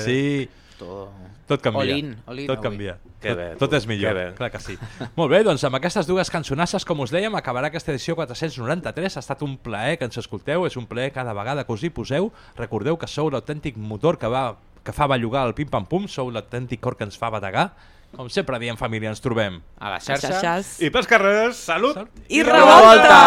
Tot canvia. Tot canvia. Tot és millor, clar que sí. Molt bé, doncs amb aquestes dues cançonasses, com us dèiem, acabarà aquesta edició 493. Ha estat un plaer que ens escolteu, és un plaer cada vegada que us hi poseu. Recordeu que sou l'autèntic motor que fa bellugar el pim-pam-pum, sou l'autèntic cor que ens fa bategar. Com sempre diem, família, ens trobem a les xarxes. I pels carrers, salut i revolta!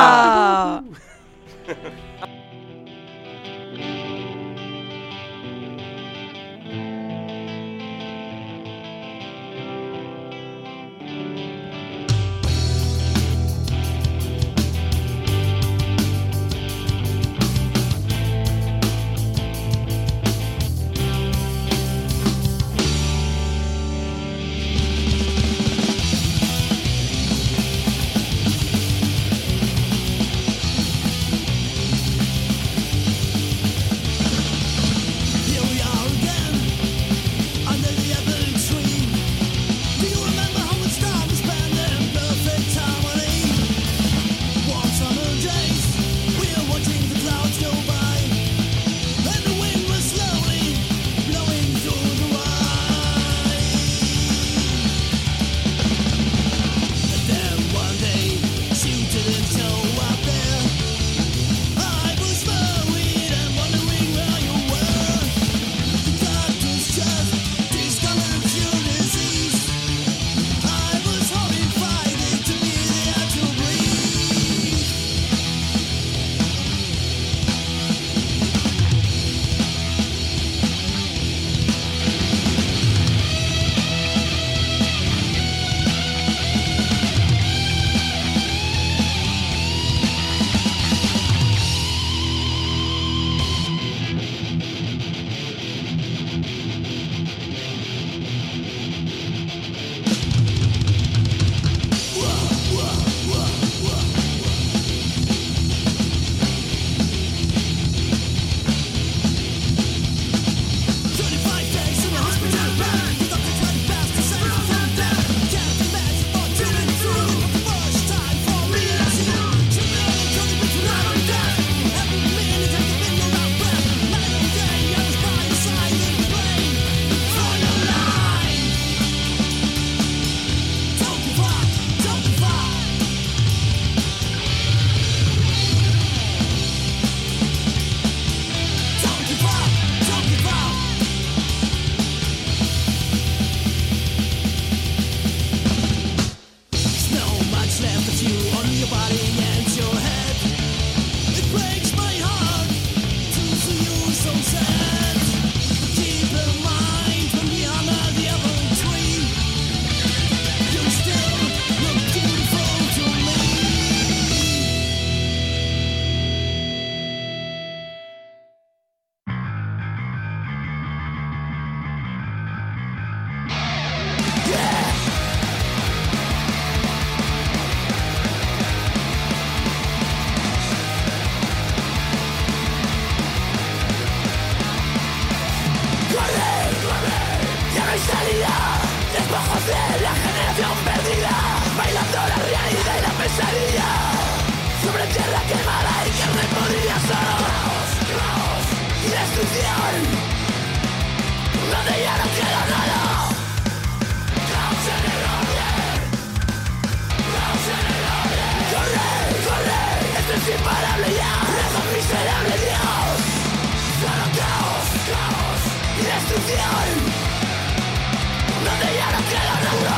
destrucción, donde ya no queda nada.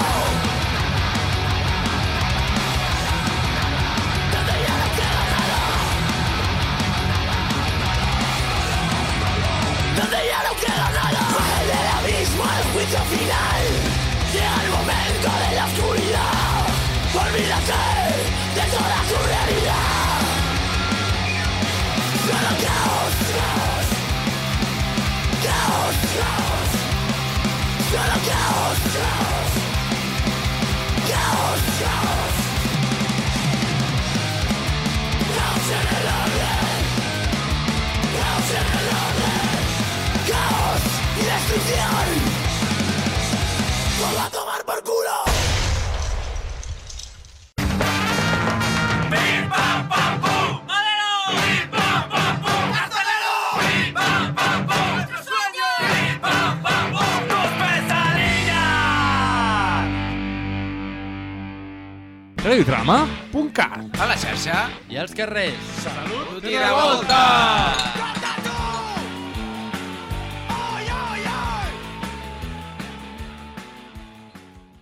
Donde ya no queda nada. Donde ya no queda nada. En el abismo el juicio final. Llega el momento de la oscuridad. Olvídate de toda tu realidad. Solo caos, caos, caos, caos. Solo caos, caos, caos, caos. Caos en el orden, caos en el orden. Caos y destrucción. Todo a tomar por culo. ¡Pim, pam, pam, pum! ¡Madero! ¡Pim, pam, pam, pum! ¡Carcelero! ¡Pim, pam, pam, pum! ¡Nuestro sueño! ¡Pim, pam, pam, pum! ¡Tus pesadillas! Radiotrama? .cat. A la xarxa. I als carrers. Salut i revolta!